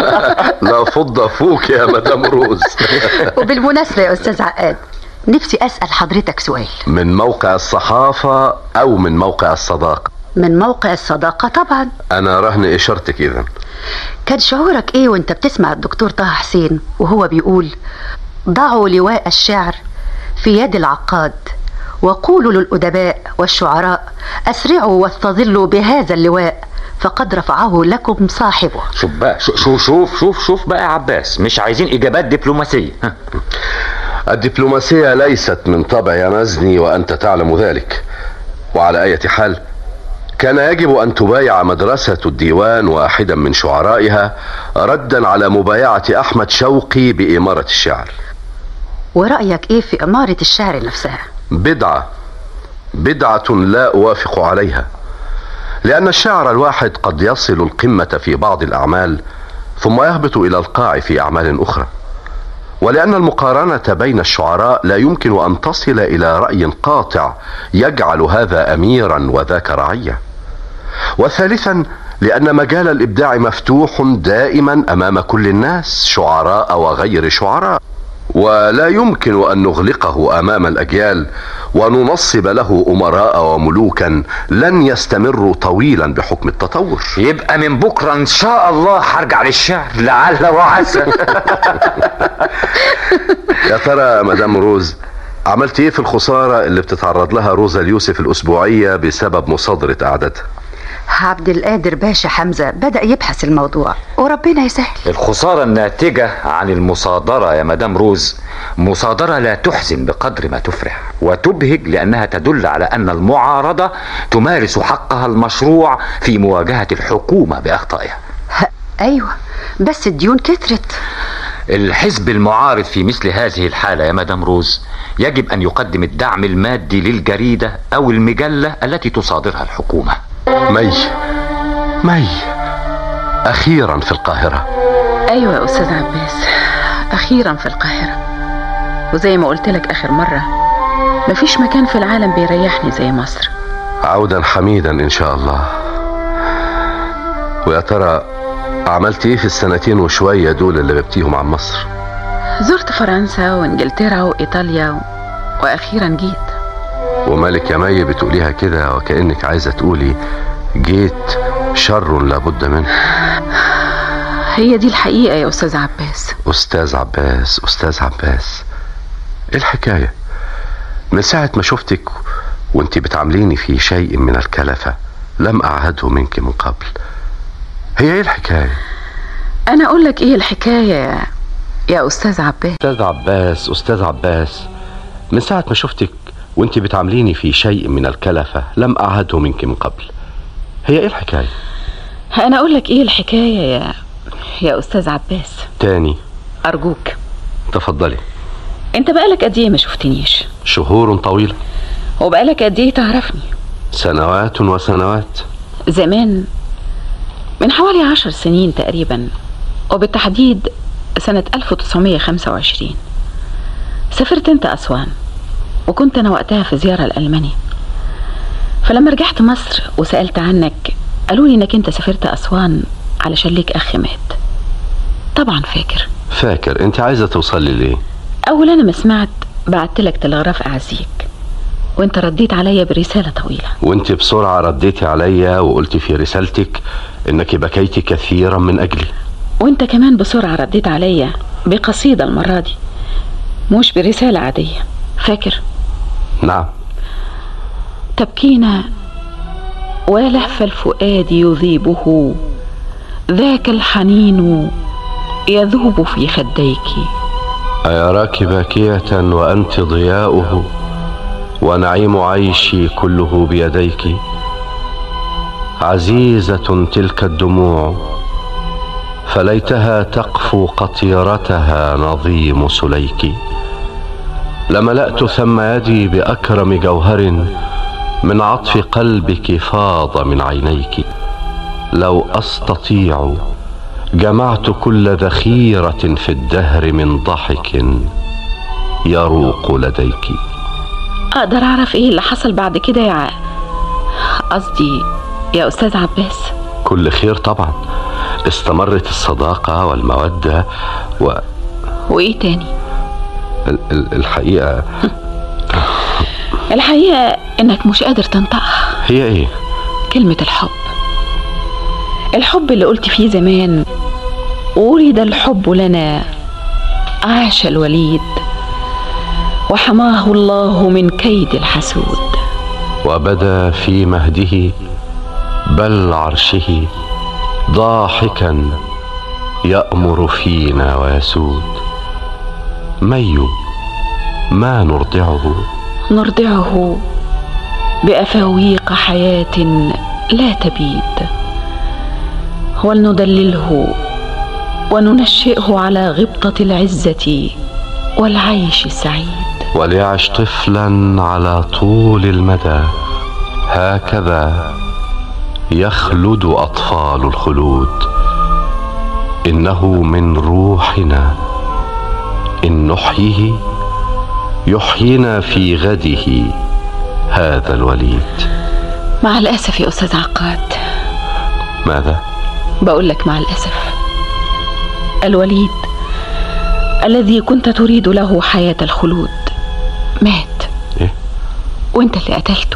لا فضة فوق يا مدام روز. وبالمناسبة يا أستاذ عقاد، نفسي أسأل حضرتك سؤال. من موقع الصحافة أو من موقع الصداقة؟ من موقع الصداقة طبعا. أنا رهن إشارتك إذن. كان شعورك إيه وانت بتسمع الدكتور طه حسين وهو بيقول: ضعوا لواء الشعر في يد العقاد وقولوا للأدباء والشعراء أسرعوا واستظلوا بهذا اللواء فقد رفعه لكم صاحبه. شوف بقى شوف بقى يا عباس، مش عايزين إجابات دبلوماسية. الدبلوماسية ليست من طبع يا مزني وأنت تعلم ذلك. وعلى أي حال كان يجب أن تبايع مدرسة الديوان واحدا من شعرائها ردا على مبايعة أحمد شوقي بإمارة الشعر. ورأيك إيه في إمارة الشعر نفسها؟ بدعة لا أوافق عليها، لأن الشاعر الواحد قد يصل القمة في بعض الأعمال ثم يهبط إلى القاع في أعمال أخرى، ولأن المقارنة بين الشعراء لا يمكن أن تصل إلى رأي قاطع يجعل هذا أميرا وذاك رعية. وثالثا لأن مجال الإبداع مفتوح دائما أمام كل الناس، شعراء وغير شعراء، ولا يمكن أن نغلقه أمام الأجيال وننصب له أمراء وملوكا لن يستمروا طويلا بحكم التطور. يبقى من بكرة إن شاء الله هرجع للشعر، لعل وعسى. يا ترى مدام روز، عملت ايه في الخسارة اللي بتتعرض لها روزا اليوسف الأسبوعية بسبب مصادرة أعدادها؟ عبد القادر باشا حمزة بدأ يبحث الموضوع وربنا يسهل. الخسارة الناتجة عن المصادرة يا مدام روز مصادرة لا تحزن بقدر ما تفرح وتبهج، لأنها تدل على أن المعارضة تمارس حقها المشروع في مواجهة الحكومة بأخطائها. أيوة، بس الديون كترت. الحزب المعارض في مثل هذه الحالة يا مدام روز يجب أن يقدم الدعم المادي للجريدة أو المجلة التي تصادرها الحكومة. مي أخيرا في القاهرة. أيوة يا أستاذ عباس، أخيرا في القاهرة. وزي ما قلت لك آخر مرة، مفيش مكان في العالم بيريحني زي مصر. عودا حميدا إن شاء الله. ويا ترى عملت ايه في السنتين وشوية دول اللي غبتيهم عن مصر؟ زرت فرنسا وانجلترا وإيطاليا وأخيرا جيت. ومالك يا مي بتقوليها كده وكأنك عايزة تقولي جيت شر لابد منه. هي دي الحقيقة يا أستاذ عباس. أستاذ عباس، ايه الحكاية؟ من ساعة ما شفتك وانت بتعامليني في شيء من الكلفة لم أعهده منك من قبل. هي ايه الحكاية؟ أنا أقول لك ايه الحكاية يا أستاذ عباس. أستاذ عباس، من ساعة ما شفتك وانت بتعامليني في شيء من الكلفة لم أعهده منك من قبل. هي ايه الحكاية؟ أنا أقول لك ايه الحكاية يا أستاذ عباس. تاني أرجوك تفضلي. انت بقالك قد ايه ما شفتنيش؟ شهور طويلة. وبقالك قد ايه تعرفني؟ سنوات وسنوات. زمان، من حوالي 10 سنين تقريبا، وبالتحديد سنة 1925 سافرت انت أسوان، وكنت أنا وقتها في زيارة لألمانيا. فلما رجعت مصر وسألت عنك قالوا لي انك انت سافرت أسوان علشان ليك أخ مات. طبعا فاكر. انت عايزة توصلي ليه؟ أول أنا ما سمعت بعتلك تلغراف أعزيك، وانت رديت عليا برسالة طويلة. وانت بسرعة رديتي عليا وقلت في رسالتك انك بكيتي كثيرا من أجلي. وانت كمان بسرعة رديت عليا بقصيدة المرة دي، مش برسالة عادية. فاكر؟ نعم. تبكينا ولهف الفؤاد يذيبه، ذاك الحنين يذوب في خديك. أيراك باكية وأنت ضياؤه، ونعيم عيشي كله بيديك. عزيزة تلك الدموع، فليتها تقفو قطيرتها نظيم سليك. لملأت ثم يدي بأكرم جوهر، من عطف قلبك فاض من عينيك. لو أستطيع جمعت كل ذخيرة في الدهر من ضحك يروق لديك. أقدر أعرف إيه اللي حصل بعد كده يا قصدي يا أستاذ عباس؟ كل خير طبعا. استمرت الصداقة والمودة وإيه تاني؟ الحقيقة الحقيقة إنك مش قادر تنطقها. هي إيه؟ كلمة الحب اللي قلت فيه زمان: ولد الحب لنا عاش الوليد، وحماه الله من كيد الحسود. وبدا في مهده بل عرشه، ضاحكا يأمر فينا ويسود. ما نرضعه بأفاويق حياة لا تبيد، ولندلله وننشئه على غبطة العزة والعيش السعيد. وليعش طفلا على طول المدى، هكذا يخلد أطفال الخلود. إنه من روحنا، إن نحييه يحيينا في غده هذا الوليد. مع الأسف يا أستاذ عقاد. ماذا؟ بقول لك مع الأسف، الوليد الذي كنت تريد له حياة الخلود مات. إيه؟ وانت اللي قتلته،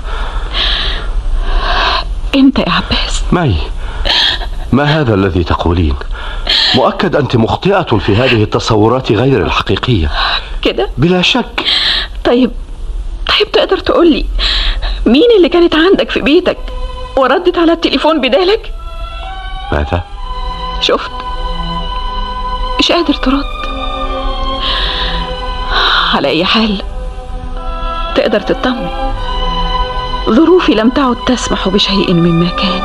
انت يا عباس. ما هذا الذي تقولين؟ مؤكد أنت مخطئة في هذه التصورات غير الحقيقية. كده؟ بلا شك. طيب تقدر تقولي مين اللي كانت عندك في بيتك وردت على التليفون بدالك؟ ماذا؟ شفت؟ مش قادر ترد. على أي حال تقدر تطمن، ظروفي لم تعد تسمح بشيء مما كان.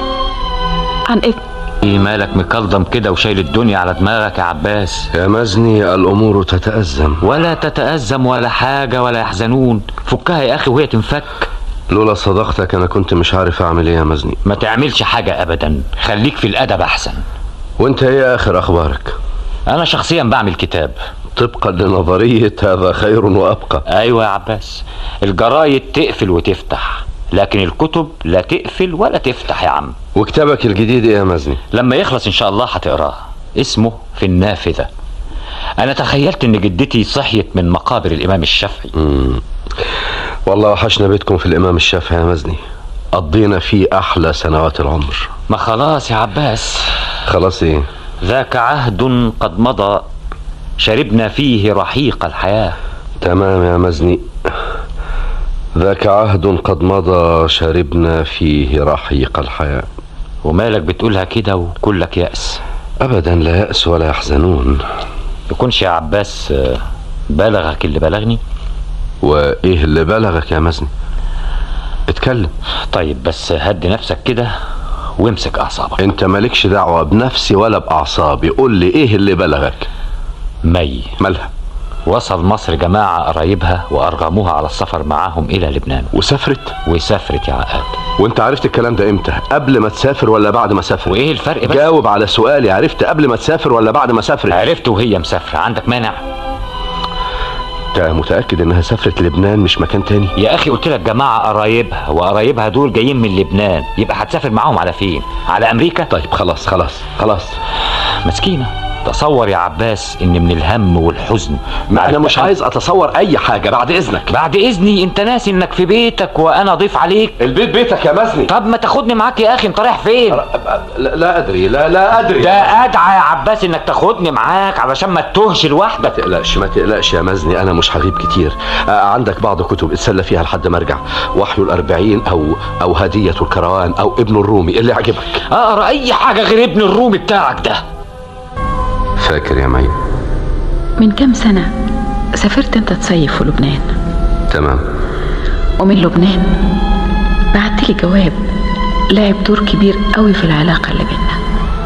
عن إذن. ايه مالك مكلضم كده وشايل الدنيا على دماغك يا عباس؟ يا مزني الأمور تتأزم. ولا تتأزم ولا حاجة ولا يحزنون، فكها يا أخي وهي تنفك. لولا صداقتك أنا كنت مش عارف أعمل إيه يا مزني. ما تعملش حاجة أبدا، خليك في الأدب أحسن. وانت ايه آخر أخبارك؟ أنا شخصيا بعمل كتاب طبقا لنظرية هذا خير وأبقى. أيوة يا عباس، الجرايد تقفل وتفتح، لكن الكتب لا تقفل ولا تفتح يا عم. وكتابك الجديد ايه يا مزني؟ لما يخلص ان شاء الله هتقراه، اسمه في النافذة. انا تخيلت ان جدتي صحيت من مقابر الامام الشافعي. والله وحشنا بيتكم في الامام الشافعي يا مزني، قضينا فيه احلى سنوات العمر. ما خلاص يا عباس. خلاص ايه؟ ذاك عهد قد مضى، شربنا فيه رحيق الحياة. تمام يا مزني، ذاك عهد قد مضى شربنا فيه رحيق الحياة. ومالك بتقولها كده وكلك يأس؟ أبدا لا يأس ولا يحزنون. يكونش يا عباس بلغك اللي بلغني؟ وإيه اللي بلغك يا مزني؟ اتكلم. طيب بس هدي نفسك كده وامسك أعصابك. انت مالكش دعوة بنفسي ولا بأعصابي، قول لي إيه اللي بلغك؟ مالها؟ وصل مصر جماعة قرايبها وأرغموها على السفر معاهم إلى لبنان. وسافرت يا عقاد. وانت عرفت الكلام ده امتى؟ قبل ما تسافر ولا بعد ما سافرت؟ وإيه الفرق بس؟ جاوب على سؤالي، عرفت قبل ما تسافر ولا بعد ما سافرت؟ عرفت وهي مسافرة، عندك مانع؟ انت متأكد انها سافرت لبنان مش مكان تاني؟ يا أخي قلت لك جماعة قرايبها، وقرايبها دول جايين من لبنان، يبقى هتسافر معاهم على فين؟ على أمريكا؟ طيب خلاص مسكينة. تصور يا عباس ان من الهم والحزن. ما انا مش عايز اتصور اي حاجة، بعد اذنك. بعد اذني؟ انت ناسي انك في بيتك وانا ضيف عليك. البيت بيتك يا مزني. طب ما تاخدني معاك يا اخي، انت رايح فين؟ لا ادري. لا ادري. ده ادعى يا عباس انك تاخدني معاك علشان ما تتوهش لوحدك. ما تقلقش يا مزني، انا مش هغيب كتير. عندك بعض كتب اتسلى فيها لحد ما ارجع، وحي الأربعين او هدية الكروان او ابن الرومي، اللي يعجبك. اقرا اي حاجة غير ابن الرومي بتاعك ده. فاكر يا مي؟ من كام سنة سافرت انت تصيف في لبنان. تمام. ومن لبنان بعتلي جواب لعب دور كبير قوي في العلاقة اللي بينا.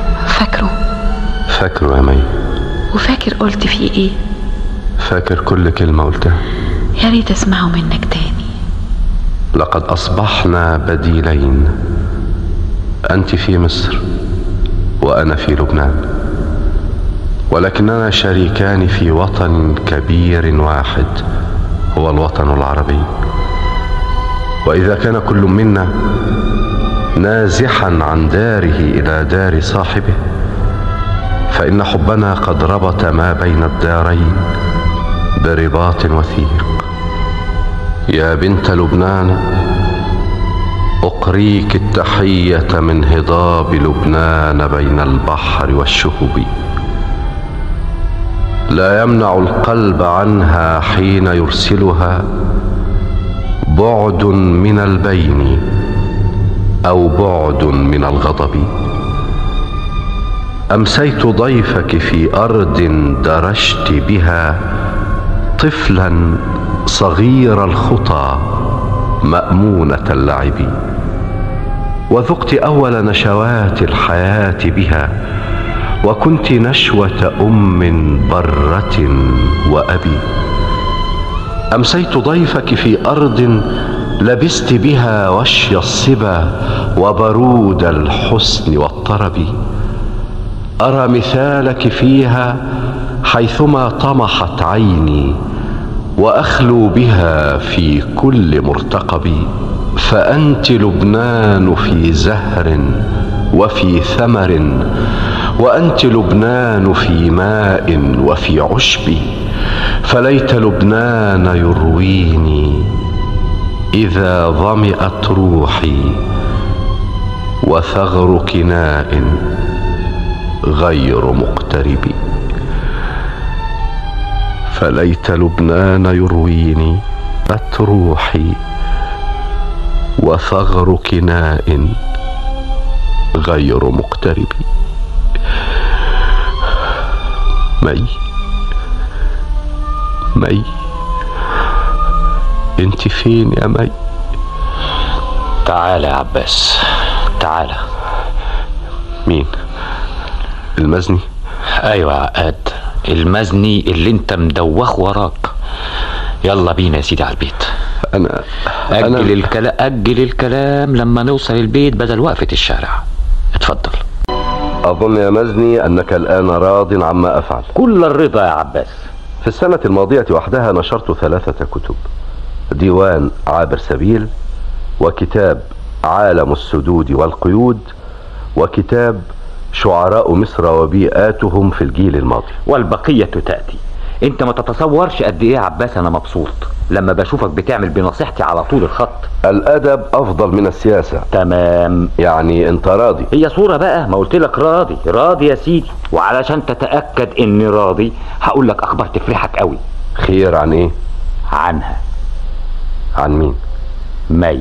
فاكره يا مي. وفاكر قلت فيه ايه؟ فاكر كل كلمة قلتها. يا ريت اسمعه منك تاني. لقد أصبحنا بديلين، أنت في مصر وأنا في لبنان، ولكننا شريكان في وطن كبير واحد هو الوطن العربي. وإذا كان كل منا نازحا عن داره إلى دار صاحبه، فإن حبنا قد ربط ما بين الدارين برباط وثيق. يا بنت لبنان، أقريك التحية من هضاب لبنان بين البحر والشهب. لا يمنع القلب عنها حين يرسلها بعد من البين أو بعد من الغضب. أمسيت ضيفك في أرض درجت بها طفلا صغير الخطى مأمونة اللعب. وذقت أول نشوات الحياة بها، وكنت نشوة برة وأبي. أمسيت ضيفك في أرض لبست بها وشي الصبا وبرود الحسن والطرب. أرى مثالك فيها حيثما طمحت عيني، وأخلو بها في كل مرتقب. فأنت لبنان في زهر وفي ثمر، وأنت لبنان في ماء وفي عشب. فليت لبنان يرويني إذا ظمئت روحي، وثغر كناء غير مقترب. فليت لبنان يرويني روحي، وثغر كناء غير مقترب. مي انت فين يا مي؟ تعالى يا عباس، تعالى. مين؟ المزني؟ ايوه يا عقاد، المزني اللي انت مدوخ وراك. يلا بينا يا سيدي على البيت. أجل الكلام لما نوصل البيت بدل وقفة الشارع. اتفضل. أظن يا مزني أنك الآن راض عما أفعل. كل الرضا يا عباس. في السنة الماضية وحدها نشرت 3 كتب: ديوان عابر سبيل، وكتاب عالم السدود والقيود، وكتاب شعراء مصر وبيئاتهم في الجيل الماضي. والبقية تأتي. انت ما تتصورش قد ايه يا عباس انا مبسوط لما بشوفك بتعمل بنصيحتي على طول الخط. الادب افضل من السياسة. تمام. يعني انت راضي؟ هي صورة بقى، ما قلت لك راضي يا سيدي. وعلشان تتأكد اني راضي هقول لك اخبار تفرحك قوي. خير عن ايه؟ عنها. عن مين؟ مي.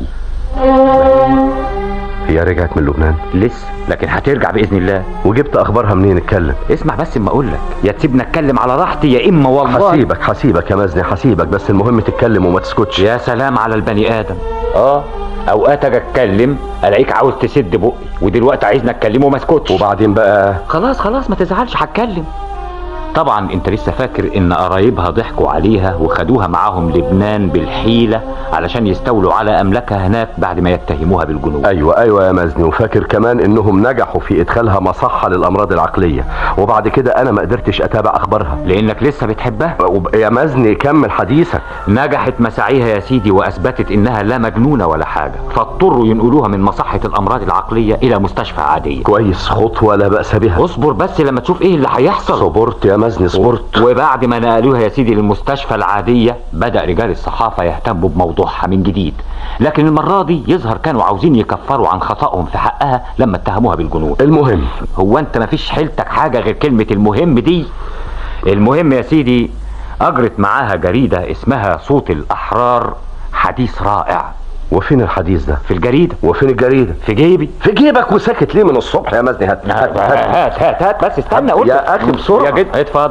هي رجعت من لبنان؟ لسه، لكن هترجع باذن الله. وجبت اخبارها منين؟ اتكلم. اسمع بس اما اقول لك، يا تسيبني اتكلم على راحتي يا اما والله حسيبك يا مزني، حسيبك، بس المهم تتكلم وما تسكتش. يا سلام على البني ادم. اوقات اجي اتكلم الاقيك عاوز تسد بقي، ودلوقتي عايزني اتكلم وما اسكتش. وبعدين بقى؟ خلاص ما تزعلش، هتكلم. طبعا انت لسه فاكر ان قرايبها ضحكوا عليها وخدوها معاهم لبنان بالحيلة علشان يستولوا على املاكها هناك بعد ما يتهموها بالجنون. ايوه يا مزني، وفاكر كمان انهم نجحوا في ادخالها مصحة للامراض العقلية، وبعد كده انا ما قدرتش اتابع اخبارها لانك لسه بتحبها. يا مزني كمل حديثك. نجحت مساعيها يا سيدي واثبتت انها لا مجنونة ولا حاجة، فاضطروا ينقلوها من مصحة الامراض العقلية الى مستشفى عادية. كويس، خطوة لا بأس بها. اصبر بس لما تشوف ايه اللي هيحصل. صبرت يا مزني، صبرت. وبعد ما نقلوها يا سيدي للمستشفى العادية بدأ رجال الصحافة يهتموا بموضوعها من جديد، لكن المرة دي يظهر كانوا عاوزين يكفروا عن خطأهم في حقها لما اتهموها بالجنون. المهم، هو انت مفيش حيلتك حاجة غير كلمة المهم دي؟ المهم يا سيدي، اجرت معاها جريدة اسمها صوت الاحرار حديث رائع. وفين الحديث ده؟ في الجريدة. وفين الجريدة؟ في جيبي. في جيبك وساكت ليه من الصبح يا مزني؟ هات بس استنى قلت يا اخي بسرعة يا جد. اتفضل.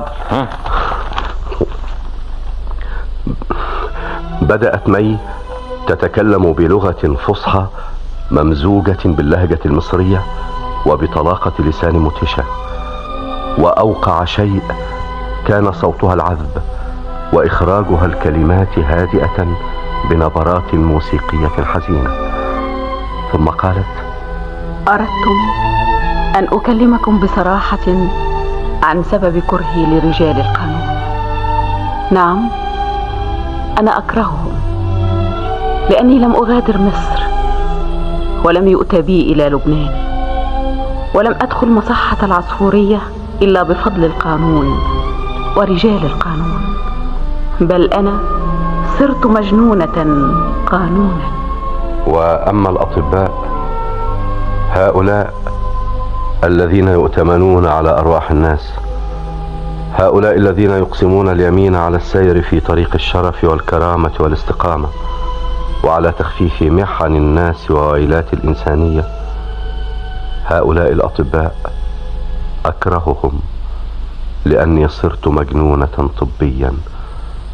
بدأت مي تتكلم بلغة فصحى ممزوجة باللهجة المصرية وبطلاقة لسان مدهشة، وأوقع شيء كان صوتها العذب وإخراجها الكلمات هادئة بنبرات موسيقية حزينة. ثم قالت: أردتم أن أكلمكم بصراحة عن سبب كرهي لرجال القانون. نعم، أنا أكرههم لأني لم أغادر مصر، ولم يؤتى بي إلى لبنان، ولم أدخل مصحة العصفورية إلا بفضل القانون ورجال القانون، بل أنا صرت مجنونة قانونا. وأما الأطباء هؤلاء الذين يؤتمنون على أرواح الناس، هؤلاء الذين يقسمون اليمين على السير في طريق الشرف والكرامة والاستقامة، وعلى تخفيف محن الناس وويلات الإنسانية، هؤلاء الأطباء أكرههم لأني صرت مجنونة طبيا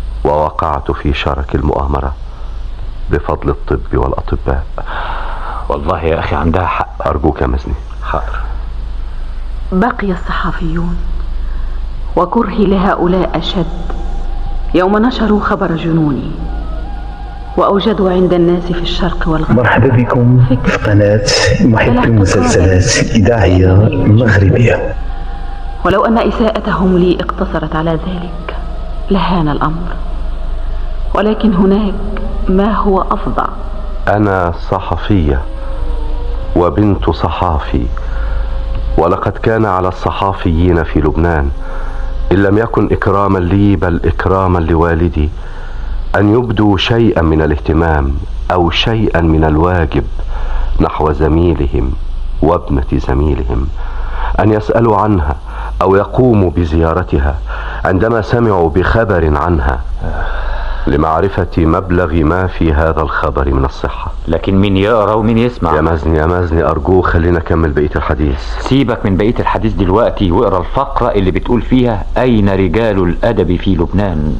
ووقعت في شرك المؤامرة بفضل الطب والأطباء. والله يا اخي عندها حق. ارجوك يا مزني. حاضر. بقي الصحفيون وكرهي لهؤلاء أشد يوم نشروا خبر جنوني وأوجدوا عند الناس في الشرق والغرب. مرحبا بكم في قناة محب المسلسلات الإذاعية المغربية. ولو أن إساءتهم لي اقتصرت على ذلك لهان الأمر، ولكن هناك ما هو أفظع. أنا صحفية وبنت صحافي، ولقد كان على الصحافيين في لبنان إن لم يكن إكراما لي بل إكراما لوالدي أن يبدوا شيئا من الاهتمام أو شيئا من الواجب نحو زميلهم وابنة زميلهم، أن يسألوا عنها أو يقوموا بزيارتها عندما سمعوا بخبر عنها لمعرفة مبلغ ما في هذا الخبر من الصحة. لكن مين يقرأ ومين يسمع؟ يا مزني أرجوك خلينا نكمل بقية الحديث. سيبك من بقية الحديث دلوقتي واقرأ الفقرة اللي بتقول فيها أين رجال الأدب في لبنان؟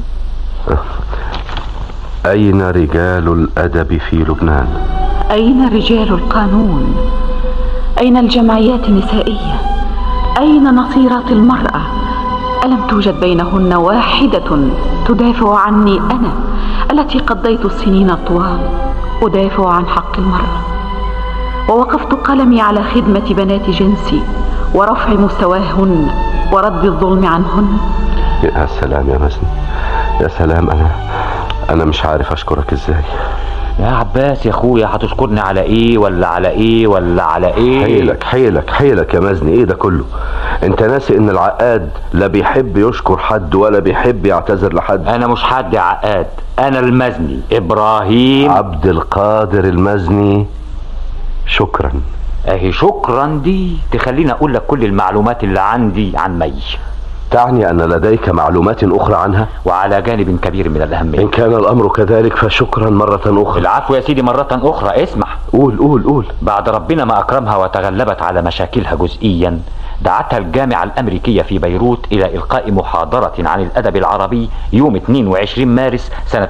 أين رجال الأدب في لبنان؟ أين رجال القانون؟ أين الجمعيات النسائية؟ أين نصيرات المرأة؟ ألم توجد بينهن واحدة تدافع عني أنا التي قضيت السنين الطوال أدافع عن حق المرأة، ووقفت قلمي على خدمة بنات جنسي ورفع مستواهن ورد الظلم عنهن؟ يا سلام يا مزني، يا سلام. أنا مش عارف أشكرك إزاي يا عباس. يا أخويا هتشكرني على إيه ولا على إيه ولا على إيه؟ حيلك يا مزني. إيه ده كله؟ أنت ناسي إن العقاد لا بيحب يشكر حد ولا بيحب يعتذر لحد. أنا مش حد يا عقاد، أنا المزني إبراهيم عبد القادر المزني. شكرا. أهي شكرا دي تخليني أقول لك كل المعلومات اللي عندي عن مي. تعني أن لديك معلومات أخرى عنها؟ وعلى جانب كبير من الأهمية. إن كان الأمر كذلك فشكرا مرة أخرى. العفو يا سيدي مرة أخرى. اسمح. قول. بعد ربنا ما أكرمها وتغلبت على مشاكلها جزئيا، دعتها الجامعة الأمريكية في بيروت إلى إلقاء محاضرة عن الأدب العربي يوم 22 مارس سنة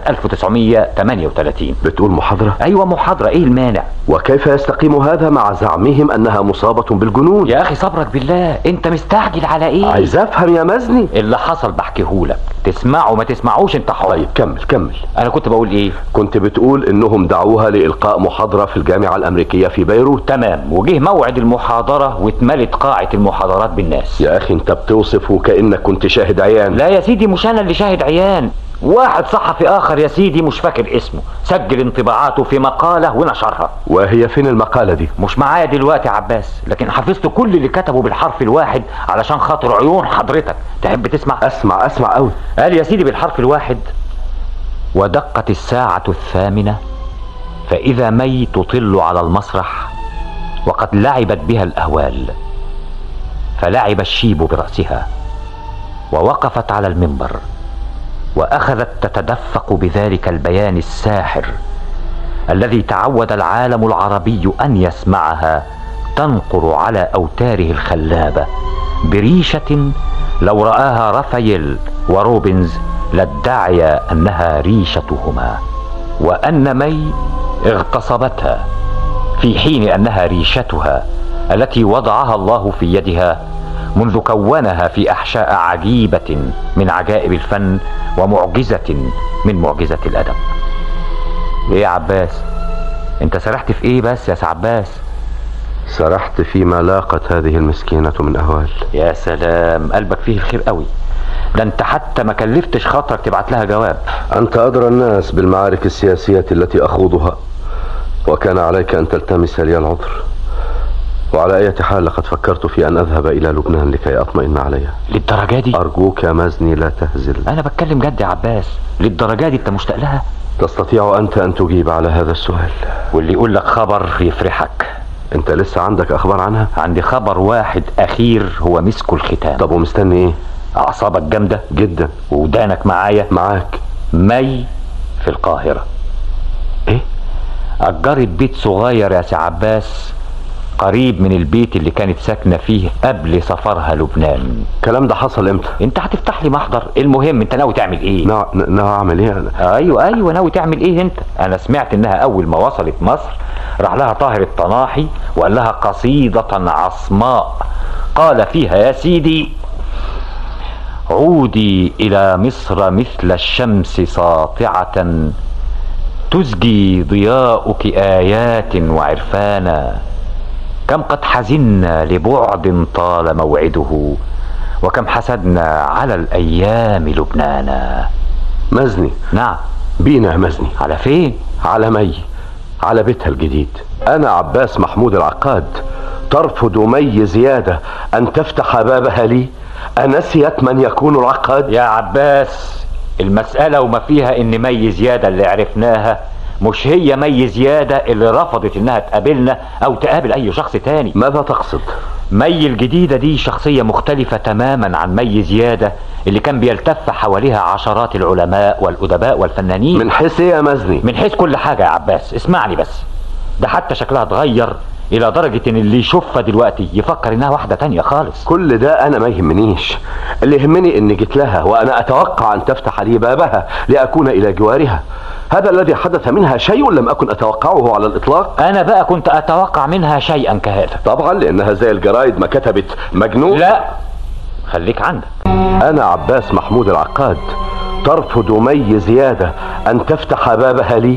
1938. بتقول محاضرة؟ أيوة محاضرة. إيه المانع؟ وكيف يستقيم هذا مع زعمهم أنها مصابة بالجنون؟ يا أخي صبرك بالله، أنت مستعجل على إيه؟ عايز أفهم يا مزني. اللي حصل بحكيهولك، تسمعه ما تسمعوش انت حر. طيب كمل. أنا كنت بقول إيه؟ كنت بتقول إنهم دعوها لإلقاء محاضرة في الجامعة الأمريكية في بيروت. تمام. وجه موعد المحاضرة واتملت قاعة المحاضرات بالناس. يا أخي أنت بتوصف وكأنك كنت شاهد عيان. لا يا سيدي، مش أنا اللي شاهد عيان. واحد صحفي آخر يا سيدي مش فاكر اسمه سجل انطباعاته في مقالة ونشرها. وهي فين المقالة دي؟ مش معايا دلوقتي يا عباس، لكن حفظت كل اللي كتبه بالحرف الواحد علشان خاطر عيون حضرتك. تحب تسمع؟ أسمع أوي. قال يا سيدي بالحرف الواحد: ودقت الساعة 8 فإذا مي تطل على المسرح وقد لعبت بها الأهوال، فلعب الشيب برأسها ووقفت على المنبر وأخذت تتدفق بذلك البيان الساحر الذي تعود العالم العربي أن يسمعها تنقر على أوتاره الخلابة بريشة لو رآها رافائيل وروبنز لادعيا أنها ريشتهما، وأن مي اغتصبتها في حين أنها ريشتها التي وضعها الله في يدها منذ كونها في أحشاء عجيبة من عجائب الفن ومعجزة من معجزة الأدب. إيه يا عباس؟ أنت سرحت في إيه بس يا عباس؟ سرحت فيما لاقت هذه المسكينة من أهوال. يا سلام، قلبك فيه الخير قوي. ده أنت حتى ما كلفتش خاطرك تبعت لها جواب. أنت أدرى الناس بالمعارك السياسية التي أخوضها، وكان عليك أن تلتمس لي العذر. وعلى أي حال لقد فكرت في أن أذهب إلى لبنان لكي أطمئن عليها. للدرجة دي؟ أرجوك يا مزني لا تهزل. أنا بتكلم جد يا عباس. للدرجة دي أنت مشتاق لها؟ تستطيع أنت أن تجيب على هذا السؤال. واللي يقول لك خبر يفرحك. أنت لسه عندك أخبار عنها؟ عندي خبر واحد أخير هو مسك الختام. طب ومستني إيه؟ أعصابك جامدة جدا ودانك معايا. معاك. مي في القاهرة. إيه؟ أجرت بيت صغير يا سي عباس قريب من البيت اللي كانت ساكنة فيه قبل سفرها لبنان. الكلام ده حصل امتى؟ انت هتفتح لي محضر. المهم انت ناوي تعمل ايه؟ ناوي اعمل ايه انا؟ ايوه ناوي تعمل ايه انت؟ انا سمعت انها اول ما وصلت مصر راح لها طاهر الطناحي وقال لها قصيدة عصماء قال فيها يا سيدي: عودي الى مصر مثل الشمس ساطعة تزجي ضياؤك آيات وعرفانا، كم قد حزنا لبعد طال موعده وكم حسدنا على الأيام لبنانا. مزني. نعم. بينا يا مزني. على فين؟ على مي، على بيتها الجديد. أنا عباس محمود العقاد ترفض مي زيادة أن تفتح بابها لي. أنسيت من يكون العقاد؟ يا عباس المسألة وما فيها ان مي زيادة اللي عرفناها مش هي مي زيادة اللي رفضت انها تقابلنا او تقابل اي شخص تاني. ماذا تقصد؟ مي الجديدة دي شخصية مختلفة تماما عن مي زيادة اللي كان بيلتف حواليها عشرات العلماء والأدباء والفنانين. من حيث ايه يا مزني؟ من حيث كل حاجة يا عباس. اسمعني بس، ده حتى شكلها اتغير الى درجة ان اللي يشوفها دلوقتي يفكر انها واحدة تانية خالص. كل ده انا ما يهمنيش، اللي يهمني اني جيت لها وانا اتوقع ان تفتح لي بابها لاكون الى جوارها. هذا الذي حدث منها شيء لم اكن اتوقعه على الاطلاق. انا بقى كنت اتوقع منها شيئا كهذا. طبعا لانها زي الجرايد ما كتبت مجنون. لا خليك عندك. انا عباس محمود العقاد ترفض مي زيادة ان تفتح بابها لي.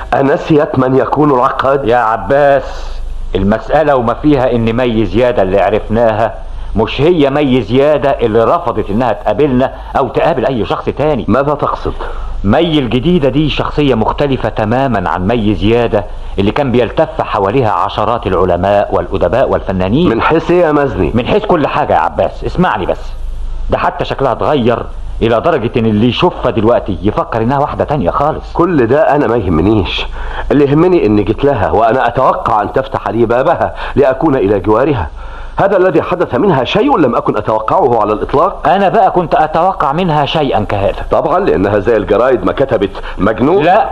انسيت من يكون العقاد؟ يا عباس المسألة وما فيها ان مي زيادة اللي عرفناها مش هي مي زيادة اللي رفضت انها تقابلنا او تقابل اي شخص تاني. ماذا تقصد؟ مي الجديدة دي شخصية مختلفة تماما عن مي زيادة اللي كان بيلتف حواليها عشرات العلماء والأدباء والفنانين. من حيث ايه يا مزني؟ من حيث كل حاجة يا عباس. اسمعني بس، ده حتى شكلها اتغير الى درجة ان اللي يشوفها دلوقتي يفكر انها واحدة تانية خالص. كل ده انا ما يهمنيش، اللي يهمني اني جيت لها وانا اتوقع ان تفتح لي بابها لاكون الى جوارها. هذا الذي حدث منها شيء لم اكن اتوقعه على الاطلاق. انا بقى كنت اتوقع منها شيئا كهذا. طبعا لانها زي الجرايد ما كتبت مجنون. لا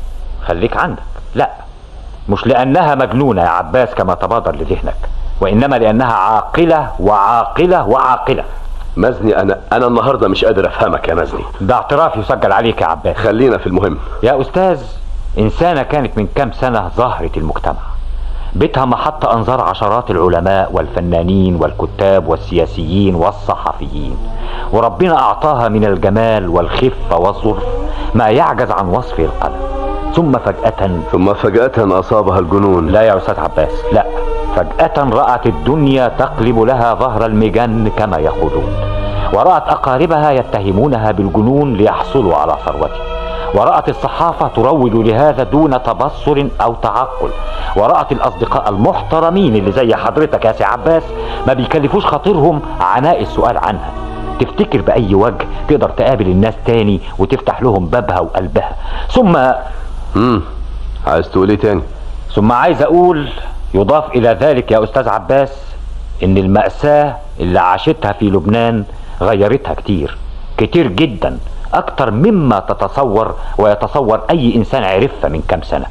خليك عندك. لا مش لانها مجنونة يا عباس كما تبادر لذهنك، وانما لانها عاقلة وعاقلة وعاقلة. مزني انا النهاردة مش قادر افهمك يا مزني. ده اعتراف يسجل عليك يا عباس. خلينا في المهم. يا استاذ، انسانة كانت من كام سنة زهرة المجتمع، بيتها محط انظار عشرات العلماء والفنانين والكتاب والسياسيين والصحفيين، وربنا اعطاها من الجمال والخفة والظرف ما يعجز عن وصفه القلم. ثم فجأة اصابها الجنون. لا يا استاذ عباس، لا، فجأة رأت الدنيا تقلب لها ظهر المجن كما يقولون، ورأت أقاربها يتهمونها بالجنون ليحصلوا على ثروته، ورأت الصحافة تروج لهذا دون تبصر أو تعقل، ورأت الأصدقاء المحترمين اللي زي حضرتك يا سي عباس ما بيكلفوش خاطرهم عناء السؤال عنها. تفتكر بأي وجه تقدر تقابل الناس تاني وتفتح لهم بابها وقلبها؟ ثم عايز تقول ايه تاني؟ ثم عايز أقول يضاف إلى ذلك يا أستاذ عباس إن المأساة اللي عاشتها في لبنان غيرتها كتير كتير جدا، أكتر مما تتصور ويتصور أي إنسان عرفها من كام سنة.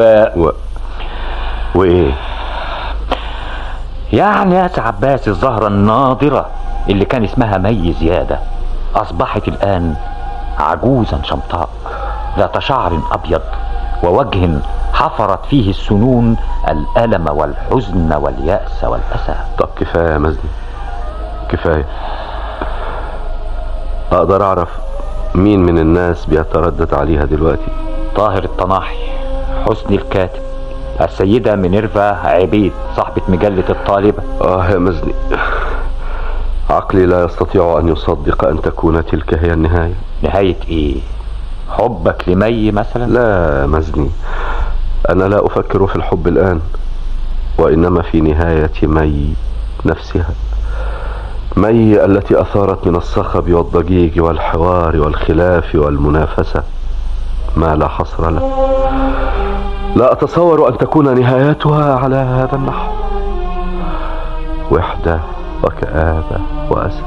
وإيه؟ يعني يا سي عباس الزهرة الناضرة اللي كان اسمها مي زيادة أصبحت الآن عجوزا شمطاء ذات شعر أبيض ووجه حفرت فيه السنون الألم والحزن واليأس والأسى. طب كفاية يا مزني، كفاية. أقدر أعرف مين من الناس بيتردد عليها دلوقتي؟ طاهر الطناحي، حسني الكاتب، السيدة مينيرفا عبيد صاحبة مجلة الطالبة. يا مزني، عقلي لا يستطيع أن يصدق أن تكون تلك هي النهاية. نهاية إيه؟ حبك لمي مثلا؟ لا مزني، أنا لا أفكر في الحب الآن، وإنما في نهاية مي نفسها. مي التي أثارت من الصخب والضجيج والحوار والخلاف والمنافسة ما لا حصر له. لا أتصور أن تكون نهايتها على هذا النحو: وحدة وكآبة وأسى.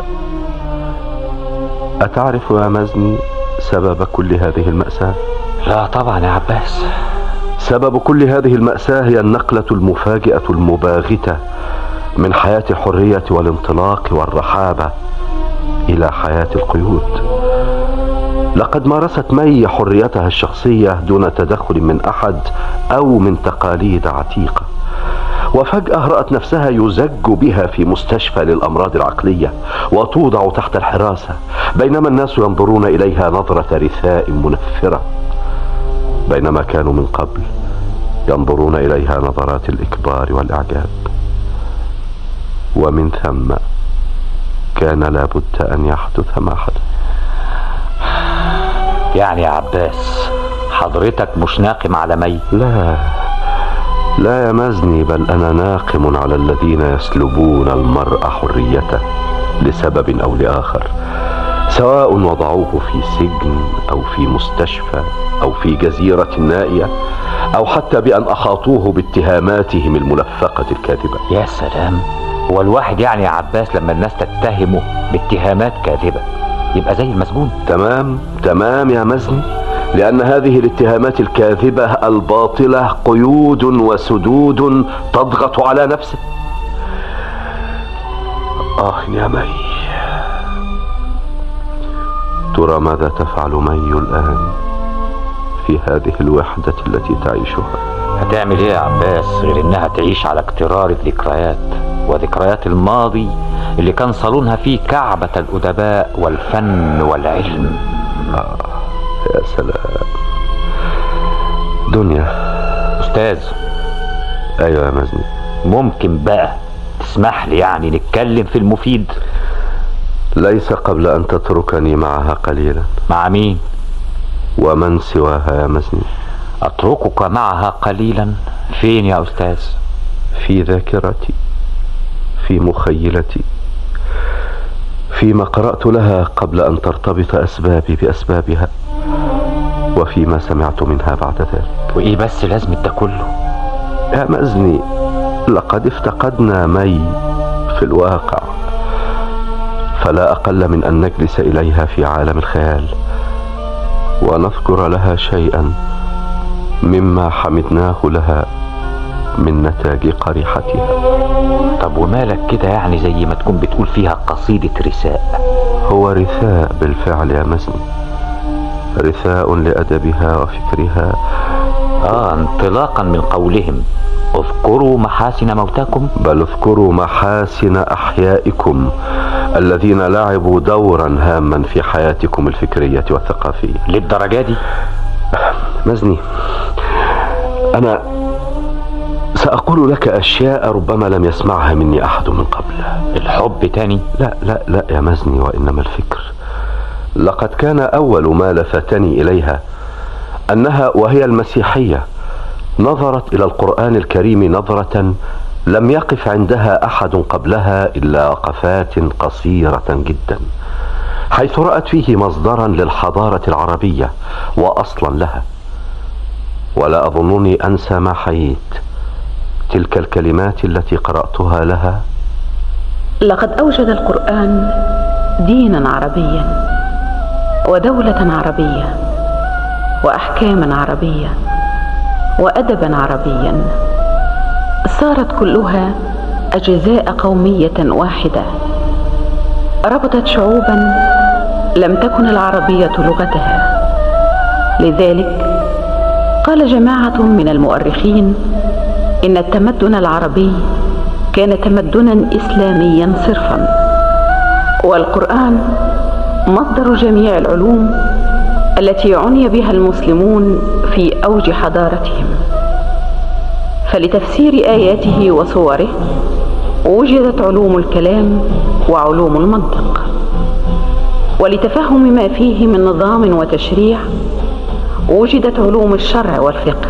أتعرف يا مزني سبب كل هذه المأساة؟ لا طبعا يا عباس. سبب كل هذه المأساة هي النقلة المفاجئة المباغتة من حياة الحرية والانطلاق والرحابة إلى حياة القيود. لقد مارست مي حريتها الشخصية دون تدخل من أحد أو من تقاليد عتيقة، وفجأة رأت نفسها يزج بها في مستشفى للأمراض العقلية وتوضع تحت الحراسة، بينما الناس ينظرون إليها نظرة رثاء منفرة، بينما كانوا من قبل ينظرون إليها نظرات الإكبار والإعجاب. ومن ثم كان لابد أن يحدث ما حدث. يعني يا عباس حضرتك مش ناقم على مي؟ لا يا مزني، بل أنا ناقم على الذين يسلبون المرء حريته لسبب أو لآخر، سواء وضعوه في سجن أو في مستشفى أو في جزيرة نائية أو حتى بأن أحاطوه باتهاماتهم الملفقة الكاذبة. يا سلام، هو الواحد يعني يا عباس لما الناس تتهمه باتهامات كاذبة يبقى زي المسجون؟ تمام يا مزني، لأن هذه الاتهامات الكاذبة الباطلة قيود وسدود تضغط على نفسه. يا مي، ترى ماذا تفعل مي الآن في هذه الوحدة التي تعيشها؟ هتعمل ايه يا عباس غير انها تعيش على اقترار الذكريات وذكريات الماضي اللي كان صالونها فيه كعبة الأدباء والفن والعلم. يا سلام. دنيا أستاذ. أيوة يا مزني. ممكن بقى تسمح لي يعني نتكلم في المفيد؟ ليس قبل أن تتركني معها قليلا. مع مين؟ ومن سواها يا مزني؟ أتركك معها قليلا؟ فين يا أستاذ؟ في ذاكرتي، في مخيلتي، فيما قرأت لها قبل أن ترتبط أسبابي بأسبابها، وفيما سمعت منها بعد ذلك. وإيه بس لازمة ده كله؟ يا مزني، لقد افتقدنا مي في الواقع، فلا أقل من أن نجلس إليها في عالم الخيال ونذكر لها شيئا مما حمدناه لها من نتاج قريحتها. طب ومالك كده يعني زي ما تكون بتقول فيها قصيدة رثاء؟ هو رثاء بالفعل يا مزني، رثاء لأدبها وفكرها. انطلاقا من قولهم اذكروا محاسن موتاكم، بل اذكروا محاسن أحيائكم الذين لعبوا دورا هاما في حياتكم الفكرية والثقافية. للدرجة دي؟ مزني، أنا سأقول لك أشياء ربما لم يسمعها مني أحد من قبل. الحب تاني؟ لا يا مزني، وإنما الفكر. لقد كان أول ما لفتني إليها أنها وهي المسيحية نظرت إلى القرآن الكريم نظرة لم يقف عندها أحد قبلها إلا وقفات قصيرة جدا، حيث رأت فيه مصدرا للحضارة العربية وأصلا لها. ولا أظنني أنسى ما حييت تلك الكلمات التي قرأتها لها: لقد أوجد القرآن دينا عربيا ودولة عربية وأحكاما عربية وأدبا عربيا، صارت كلها أجزاء قومية واحدة ربطت شعوبا لم تكن العربية لغتها. لذلك قال جماعة من المؤرخين إن التمدن العربي كان تمدنا إسلاميا صرفا، والقرآن مصدر جميع العلوم التي عني بها المسلمون في أوج حضارتهم. فلتفسير آياته وصوره وجدت علوم الكلام وعلوم المنطق، ولتفهم ما فيه من نظام وتشريع وجدت علوم الشرع والفقه.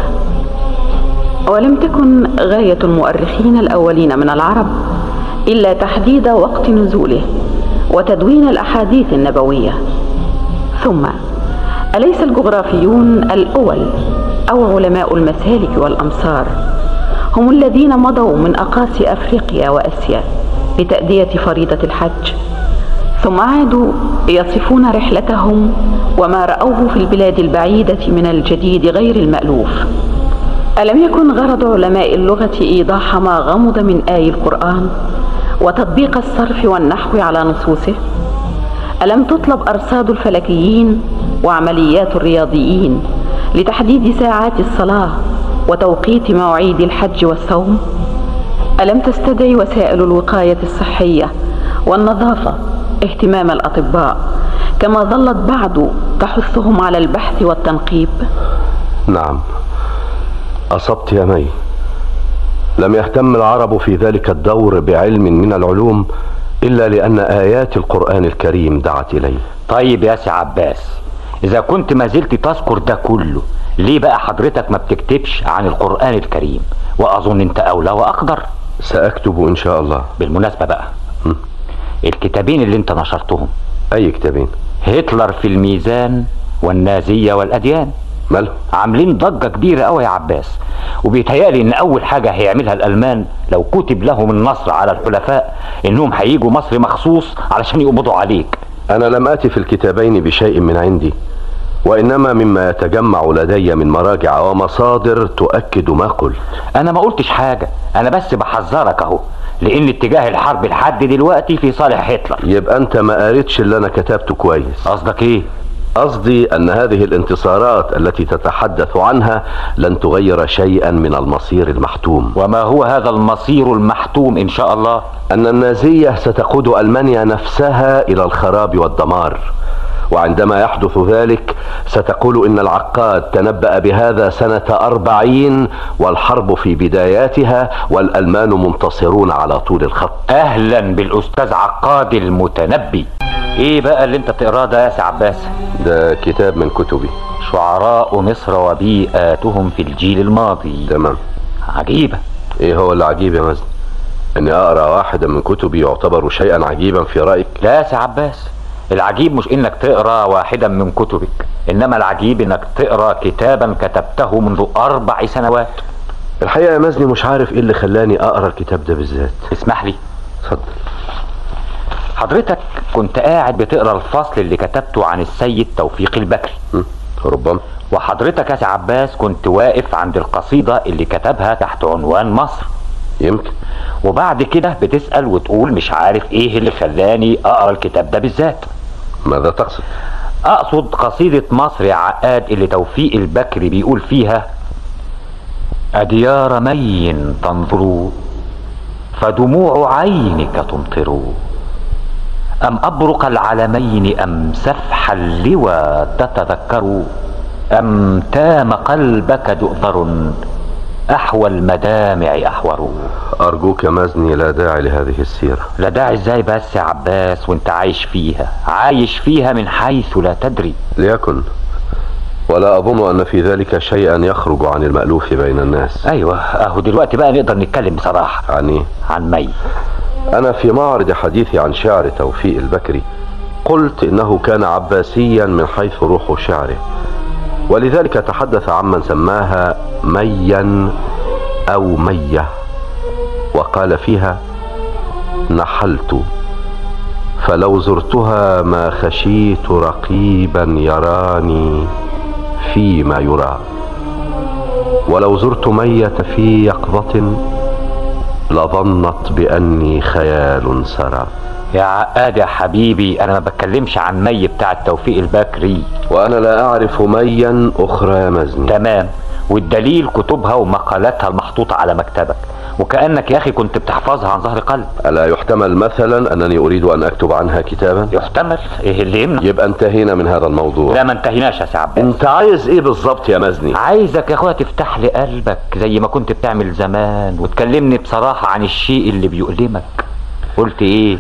ولم تكن غاية المؤرخين الأولين من العرب إلا تحديد وقت نزوله وتدوين الأحاديث النبوية. ثم أليس الجغرافيون الأول أو علماء المسالك والأمصار هم الذين مضوا من أقاصي أفريقيا وأسيا لتأدية فريضة الحج، ثم عادوا يصفون رحلتهم وما رأوه في البلاد البعيدة من الجديد غير المألوف، ألم يكن غرض علماء اللغة إيضاح ما غمض من آي القرآن وتطبيق الصرف والنحو على نصوصه؟ ألم تطلب أرصاد الفلكيين وعمليات الرياضيين لتحديد ساعات الصلاة وتوقيت مواعيد الحج والصوم؟ ألم تستدعي وسائل الوقاية الصحية والنظافة اهتمام الأطباء كما ظلت بعض تحثهم على البحث والتنقيب؟ نعم، أصبت يا مي. لم يهتم العرب في ذلك الدور بعلم من العلوم إلا لأن آيات القرآن الكريم دعت إليه. طيب يا سي عباس، إذا كنت ما زلت تذكر ده كله، ليه بقى حضرتك ما بتكتبش عن القرآن الكريم؟ وأظن أنت أولى وأقدر. سأكتب إن شاء الله. بالمناسبة بقى، الكتابين اللي أنت نشرتهم. أي كتابين؟ هتلر في الميزان والنازية والأديان. ماله؟ عاملين ضجة كبيرة قوي يا عباس، وبيتهيألي ان اول حاجة هيعملها الالمان لو كتب لهم النصر على الحلفاء انهم هيجوا مصر مخصوص علشان يقبضوا عليك. انا لم اتي في الكتابين بشيء من عندي، وانما مما يتجمع لدي من مراجع ومصادر تؤكد ما قلت. انا ما قلتش حاجة، انا بس بحذرك اهو، لان اتجاه الحرب لحد دلوقتي في صالح هتلر. يبقى انت ما قريتش اللي انا كتبته كويس. قصدك ايه؟ قصدي أن هذه الانتصارات التي تتحدث عنها لن تغير شيئا من المصير المحتوم. وما هو هذا المصير المحتوم إن شاء الله؟ أن النازية ستقود ألمانيا نفسها إلى الخراب والدمار، وعندما يحدث ذلك ستقول إن العقاد تنبأ بهذا سنة 40 والحرب في بداياتها والألمان منتصرون على طول الخط. أهلا بالأستاذ عقاد المتنبي. ايه بقى اللي انت تقراه ده يا سي عباس؟ ده كتاب من كتبي، شعراء مصر وبيئاتهم في الجيل الماضي. تمام. عجيبة. ايه هو اللي عجيب يا مزن؟ اني اقرا واحدا من كتبي يعتبر شيئا عجيبا في رايك؟ لا يا سي عباس، العجيب مش انك تقرا واحدا من كتبك، انما العجيب انك تقرا كتابا كتبته منذ 4 سنوات. الحقيقة يا مزني مش عارف ايه اللي خلاني اقرا الكتاب ده بالذات. اسمح لي. اتفضل. حضرتك كنت قاعد بتقرا الفصل اللي كتبته عن السيد توفيق البكري. ربما. وحضرتك يا سي عباس كنت واقف عند القصيدة اللي كتبها تحت عنوان مصر. يمكن. وبعد كده بتسأل وتقول مش عارف ايه اللي خلاني اقرا الكتاب ده بالذات. ماذا تقصد؟ اقصد قصيدة مصر يا عقاد اللي توفيق البكري بيقول فيها: أديار مي تنظر فدموع عينك تمطر، أم أبرق العلمين أم سفح اللوى تتذكر، أم تام قلبك دؤذر أحوى المدامع أحور. أرجوك يا مزني لا داعي لهذه السيرة. لا داعي ازاي بس يا عباس وانت عايش فيها، عايش فيها من حيث لا تدري. ليكن، ولا أظن أن في ذلك شيئا يخرج عن المألوف بين الناس. أيوة، أهو دلوقتي بقى نقدر نتكلم بصراحة. عن إيه؟ عن مي. أنا في معرض حديثي عن شعر توفيق البكري قلت إنه كان عباسيا من حيث روح شعره، ولذلك تحدث عمن سماها ميا أو مية، وقال فيها: نحلت فلو زرتها ما خشيت رقيبا يراني فيما يرى، ولو زرت مية في يقظة لظنت بأني خيال سرى. يا عقاد يا حبيبي، أنا ما بتكلمش عن مي بتاع توفيق البكري، وأنا لا أعرف ميا أخرى يا مزني. تمام، والدليل كتبها ومقالاتها المحطوطة على مكتبك، وكأنك يا أخي كنت بتحفظها عن ظهر قلب. ألا يحتمل مثلا أنني أريد أن أكتب عنها كتابا؟ يحتمل، إيه اللي يمنع؟ يبقى انتهينا من هذا الموضوع. لا، ما انتهيناش يا سي عباس. أنت عايز إيه بالظبط يا مزني؟ عايزك يا أخويا تفتح لي قلبك زي ما كنت بتعمل زمان، وتكلمني بصراحة عن الشيء اللي بيؤلمك. قلت إيه؟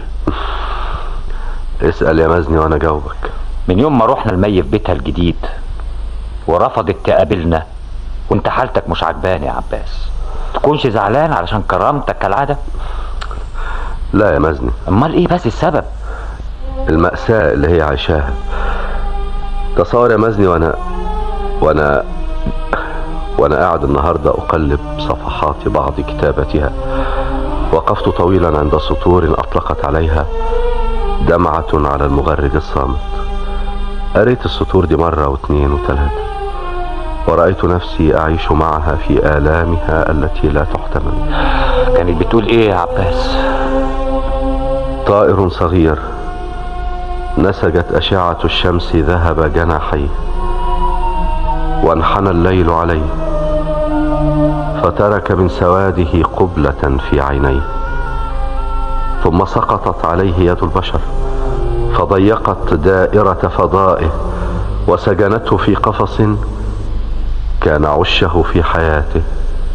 اسأل يا مزني وأنا جاوبك. من يوم ما رحنا المي في بيتها الجديد ورفضت تقابلنا وانت حالتك مش عجباني يا عباس، تكونش زعلان علشان كرامتك كالعادة؟ لا يا مزني. امال ايه بس السبب؟ المأساة اللي هي عايشاها. تصور يا مزني وانا قاعد النهاردة اقلب صفحات بعض كتابتها، وقفت طويلا عند سطور اطلقت عليها دمعة على المغرد الصامت. قريت السطور دي مرة واثنين وثلاثة، ورأيت نفسي أعيش معها في آلامها التي لا تحتمل. كانت بتقول إيه يا عباس؟ طائر صغير نسجت أشعة الشمس ذهب جناحيه، وانحنى الليل عليه فترك من سواده قبلة في عينيه، ثم سقطت عليه يد البشر فضيقت دائرة فضائه وسجنته في قفص كان عشه في حياته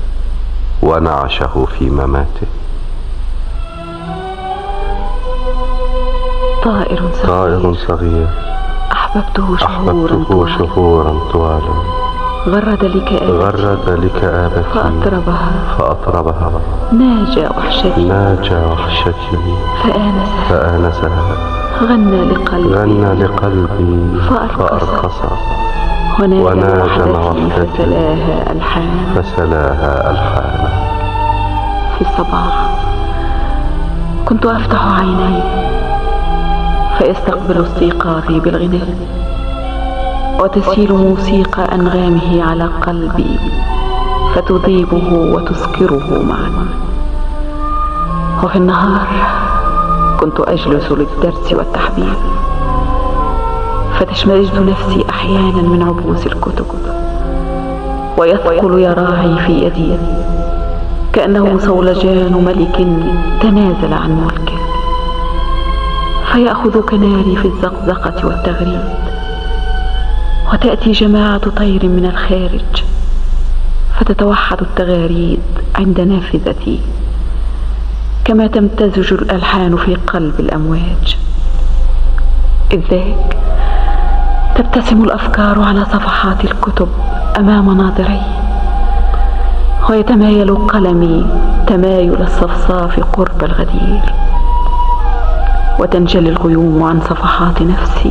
ونعشه في مماته. طائر صغير أحببته شهورا طوالا، غرد لكآبتي فأطربها ناجى وحشتي فآنسها غنى لقلبي فأرقصها وناجى وحدتي فسلاها ألحانا. في الصباح كنت أفتح عيني فيستقبل استيقاظي بالغناء، وتسيل موسيقى أنغامه على قلبي فتذيبه وتسكره معا. وفي النهار كنت أجلس للدرس والتحبيب فتشمئز نفسي أحيانا من عبوس الكتب، ويثقل يراعي في يدي كأنه صولجان ملك تنازل عن ملكه، فيأخذ كناري في الزقزقة والتغريد، وتأتي جماعة طير من الخارج فتتوحد التغاريد عند نافذتي كما تمتزج الألحان في قلب الأمواج. إذ ذاك تبتسم الأفكار على صفحات الكتب أمام ناظري، ويتمايل قلمي تمايل الصفصاف قرب الغدير، وتنجلي الغيوم عن صفحات نفسي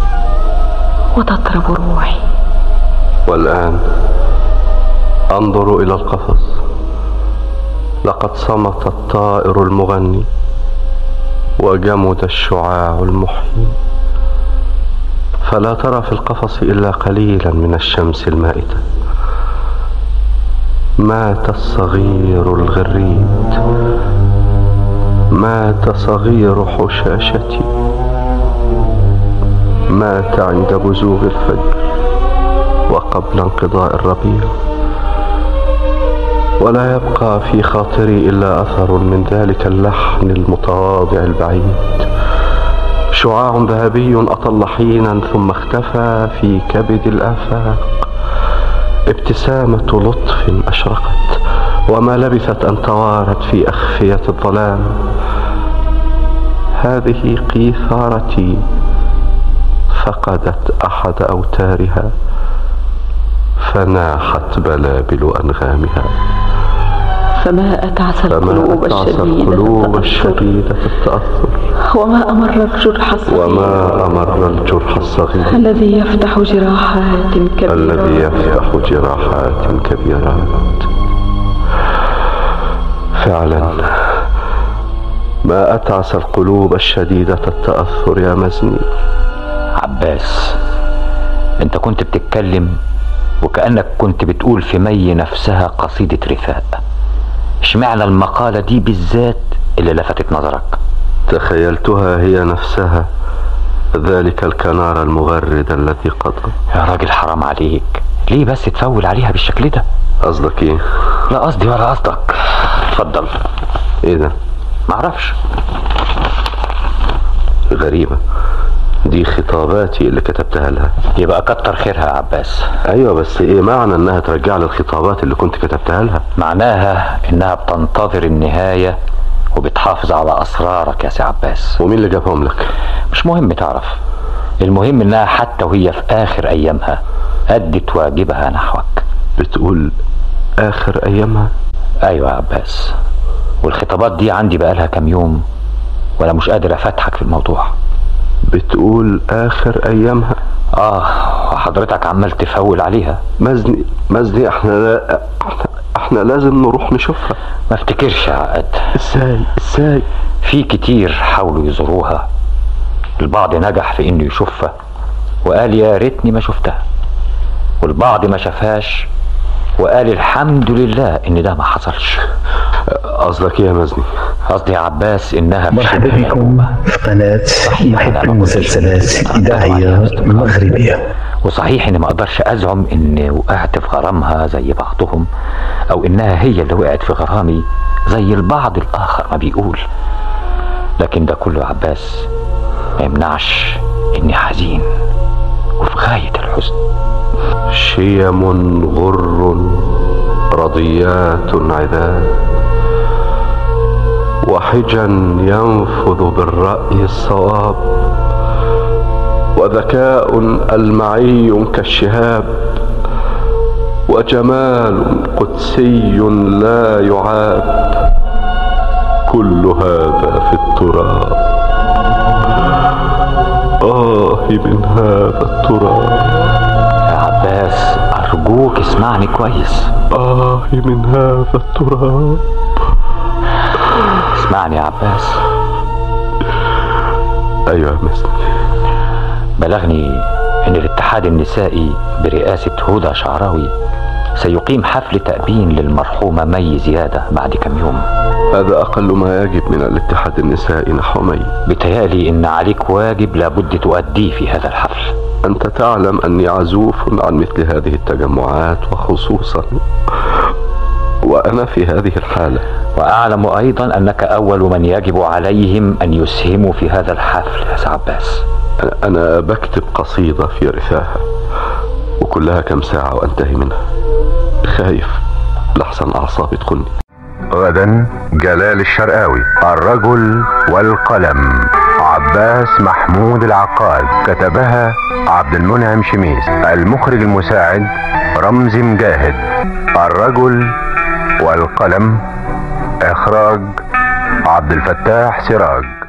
وتطرب روحي. والآن أنظر إلى القفص، لقد صمت الطائر المغني وجمد الشعاع المحيي، فلا ترى في القفص إلا قليلا من الشمس المائتة. مات الصغير الغريد، مات صغير حشاشتي، مات عند بزوغ الفجر وقبل انقضاء الربيع، ولا يبقى في خاطري إلا أثر من ذلك اللحن المتواضع البعيد، شعاع ذهبي أطل حينا ثم اختفى في كبد الآفاق، ابتسامة لطف أشرقت وما لبثت أن توارت في أخفية الظلام. هذه قيثارتي فقدت أحد أوتارها فناحت بلابل أنغامها. فما أتعس القلوب الشديدة التأثر، وما أمر الجرح الصغير الذي يفتح جراحات كبيرات. فعلا ما أتعس القلوب الشديدة التأثر يا مزني. عباس، انت كنت بتتكلم وكأنك كنت بتقول في مي نفسها قصيدة رثاء. اشمعنى المقالة دي بالذات اللي لفتت نظرك؟ تخيلتها هي نفسها، ذلك الكنار المغرد الذي قضى. يا راجل حرام عليك، ليه بس تفول عليها بالشكل ده؟ قصدك ايه؟ لا قصدي ولا قصدك. اتفضل. ايه ده؟ معرفش. غريبة، دي خطاباتي اللي كتبتها لها. يبقى كتر خيرها يا عباس. ايوه، بس ايه معنى انها ترجع لي الخطابات اللي كنت كتبتها لها؟ معناها انها بتنتظر النهاية وبتحافظ على اسرارك يا سي عباس. ومين اللي جابهم لك؟ مش مهم تعرف، المهم انها حتى وهي في اخر ايامها ادت واجبها نحوك. بتقول اخر ايامها؟ ايوه يا عباس، والخطابات دي عندي بقالها كام يوم وانا مش قادر افتحك في الموضوع. بتقول اخر ايامها؟ وحضرتك عمال تفول عليها. مزني احنا لازم نروح نشوفها. ما افتكرش يا عقد. ازاي؟ في كتير حاولوا يزوروها، البعض نجح في انه يشوفها وقال يا ريتني ما شفتها، والبعض ما شافهاش وقال الحمد لله ان ده ما حصلش. قصدك ايه يا مزني؟ قصدي يا عباس انها مرحبا بكم في قناة محب المسلسلات إذاعية مغربية. وصحيح اني ما اقدرش ازعم اني وقعت في غرامها زي بعضهم، او انها هي اللي وقعت في غرامي زي البعض الاخر ما بيقول، لكن ده كله يا عباس ما يمنعش اني حزين وفي غاية الحزن. شيم غر رضيات عذاب، وحجا ينفذ بالرأي الصواب، وذكاء ألمعي كالشهاب، وجمال قدسي لا يعاب، كل هذا في التراب. من هذا التراب. يا عباس أرجوك اسمعني كويس. من هذا التراب. اسمعني يا عباس. أيوة يا مزني. بلغني ان الاتحاد النسائي برئاسة هدى شعراوي سيقيم حفل تأبين للمرحومة مي زيادة بعد كم يوم. هذا أقل ما يجب من الاتحاد النسائي نحو مي. بتهيألي إن عليك واجب لابد تؤديه في هذا الحفل. أنت تعلم أني عزوف عن مثل هذه التجمعات، وخصوصا وأنا في هذه الحالة. وأعلم أيضا أنك أول من يجب عليهم أن يسهموا في هذا الحفل يا سي عباس. أنا بكتب قصيدة في رثاها، وكلها كم ساعة وأنتهي منها. خايف لحسن أعصابي تخني. غدا جلال الشرقاوي، الرجل والقلم، عباس محمود العقاد، كتبها عبد المنعم شميس، المخرج المساعد رمزي مجاهد. الرجل والقلم، إخراج عبد الفتاح سراج.